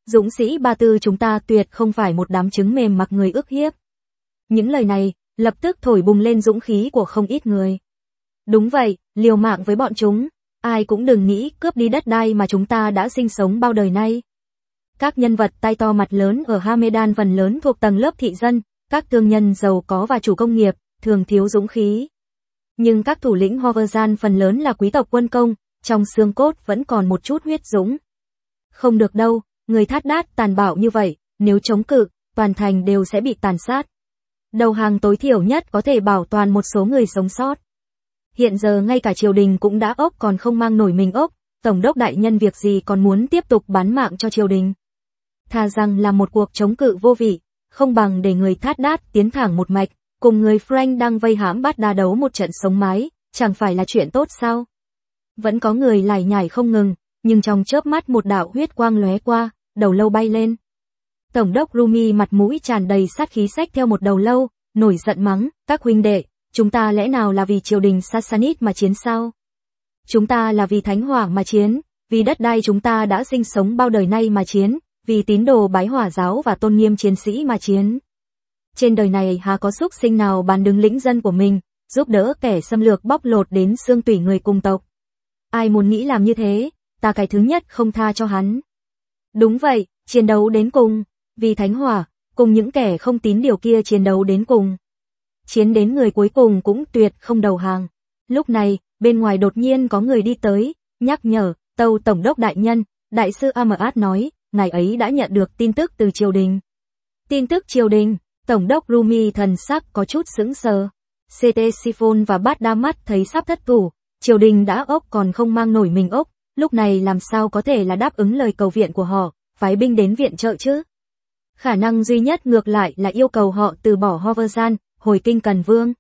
Dũng sĩ Ba Tư chúng ta tuyệt không phải một đám trứng mềm mặc người ức hiếp. Những lời này, lập tức thổi bùng lên dũng khí của không ít người. Đúng vậy, liều mạng với bọn chúng, ai cũng đừng nghĩ cướp đi đất đai mà chúng ta đã sinh sống bao đời nay. Các nhân vật tay to mặt lớn ở Hamedan phần lớn thuộc tầng lớp thị dân, các thương nhân giàu có và chủ công nghiệp, thường thiếu dũng khí. Nhưng các thủ lĩnh Hoverzan phần lớn là quý tộc quân công, trong xương cốt vẫn còn một chút huyết dũng. Không được đâu, người Thát Đát tàn bạo như vậy, nếu chống cự, toàn thành đều sẽ bị tàn sát. Đầu hàng tối thiểu nhất có thể bảo toàn một số người sống sót. Hiện giờ ngay cả triều đình cũng đã ốc còn không mang nổi mình ốc, tổng đốc đại nhân việc gì còn muốn tiếp tục bán mạng cho triều đình. Thà rằng là một cuộc chống cự vô vị, không bằng để người Thát Đát tiến thẳng một mạch, cùng người Frank đang vây hãm bắt đá đấu một trận sống mái, chẳng phải là chuyện tốt sao? Vẫn có người lải nhải không ngừng, nhưng trong chớp mắt một đạo huyết quang lóe qua, đầu lâu bay lên. Tổng đốc Rumi mặt mũi tràn đầy sát khí xách theo một đầu lâu, nổi giận mắng, các huynh đệ, chúng ta lẽ nào là vì triều đình Sassanid mà chiến sao? Chúng ta là vì thánh hỏa mà chiến, vì đất đai chúng ta đã sinh sống bao đời nay mà chiến, vì tín đồ bái hỏa giáo và tôn nghiêm chiến sĩ mà chiến. Trên đời này há có súc sinh nào bán đứng lĩnh dân của mình, giúp đỡ kẻ xâm lược bóc lột đến xương tủy người cùng tộc. Ai muốn nghĩ làm như thế, ta cái thứ nhất không tha cho hắn. Đúng vậy, chiến đấu đến cùng, vì thánh hỏa, cùng những kẻ không tín điều kia chiến đấu đến cùng. Chiến đến người cuối cùng cũng tuyệt không đầu hàng. Lúc này, bên ngoài đột nhiên có người đi tới, nhắc nhở, tâu tổng đốc đại nhân, đại sư Amad nói, ngài ấy đã nhận được tin tức từ triều đình. Tin tức triều đình, tổng đốc Rumi thần sắc có chút sững sờ. CT Siphon và Bát Đa mắt thấy sắp thất thủ, triều đình đã ốc còn không mang nổi mình ốc, lúc này làm sao có thể là đáp ứng lời cầu viện của họ, phái binh đến viện trợ chứ. Khả năng duy nhất ngược lại là yêu cầu họ từ bỏ Hoverzan, hồi kinh Cần Vương.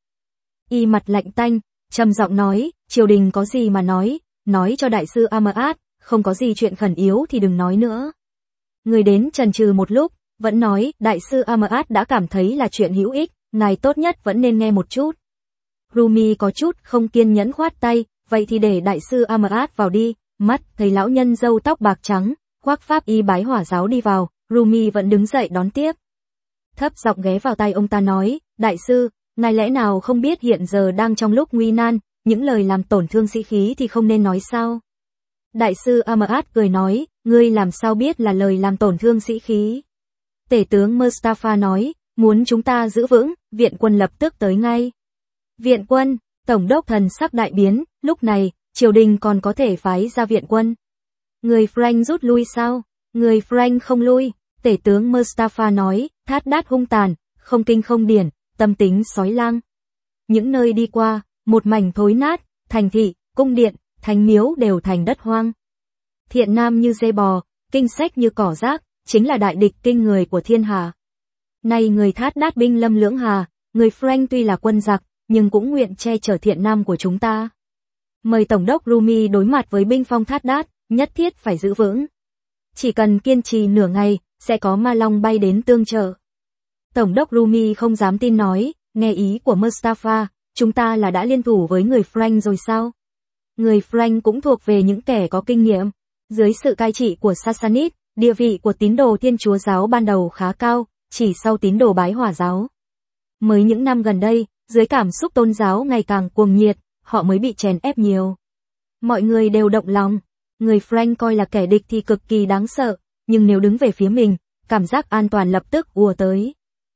Y mặt lạnh tanh, trầm giọng nói, triều đình có gì mà nói cho đại sư Amad, không có gì chuyện khẩn yếu thì đừng nói nữa. Người đến chần chừ một lúc, vẫn nói, đại sư Amad đã cảm thấy là chuyện hữu ích, ngài tốt nhất vẫn nên nghe một chút. Rumi có chút không kiên nhẫn khoát tay, vậy thì để đại sư Amad vào đi. Mắt thấy lão nhân râu tóc bạc trắng, khoác pháp y bái hỏa giáo đi vào, Rumi vẫn đứng dậy đón tiếp. Thấp giọng ghé vào tai ông ta nói, đại sư, ngài lẽ nào không biết hiện giờ đang trong lúc nguy nan, những lời làm tổn thương sĩ khí thì không nên nói sao? Đại sư Amad cười nói, ngươi làm sao biết là lời làm tổn thương sĩ khí? Tể tướng Mustafa nói, muốn chúng ta giữ vững, viện quân lập tức tới ngay. Viện quân, tổng đốc thần sắc đại biến, lúc này, triều đình còn có thể phái ra viện quân. Người Frank rút lui sao? Người Frank không lui, tể tướng Mustafa nói, Thát Đát hung tàn, không kinh không điển, tâm tính sói lang. Những nơi đi qua, một mảnh thối nát, thành thị, cung điện, thánh miếu đều thành đất hoang. Thiện nam như dê bò, kinh sách như cỏ rác, chính là đại địch kinh người của thiên hà. Nay người Thát Đát binh lâm lưỡng hà, người Frank tuy là quân giặc, nhưng cũng nguyện che chở thiện nam của chúng ta. Mời tổng đốc Rumi đối mặt với binh phong Thát Đát, nhất thiết phải giữ vững. Chỉ cần kiên trì nửa ngày, sẽ có ma long bay đến tương trợ. Tổng đốc Rumi không dám tin nói, nghe ý của Mustafa, chúng ta là đã liên thủ với người Frank rồi sao? Người Frank cũng thuộc về những kẻ có kinh nghiệm. Dưới sự cai trị của Sassanid, địa vị của tín đồ Thiên Chúa giáo ban đầu khá cao, chỉ sau tín đồ bái hỏa giáo. Mới những năm gần đây, dưới cảm xúc tôn giáo ngày càng cuồng nhiệt, họ mới bị chèn ép nhiều. Mọi người đều động lòng. Người Frank coi là kẻ địch thì cực kỳ đáng sợ, nhưng nếu đứng về phía mình, cảm giác an toàn lập tức ùa tới.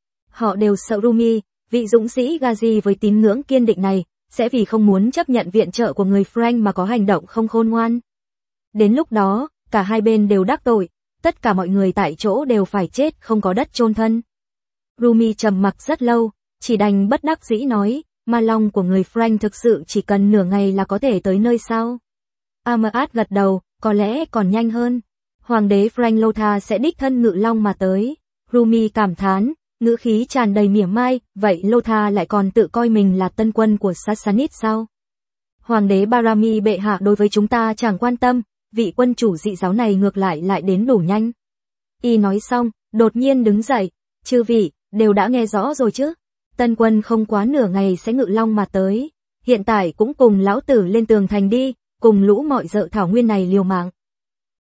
Họ đều sợ Rumi, vị dũng sĩ Ghazi với tín ngưỡng kiên định này, sẽ vì không muốn chấp nhận viện trợ của người Frank mà có hành động không khôn ngoan. Đến lúc đó, cả hai bên đều đắc tội, tất cả mọi người tại chỗ đều phải chết không có đất chôn thân. Rumi trầm mặc rất lâu, chỉ đành bất đắc dĩ nói, ma long của người Frank thực sự chỉ cần nửa ngày là có thể tới nơi sao? Amad gật đầu, có lẽ còn nhanh hơn. Hoàng đế Frank Lotha sẽ đích thân ngự long mà tới. Rumi cảm thán, ngữ khí tràn đầy mỉa mai, vậy Lotha lại còn tự coi mình là tân quân của Sassanid sao? Hoàng đế Barami bệ hạ đối với chúng ta chẳng quan tâm, vị quân chủ dị giáo này ngược lại đến đủ nhanh. Y nói xong, đột nhiên đứng dậy, chư vị, đều đã nghe rõ rồi chứ? Tân quân không quá nửa ngày sẽ ngự long mà tới. Hiện tại cũng cùng lão tử lên tường thành đi, cùng lũ mọi dợ thảo nguyên này liều mạng.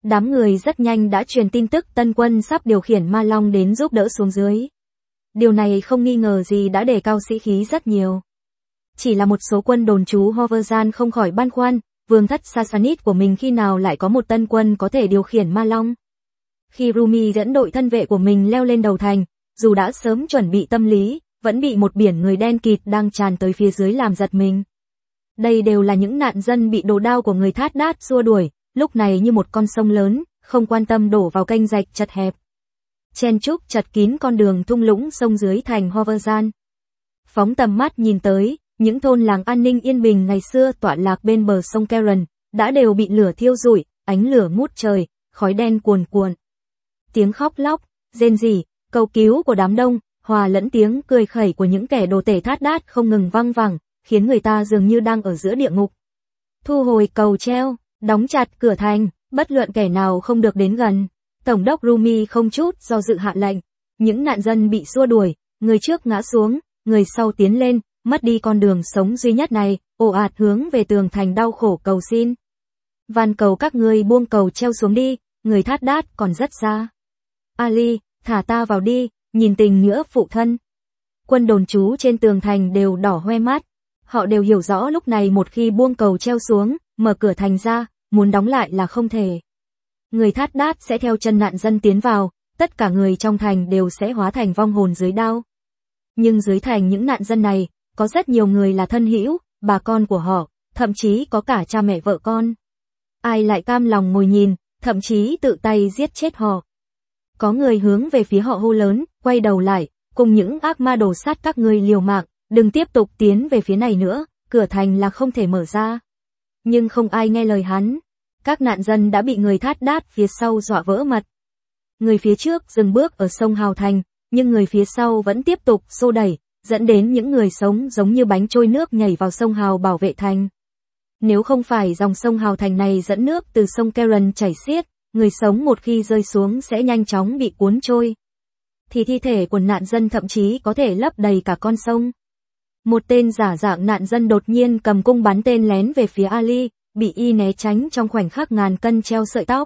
Đám người rất nhanh đã truyền tin tức tân quân sắp điều khiển ma long đến giúp đỡ xuống dưới. Điều này không nghi ngờ gì đã đề cao sĩ khí rất nhiều. Chỉ là một số quân đồn trú Horvozan không khỏi băn khoăn, vương thất Sassanid của mình khi nào lại có một tân quân có thể điều khiển ma long. Khi Rumi dẫn đội thân vệ của mình leo lên đầu thành, dù đã sớm chuẩn bị tâm lý, vẫn bị một biển người đen kịt đang tràn tới phía dưới làm giật mình. Đây đều là những nạn dân bị đồ đao của người Thát Đát xua đuổi, lúc này như một con sông lớn, không quan tâm đổ vào kênh rạch chật hẹp. Chen chúc chật kín con đường thung lũng sông dưới thành Horvozan. Phóng tầm mắt nhìn tới, những thôn làng an ninh yên bình ngày xưa tọa lạc bên bờ sông Karen, đã đều bị lửa thiêu rụi, ánh lửa ngút trời, khói đen cuồn cuộn. Tiếng khóc lóc, rên rỉ, cầu cứu của đám đông, hòa lẫn tiếng cười khẩy của những kẻ đồ tể Thát Đát không ngừng vang vẳng, khiến người ta dường như đang ở giữa địa ngục. Thu hồi cầu treo, đóng chặt cửa thành, bất luận kẻ nào không được đến gần. Tổng đốc Rumi không chút do dự hạ lệnh. Những nạn dân bị xua đuổi, người trước ngã xuống, người sau tiến lên, mất đi con đường sống duy nhất này, ồ ạt hướng về tường thành đau khổ cầu xin. Van cầu các ngươi buông cầu treo xuống đi, người Thát Đát còn rất xa. Ali, thả ta vào đi, nhìn tình nghĩa phụ thân. Quân đồn trú trên tường thành đều đỏ hoe mắt. Họ đều hiểu rõ lúc này một khi buông cầu treo xuống, mở cửa thành ra, muốn đóng lại là không thể. Người Thát Đát sẽ theo chân nạn dân tiến vào, tất cả người trong thành đều sẽ hóa thành vong hồn dưới đao. Nhưng dưới thành những nạn dân này, có rất nhiều người là thân hữu, bà con của họ, thậm chí có cả cha mẹ vợ con. Ai lại cam lòng ngồi nhìn, thậm chí tự tay giết chết họ. Có người hướng về phía họ hô lớn, quay đầu lại, cùng những ác ma đổ sát các ngươi liều mạng, đừng tiếp tục tiến về phía này nữa, cửa thành là không thể mở ra. Nhưng không ai nghe lời hắn. Các nạn dân đã bị người Thát Đát phía sau dọa vỡ mật. Người phía trước dừng bước ở sông Hào Thành, nhưng người phía sau vẫn tiếp tục xô đẩy, dẫn đến những người sống giống như bánh trôi nước nhảy vào sông Hào bảo vệ thành. Nếu không phải dòng sông Hào Thành này dẫn nước từ sông Karen chảy xiết, người sống một khi rơi xuống sẽ nhanh chóng bị cuốn trôi. Thì thi thể của nạn dân thậm chí có thể lấp đầy cả con sông. Một tên giả dạng nạn dân đột nhiên cầm cung bắn tên lén về phía Ali, bị y né tránh trong khoảnh khắc ngàn cân treo sợi tóc.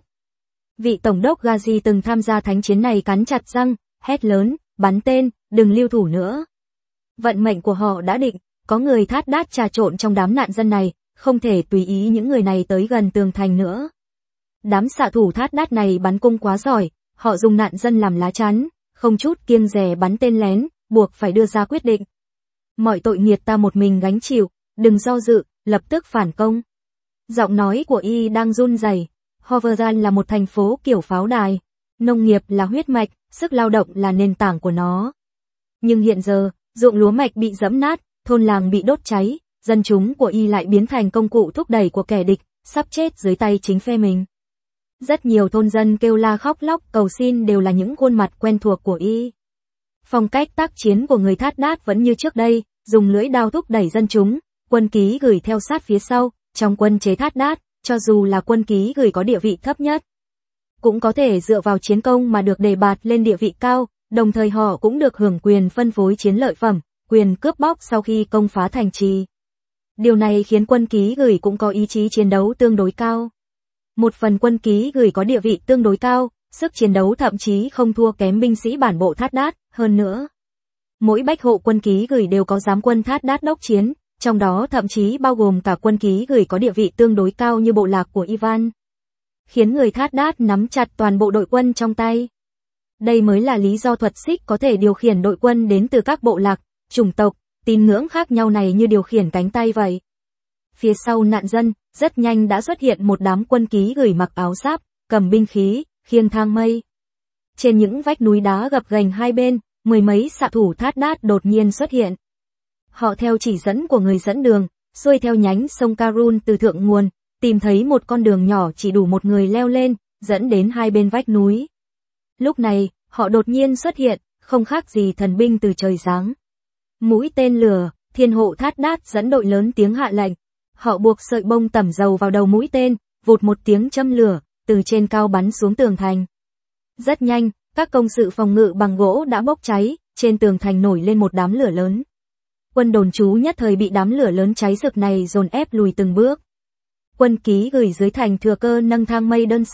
Vị tổng đốc Ghazi từng tham gia thánh chiến này cắn chặt răng, hét lớn, bắn tên, đừng lưu thủ nữa. Vận mệnh của họ đã định, có người Thát Đát trà trộn trong đám nạn dân này, không thể tùy ý những người này tới gần tường thành nữa. Đám xạ thủ Thát Đát này bắn cung quá giỏi, họ dùng nạn dân làm lá chắn, không chút kiêng dè bắn tên lén, buộc phải đưa ra quyết định. Mọi tội nghiệt ta một mình gánh chịu, đừng do dự, lập tức phản công. Giọng nói của y đang run rẩy. Horvozan là một thành phố kiểu pháo đài. Nông nghiệp là huyết mạch, sức lao động là nền tảng của nó. Nhưng hiện giờ, ruộng lúa mạch bị giẫm nát, thôn làng bị đốt cháy, dân chúng của y lại biến thành công cụ thúc đẩy của kẻ địch, sắp chết dưới tay chính phe mình. Rất nhiều thôn dân kêu la khóc lóc cầu xin đều là những khuôn mặt quen thuộc của y. Phong cách tác chiến của người Thát Đát vẫn như trước đây, dùng lưỡi đao thúc đẩy dân chúng, quân ký gửi theo sát phía sau. Trong quân chế Thát Đát, cho dù là quân ký gửi có địa vị thấp nhất, cũng có thể dựa vào chiến công mà được đề bạt lên địa vị cao, đồng thời họ cũng được hưởng quyền phân phối chiến lợi phẩm, quyền cướp bóc sau khi công phá thành trì. Điều này khiến quân ký gửi cũng có ý chí chiến đấu tương đối cao. Một phần quân ký gửi có địa vị tương đối cao, sức chiến đấu thậm chí không thua kém binh sĩ bản bộ Thát Đát, hơn nữa. Mỗi bách hộ quân ký gửi đều có giám quân Thát Đát đốc chiến. Trong đó thậm chí bao gồm cả quân ký gửi có địa vị tương đối cao như bộ lạc của Ivan. Khiến người Thát Đát nắm chặt toàn bộ đội quân trong tay. Đây mới là lý do Thuật Xích có thể điều khiển đội quân đến từ các bộ lạc, chủng tộc, tín ngưỡng khác nhau này như điều khiển cánh tay vậy. Phía sau nạn dân, rất nhanh đã xuất hiện một đám quân ký gửi mặc áo giáp, cầm binh khí, khiêng thang mây. Trên những vách núi đá gập ghềnh hai bên, mười mấy xạ thủ Thát Đát đột nhiên xuất hiện. Họ theo chỉ dẫn của người dẫn đường, xuôi theo nhánh sông Karun từ thượng nguồn, tìm thấy một con đường nhỏ chỉ đủ một người leo lên, dẫn đến hai bên vách núi. Lúc này, họ đột nhiên xuất hiện, không khác gì thần binh từ trời giáng. Mũi tên lửa, Thiên hộ Thát Đát dẫn đội lớn tiếng hạ lệnh. Họ buộc sợi bông tẩm dầu vào đầu mũi tên, vụt một tiếng châm lửa, từ trên cao bắn xuống tường thành. Rất nhanh, các công sự phòng ngự bằng gỗ đã bốc cháy, trên tường thành nổi lên một đám lửa lớn. Quân đồn trú nhất thời bị đám lửa lớn cháy rực này dồn ép lùi từng bước. Quân ký gửi dưới thành thừa cơ nâng thang mây đơn sơ,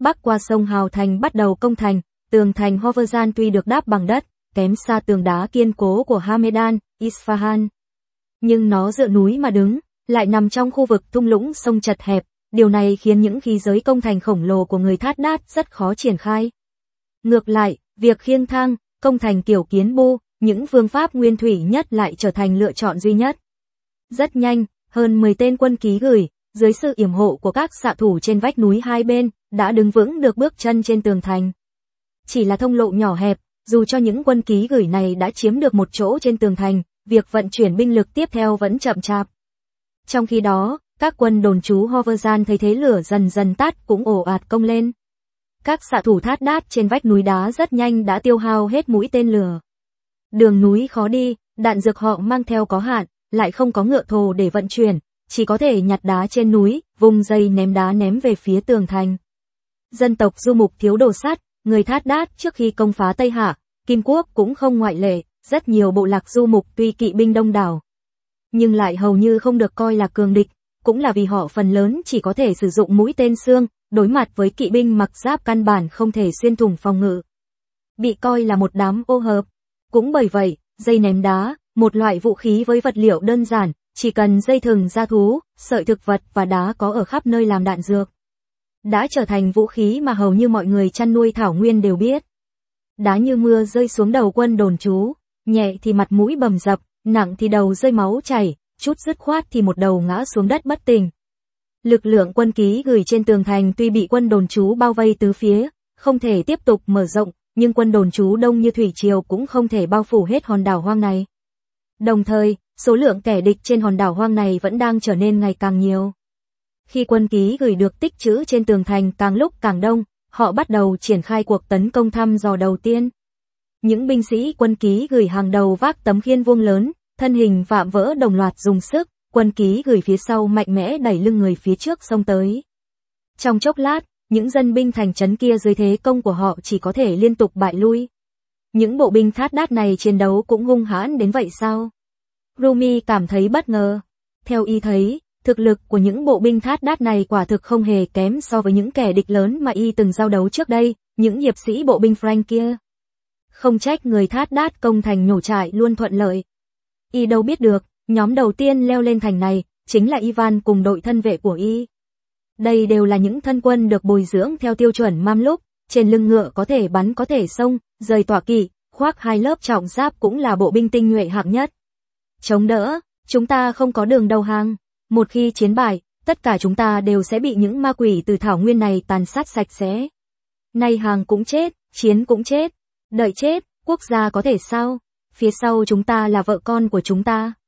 bắc qua sông Hào Thành bắt đầu công thành, tường thành Horvazan tuy được đáp bằng đất, kém xa tường đá kiên cố của Hamedan, Isfahan. Nhưng nó dựa núi mà đứng, lại nằm trong khu vực thung lũng sông chật hẹp, điều này khiến những khí giới công thành khổng lồ của người Thát Đát rất khó triển khai. Ngược lại, việc khiêng thang, công thành kiểu kiến bu, những phương pháp nguyên thủy nhất lại trở thành lựa chọn duy nhất. Rất nhanh, hơn 10 tên quân ký gửi, dưới sự yểm hộ của các xạ thủ trên vách núi hai bên, đã đứng vững được bước chân trên tường thành. Chỉ là thông lộ nhỏ hẹp, dù cho những quân ký gửi này đã chiếm được một chỗ trên tường thành, việc vận chuyển binh lực tiếp theo vẫn chậm chạp. Trong khi đó, các quân đồn trú Horvazan thấy thế lửa dần dần tắt cũng ồ ạt công lên. Các xạ thủ Thát Đát trên vách núi đá rất nhanh đã tiêu hao hết mũi tên lửa. Đường núi khó đi, đạn dược họ mang theo có hạn, lại không có ngựa thồ để vận chuyển, chỉ có thể nhặt đá trên núi, vùng dây ném đá ném về phía tường thành. Dân tộc Du Mục thiếu đồ sắt, người Thát Đát trước khi công phá Tây Hạ, Kim Quốc cũng không ngoại lệ, rất nhiều bộ lạc Du Mục tuy kỵ binh đông đảo, nhưng lại hầu như không được coi là cường địch, cũng là vì họ phần lớn chỉ có thể sử dụng mũi tên xương, đối mặt với kỵ binh mặc giáp căn bản không thể xuyên thủng phòng ngự. Bị coi là một đám ô hợp. Cũng bởi vậy, dây ném đá, một loại vũ khí với vật liệu đơn giản, chỉ cần dây thừng da thú, sợi thực vật và đá có ở khắp nơi làm đạn dược, đã trở thành vũ khí mà hầu như mọi người chăn nuôi thảo nguyên đều biết. Đá như mưa rơi xuống đầu quân đồn trú, nhẹ thì mặt mũi bầm dập, nặng thì đầu rơi máu chảy, chút dứt khoát thì một đầu ngã xuống đất bất tỉnh. Lực lượng quân ký gửi trên tường thành tuy bị quân đồn trú bao vây tứ phía, không thể tiếp tục mở rộng, nhưng quân đồn trú đông như thủy triều cũng không thể bao phủ hết hòn đảo hoang này. Đồng thời, số lượng kẻ địch trên hòn đảo hoang này vẫn đang trở nên ngày càng nhiều. Khi quân ký gửi được tích trữ trên tường thành càng lúc càng đông, họ bắt đầu triển khai cuộc tấn công thăm dò đầu tiên. Những binh sĩ quân ký gửi hàng đầu vác tấm khiên vuông lớn, thân hình vạm vỡ đồng loạt dùng sức, quân ký gửi phía sau mạnh mẽ đẩy lưng người phía trước xông tới. Trong chốc lát, những dân binh thành trấn kia dưới thế công của họ chỉ có thể liên tục bại lui. Những bộ binh Thát Đát này chiến đấu cũng hung hãn đến vậy sao? Rumi cảm thấy bất ngờ. Theo y thấy, thực lực của những bộ binh Thát Đát này quả thực không hề kém so với những kẻ địch lớn mà y từng giao đấu trước đây, những hiệp sĩ bộ binh Frank kia. Không trách người Thát Đát công thành nhổ trại luôn thuận lợi. Y đâu biết được, nhóm đầu tiên leo lên thành này, chính là Ivan cùng đội thân vệ của y. Đây đều là những thân quân được bồi dưỡng theo tiêu chuẩn Mamluk, trên lưng ngựa có thể bắn có thể xông, rời tọa kỵ, khoác hai lớp trọng giáp cũng là bộ binh tinh nhuệ hạng nhất. Chống đỡ, chúng ta không có đường đầu hàng. Một khi chiến bại, tất cả chúng ta đều sẽ bị những ma quỷ từ thảo nguyên này tàn sát sạch sẽ. Nay hàng cũng chết, chiến cũng chết. Đợi chết, quốc gia có thể sao? Phía sau chúng ta là vợ con của chúng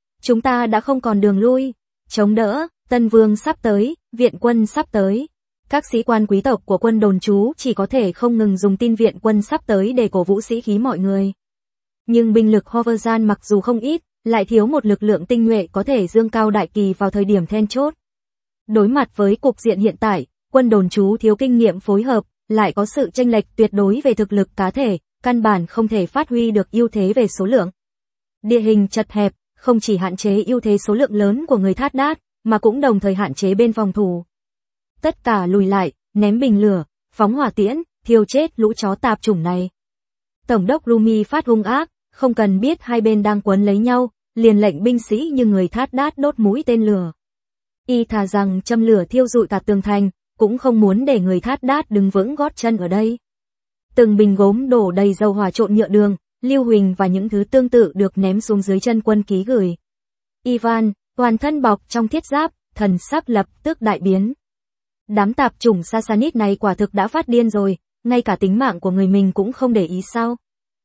ta đã không còn đường lui. Chống đỡ, Tân Vương sắp tới, viện quân sắp tới. Các sĩ quan quý tộc của quân đồn trú chỉ có thể không ngừng dùng tin viện quân sắp tới để cổ vũ sĩ khí mọi người. Nhưng binh lực Horvazan mặc dù không ít, lại thiếu một lực lượng tinh nhuệ có thể dương cao đại kỳ vào thời điểm then chốt. Đối mặt với cục diện hiện tại, quân đồn trú thiếu kinh nghiệm phối hợp, lại có sự chênh lệch tuyệt đối về thực lực cá thể, căn bản không thể phát huy được ưu thế về số lượng. Địa hình chật hẹp, không chỉ hạn chế ưu thế số lượng lớn của người Thát Đát, mà cũng đồng thời hạn chế bên phòng thủ. Tất cả lùi lại, ném bình lửa, phóng hỏa tiễn, thiêu chết lũ chó tạp chủng này. Tổng đốc Rumi phát hung ác, không cần biết hai bên đang quấn lấy nhau, liền lệnh binh sĩ như người Thát Đát đốt mũi tên lửa. Y thà rằng châm lửa thiêu rụi cả tường thành, cũng không muốn để người Thát Đát đứng vững gót chân ở đây. Từng bình gốm đổ đầy dầu hỏa trộn nhựa đường, lưu huỳnh và những thứ tương tự được ném xuống dưới chân quân ký gửi. Ivan, toàn thân bọc trong thiết giáp, thần sắc lập tức đại biến. Đám tạp chủng Sassanid này quả thực đã phát điên rồi, ngay cả tính mạng của người mình cũng không để ý sao.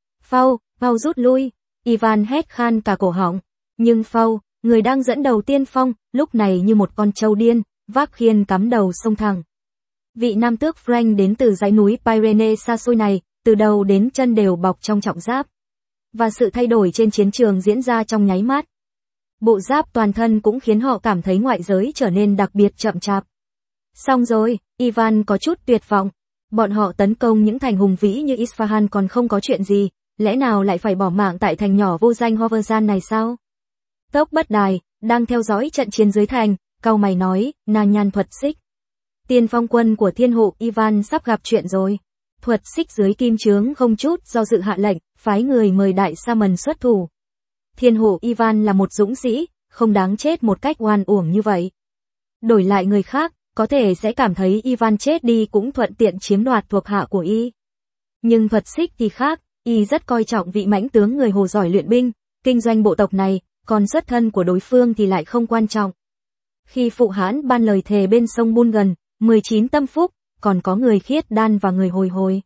Phao rút lui, Ivan hét khan cả cổ họng. Nhưng Phao, người đang dẫn đầu tiên phong, lúc này như một con trâu điên, vác khiên cắm đầu xông thẳng. Vị nam tước Frank đến từ dãy núi Pyrenees xa xôi này, từ đầu đến chân đều bọc trong trọng giáp. Và sự thay đổi trên chiến trường diễn ra trong nháy mắt. Bộ giáp toàn thân cũng khiến họ cảm thấy ngoại giới trở nên đặc biệt chậm chạp. Xong rồi, Ivan có chút tuyệt vọng. Bọn họ tấn công những thành hùng vĩ như Isfahan còn không có chuyện gì, lẽ nào lại phải bỏ mạng tại thành nhỏ vô danh Horvazan này sao? Tốc Bất Đài, đang theo dõi trận chiến dưới thành, cau mày nói, nàng nhan thuật xích. Tiên phong quân của thiên hộ Ivan sắp gặp chuyện rồi. Thuật xích dưới kim chướng không chút do dự hạ lệnh, phái người mời đại sa mần xuất thủ. Thiên hộ Ivan là một dũng sĩ, không đáng chết một cách oan uổng như vậy. Đổi lại người khác, có thể sẽ cảm thấy Ivan chết đi cũng thuận tiện chiếm đoạt thuộc hạ của y. Nhưng thuật xích thì khác, y rất coi trọng vị mãnh tướng người Hồ giỏi luyện binh, kinh doanh bộ tộc này, còn xuất thân của đối phương thì lại không quan trọng. Khi Phụ Hãn ban lời thề bên sông Bulgan, 19 tâm phúc, còn có người Khiết Đan và người Hồi Hồi.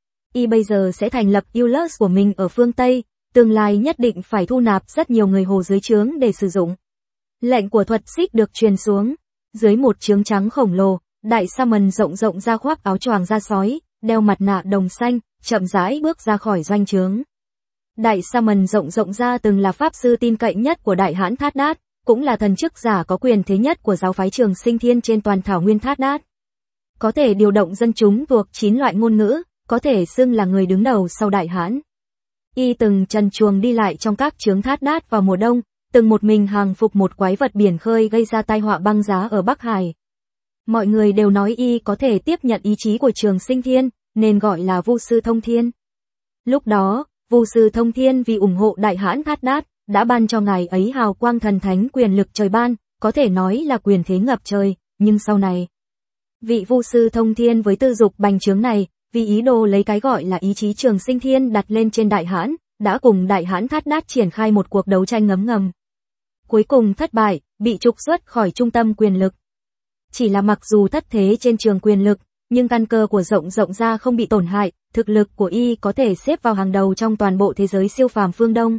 Y bây giờ sẽ thành lập Ullus của mình ở phương Tây, tương lai nhất định phải thu nạp rất nhiều người Hồ dưới trướng để sử dụng. Lệnh của thuật xích được truyền xuống. Dưới một trướng trắng khổng lồ, đại sa mần rộng rộng ra khoác áo choàng da sói, đeo mặt nạ đồng xanh, chậm rãi bước ra khỏi doanh trướng. Đại sa mần rộng rộng ra từng là pháp sư tin cậy nhất của Đại Hãn Thát Đát, cũng là thần chức giả có quyền thế nhất của giáo phái Trường Sinh Thiên trên toàn thảo nguyên Thát Đát. Có thể điều động dân chúng thuộc 9 loại ngôn ngữ, có thể xưng là người đứng đầu sau Đại Hãn. Y từng trần truồng đi lại trong các trướng Thát Đát vào mùa đông, từng một mình hàng phục một quái vật biển khơi gây ra tai họa băng giá ở Bắc Hải. Mọi người đều nói y có thể tiếp nhận ý chí của Trường Sinh Thiên, nên gọi là Vu sư Thông Thiên. Lúc đó, Vu sư Thông Thiên vì ủng hộ Đại Hãn Thát Đát, đã ban cho ngài ấy hào quang thần thánh quyền lực trời ban, có thể nói là quyền thế ngập trời, nhưng sau này, vị Vu sư Thông Thiên với tư dục bành trướng này, vì ý đồ lấy cái gọi là ý chí Trường Sinh Thiên đặt lên trên Đại Hãn, đã cùng Đại Hãn Thát Đát triển khai một cuộc đấu tranh ngấm ngầm. Cuối cùng thất bại, bị trục xuất khỏi trung tâm quyền lực. Chỉ là mặc dù thất thế trên trường quyền lực, nhưng căn cơ của rộng rộng ra không bị tổn hại, thực lực của y có thể xếp vào hàng đầu trong toàn bộ thế giới siêu phàm phương Đông.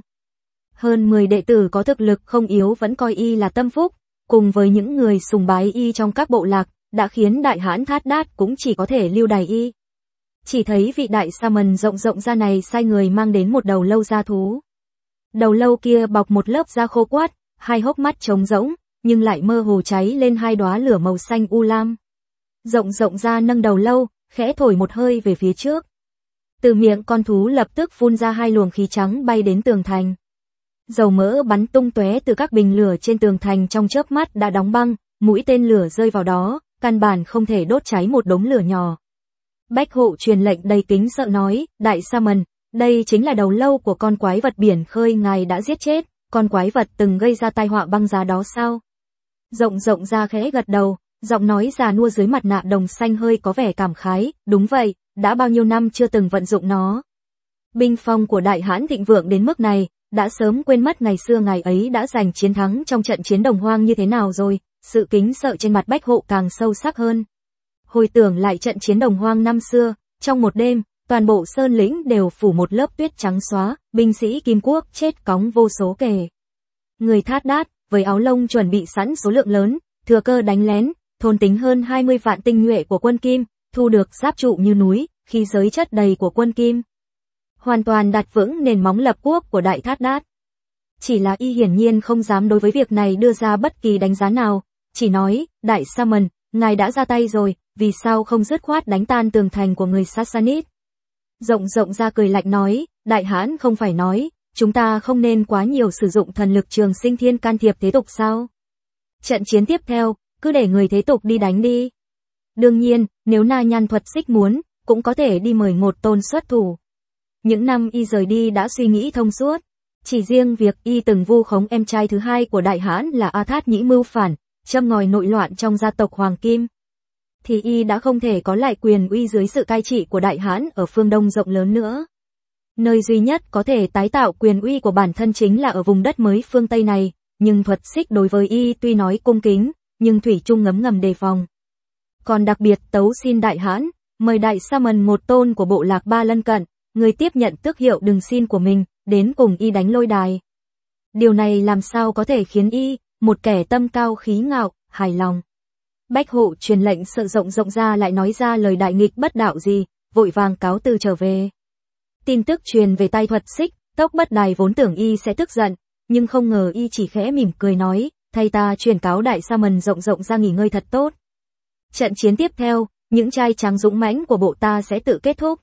Hơn 10 đệ tử có thực lực không yếu vẫn coi y là tâm phúc, cùng với những người sùng bái y trong các bộ lạc, đã khiến Đại Hãn Thát Đát cũng chỉ có thể lưu đày y. Chỉ thấy vị đại sa mần rộng rộng ra này sai người mang đến một đầu lâu da thú. Đầu lâu kia bọc một lớp da khô quắt, hai hốc mắt trống rỗng, nhưng lại mơ hồ cháy lên hai đóa lửa màu xanh u lam. Rộng rộng ra nâng đầu lâu, khẽ thổi một hơi về phía trước. Từ miệng con thú lập tức phun ra hai luồng khí trắng bay đến tường thành. Dầu mỡ bắn tung tóe từ các bình lửa trên tường thành trong chớp mắt đã đóng băng, mũi tên lửa rơi vào đó, căn bản không thể đốt cháy một đống lửa nhỏ. Bách hộ truyền lệnh đầy kính sợ nói, Đại sa mần, đây chính là đầu lâu của con quái vật biển khơi ngài đã giết chết, con quái vật từng gây ra tai họa băng giá đó sao? Rộng rộng ra khẽ gật đầu, giọng nói già nua dưới mặt nạ đồng xanh hơi có vẻ cảm khái, đúng vậy, đã bao nhiêu năm chưa từng vận dụng nó. Binh phong của Đại Hãn thịnh vượng đến mức này, đã sớm quên mất ngày xưa ngài ấy đã giành chiến thắng trong trận chiến Đồng Hoang như thế nào rồi, sự kính sợ trên mặt Bách hộ càng sâu sắc hơn. Hồi tưởng lại trận chiến Đồng Hoang năm xưa, trong một đêm, toàn bộ sơn lĩnh đều phủ một lớp tuyết trắng xóa, binh sĩ Kim Quốc chết cóng vô số kể. Người Thát Đát, với áo lông chuẩn bị sẵn số lượng lớn, thừa cơ đánh lén, thôn tính hơn 20 vạn tinh nhuệ của quân Kim, thu được giáp trụ như núi, khí giới chất đầy của quân Kim. Hoàn toàn đặt vững nền móng lập quốc của Đại Thát Đát. Chỉ là y hiển nhiên không dám đối với việc này đưa ra bất kỳ đánh giá nào, chỉ nói, Đại sa mần, ngài đã ra tay rồi, vì sao không dứt khoát đánh tan tường thành của người Sassanid? Rộng rộng ra cười lạnh nói, Đại Hãn không phải nói, chúng ta không nên quá nhiều sử dụng thần lực Trường Sinh Thiên can thiệp thế tục sao? Trận chiến tiếp theo, cứ để người thế tục đi đánh đi. Đương nhiên, nếu Na Nhan thuật xích muốn, cũng có thể đi mời một tôn xuất thủ. Những năm y rời đi đã suy nghĩ thông suốt. Chỉ riêng việc y từng vu khống em trai thứ hai của Đại Hãn là A Thát Nhĩ mưu phản, châm ngòi nội loạn trong gia tộc Hoàng Kim, thì y đã không thể có lại quyền uy dưới sự cai trị của Đại Hãn ở phương Đông rộng lớn nữa. Nơi duy nhất có thể tái tạo quyền uy của bản thân chính là ở vùng đất mới phương Tây này, nhưng thuật xích đối với y tuy nói cung kính, nhưng thủy chung ngấm ngầm đề phòng. Còn đặc biệt tấu xin Đại Hãn, mời Đại sa mần một tôn của bộ lạc Ba lân cận, người tiếp nhận tước hiệu đừng xin của mình, đến cùng y đánh lôi đài. Điều này làm sao có thể khiến y, một kẻ tâm cao khí ngạo, hài lòng. Bách hộ truyền lệnh sợ rộng rộng ra lại nói ra lời đại nghịch bất đạo gì, vội vàng cáo từ trở về. Tin tức truyền về tai thuật xích, Tốc Bất Đài vốn tưởng y sẽ tức giận, nhưng không ngờ y chỉ khẽ mỉm cười nói, thay ta truyền cáo Đại sa mần rộng rộng ra nghỉ ngơi thật tốt. Trận chiến tiếp theo, những trai tráng dũng mãnh của bộ ta sẽ tự kết thúc.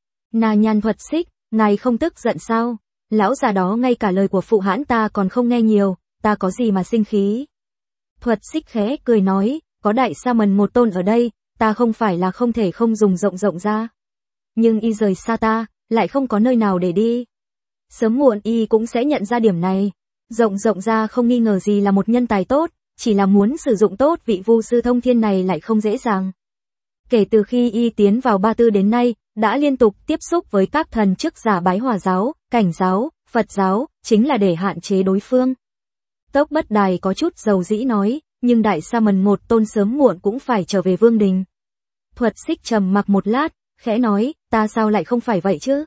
Na Nhan thuật xích, ngài không tức giận sao? Lão già đó ngay cả lời của Phụ Hãn ta còn không nghe nhiều, ta có gì mà sinh khí? Thuật xích khẽ cười nói, có Đại sa mần một tôn ở đây, ta không phải là không thể không dùng rộng rộng ra. Nhưng y rời xa ta, lại không có nơi nào để đi. Sớm muộn y cũng sẽ nhận ra điểm này. Rộng rộng ra không nghi ngờ gì là một nhân tài tốt, chỉ là muốn sử dụng tốt vị vu sư thông thiên này lại không dễ dàng. Kể từ khi y tiến vào Ba Tư đến nay, đã liên tục tiếp xúc với các thần chức giả Bái Hòa giáo, Cảnh giáo, Phật giáo, chính là để hạn chế đối phương. Tốc Bất Đài có chút dầu dĩ nói, nhưng Đại Sa Mần một tôn sớm muộn cũng phải trở về Vương Đình. Thuật Xích trầm mặc một lát, khẽ nói, ta sao lại không phải vậy chứ?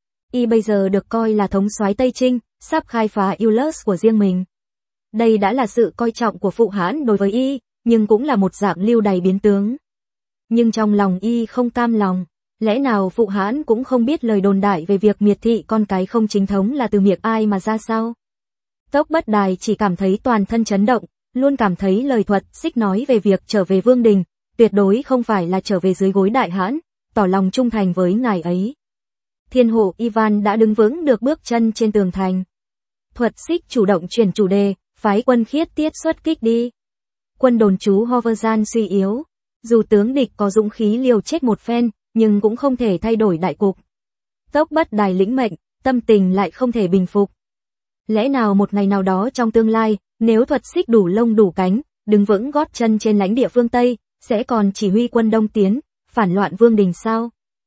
Y bây giờ được coi là thống soái Tây Trinh, sắp khai phá Eulus của riêng mình. Đây đã là sự coi trọng của Phụ Hãn đối với y, nhưng cũng là một dạng lưu đày biến tướng. Nhưng trong lòng y không cam lòng, lẽ nào Phụ Hãn cũng không biết lời đồn đại về việc miệt thị con cái không chính thống là từ miệng ai mà ra sao? Tốc Bất Đài chỉ cảm thấy toàn thân chấn động, luôn cảm thấy lời Thuật Xích nói về việc trở về Vương Đình, tuyệt đối không phải là trở về dưới gối Đại Hãn, tỏ lòng trung thành với ngài ấy. Thiên hộ Ivan đã đứng vững được bước chân trên tường thành. Thuật Xích chủ động chuyển chủ đề, phái quân Khiết Tiết xuất kích đi. Quân đồn trú Hoverjan suy yếu, dù tướng địch có dũng khí liều chết một phen, nhưng cũng không thể thay đổi đại cục. Tốc Bất Đài lĩnh mệnh, tâm tình lại không thể bình phục. Lẽ nào một ngày nào đó trong tương lai, nếu Thuật Xích đủ lông đủ cánh, đứng vững gót chân trên lãnh địa phương Tây, sẽ còn chỉ huy quân Đông tiến, phản loạn Vương Đình sao?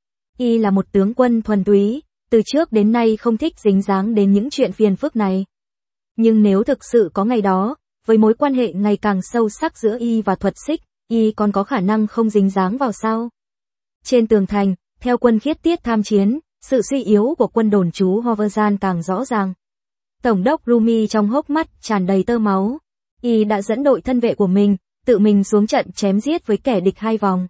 Y là một tướng quân thuần túy, từ trước đến nay không thích dính dáng đến những chuyện phiền phức này. Nhưng nếu thực sự có ngày đó, với mối quan hệ ngày càng sâu sắc giữa y và Thuật Xích, y còn có khả năng không dính dáng vào sao? Trên tường thành, theo quân Khiết Tiết tham chiến, sự suy yếu của quân đồn trú Hoverjan càng rõ ràng. Tổng đốc Rumi trong hốc mắt tràn đầy tơ máu. Y đã dẫn đội thân vệ của mình, tự mình xuống trận chém giết với kẻ địch 2 vòng.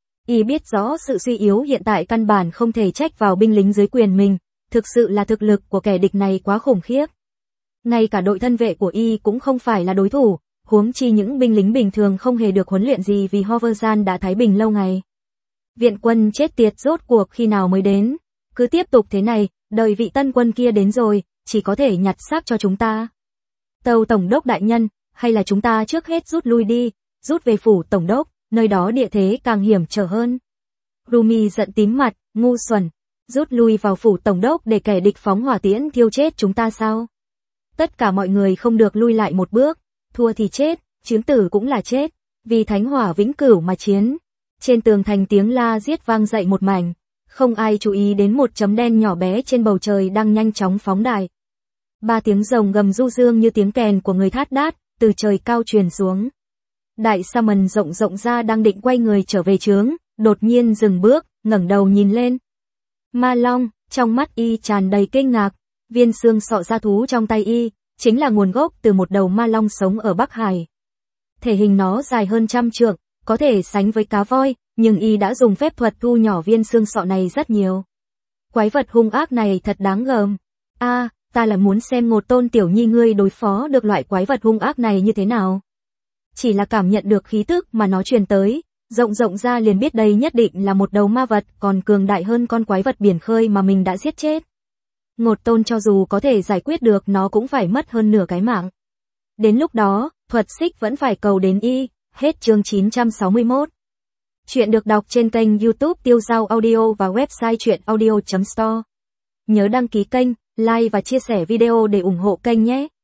Y biết rõ sự suy yếu hiện tại căn bản không thể trách vào binh lính dưới quyền mình, thực sự là thực lực của kẻ địch này quá khủng khiếp. Ngay cả đội thân vệ của Y cũng không phải là đối thủ, huống chi những binh lính bình thường không hề được huấn luyện gì vì Hoverjan đã thái bình lâu ngày. Viện quân chết tiệt rốt cuộc khi nào mới đến? Cứ tiếp tục thế này, đợi vị tân quân kia đến rồi, chỉ có thể nhặt xác cho chúng ta. Tâu Tổng đốc đại nhân, hay là chúng ta trước hết rút lui đi, rút về phủ Tổng đốc, nơi đó địa thế càng hiểm trở hơn. Rumi giận tím mặt, ngu xuẩn, rút lui vào phủ Tổng đốc để kẻ địch phóng hỏa tiễn thiêu chết chúng ta sao? Tất cả mọi người không được lui lại một bước, thua thì chết, chiến tử cũng là chết, vì thánh hỏa vĩnh cửu mà chiến. Trên tường thành tiếng la giết vang dậy một mảnh, không ai chú ý đến một chấm đen nhỏ bé trên bầu trời đang nhanh chóng phóng đại. 3 tiếng rồng gầm du dương như tiếng kèn của người thát đát, từ trời cao truyền xuống. Đại Sa Mần rộng rộng ra đang định quay người trở về trướng, đột nhiên dừng bước, ngẩng đầu nhìn lên. Ma Long, trong mắt y tràn đầy kinh ngạc, viên xương sọ da thú trong tay y, chính là nguồn gốc từ một đầu ma long sống ở Bắc Hải. Thể hình nó dài hơn 100 trượng, có thể sánh với cá voi, nhưng y đã dùng phép thuật thu nhỏ viên xương sọ này rất nhiều. Quái vật hung ác này thật đáng gờm. Ta là muốn xem Ngột Tôn tiểu nhi ngươi đối phó được loại quái vật hung ác này như thế nào. Chỉ là cảm nhận được khí tức mà nó truyền tới, rộng rộng ra liền biết đây nhất định là một đầu ma vật còn cường đại hơn con quái vật biển khơi mà mình đã giết chết. Ngột Tôn cho dù có thể giải quyết được nó cũng phải mất hơn nửa cái mạng. Đến lúc đó, Thuật Xích vẫn phải cầu đến y. Hết chương 961. Chuyện được đọc trên kênh YouTube Tiêu Dao Audio và website chuyenaudio.store. Nhớ đăng ký kênh, like và chia sẻ video để ủng hộ kênh nhé.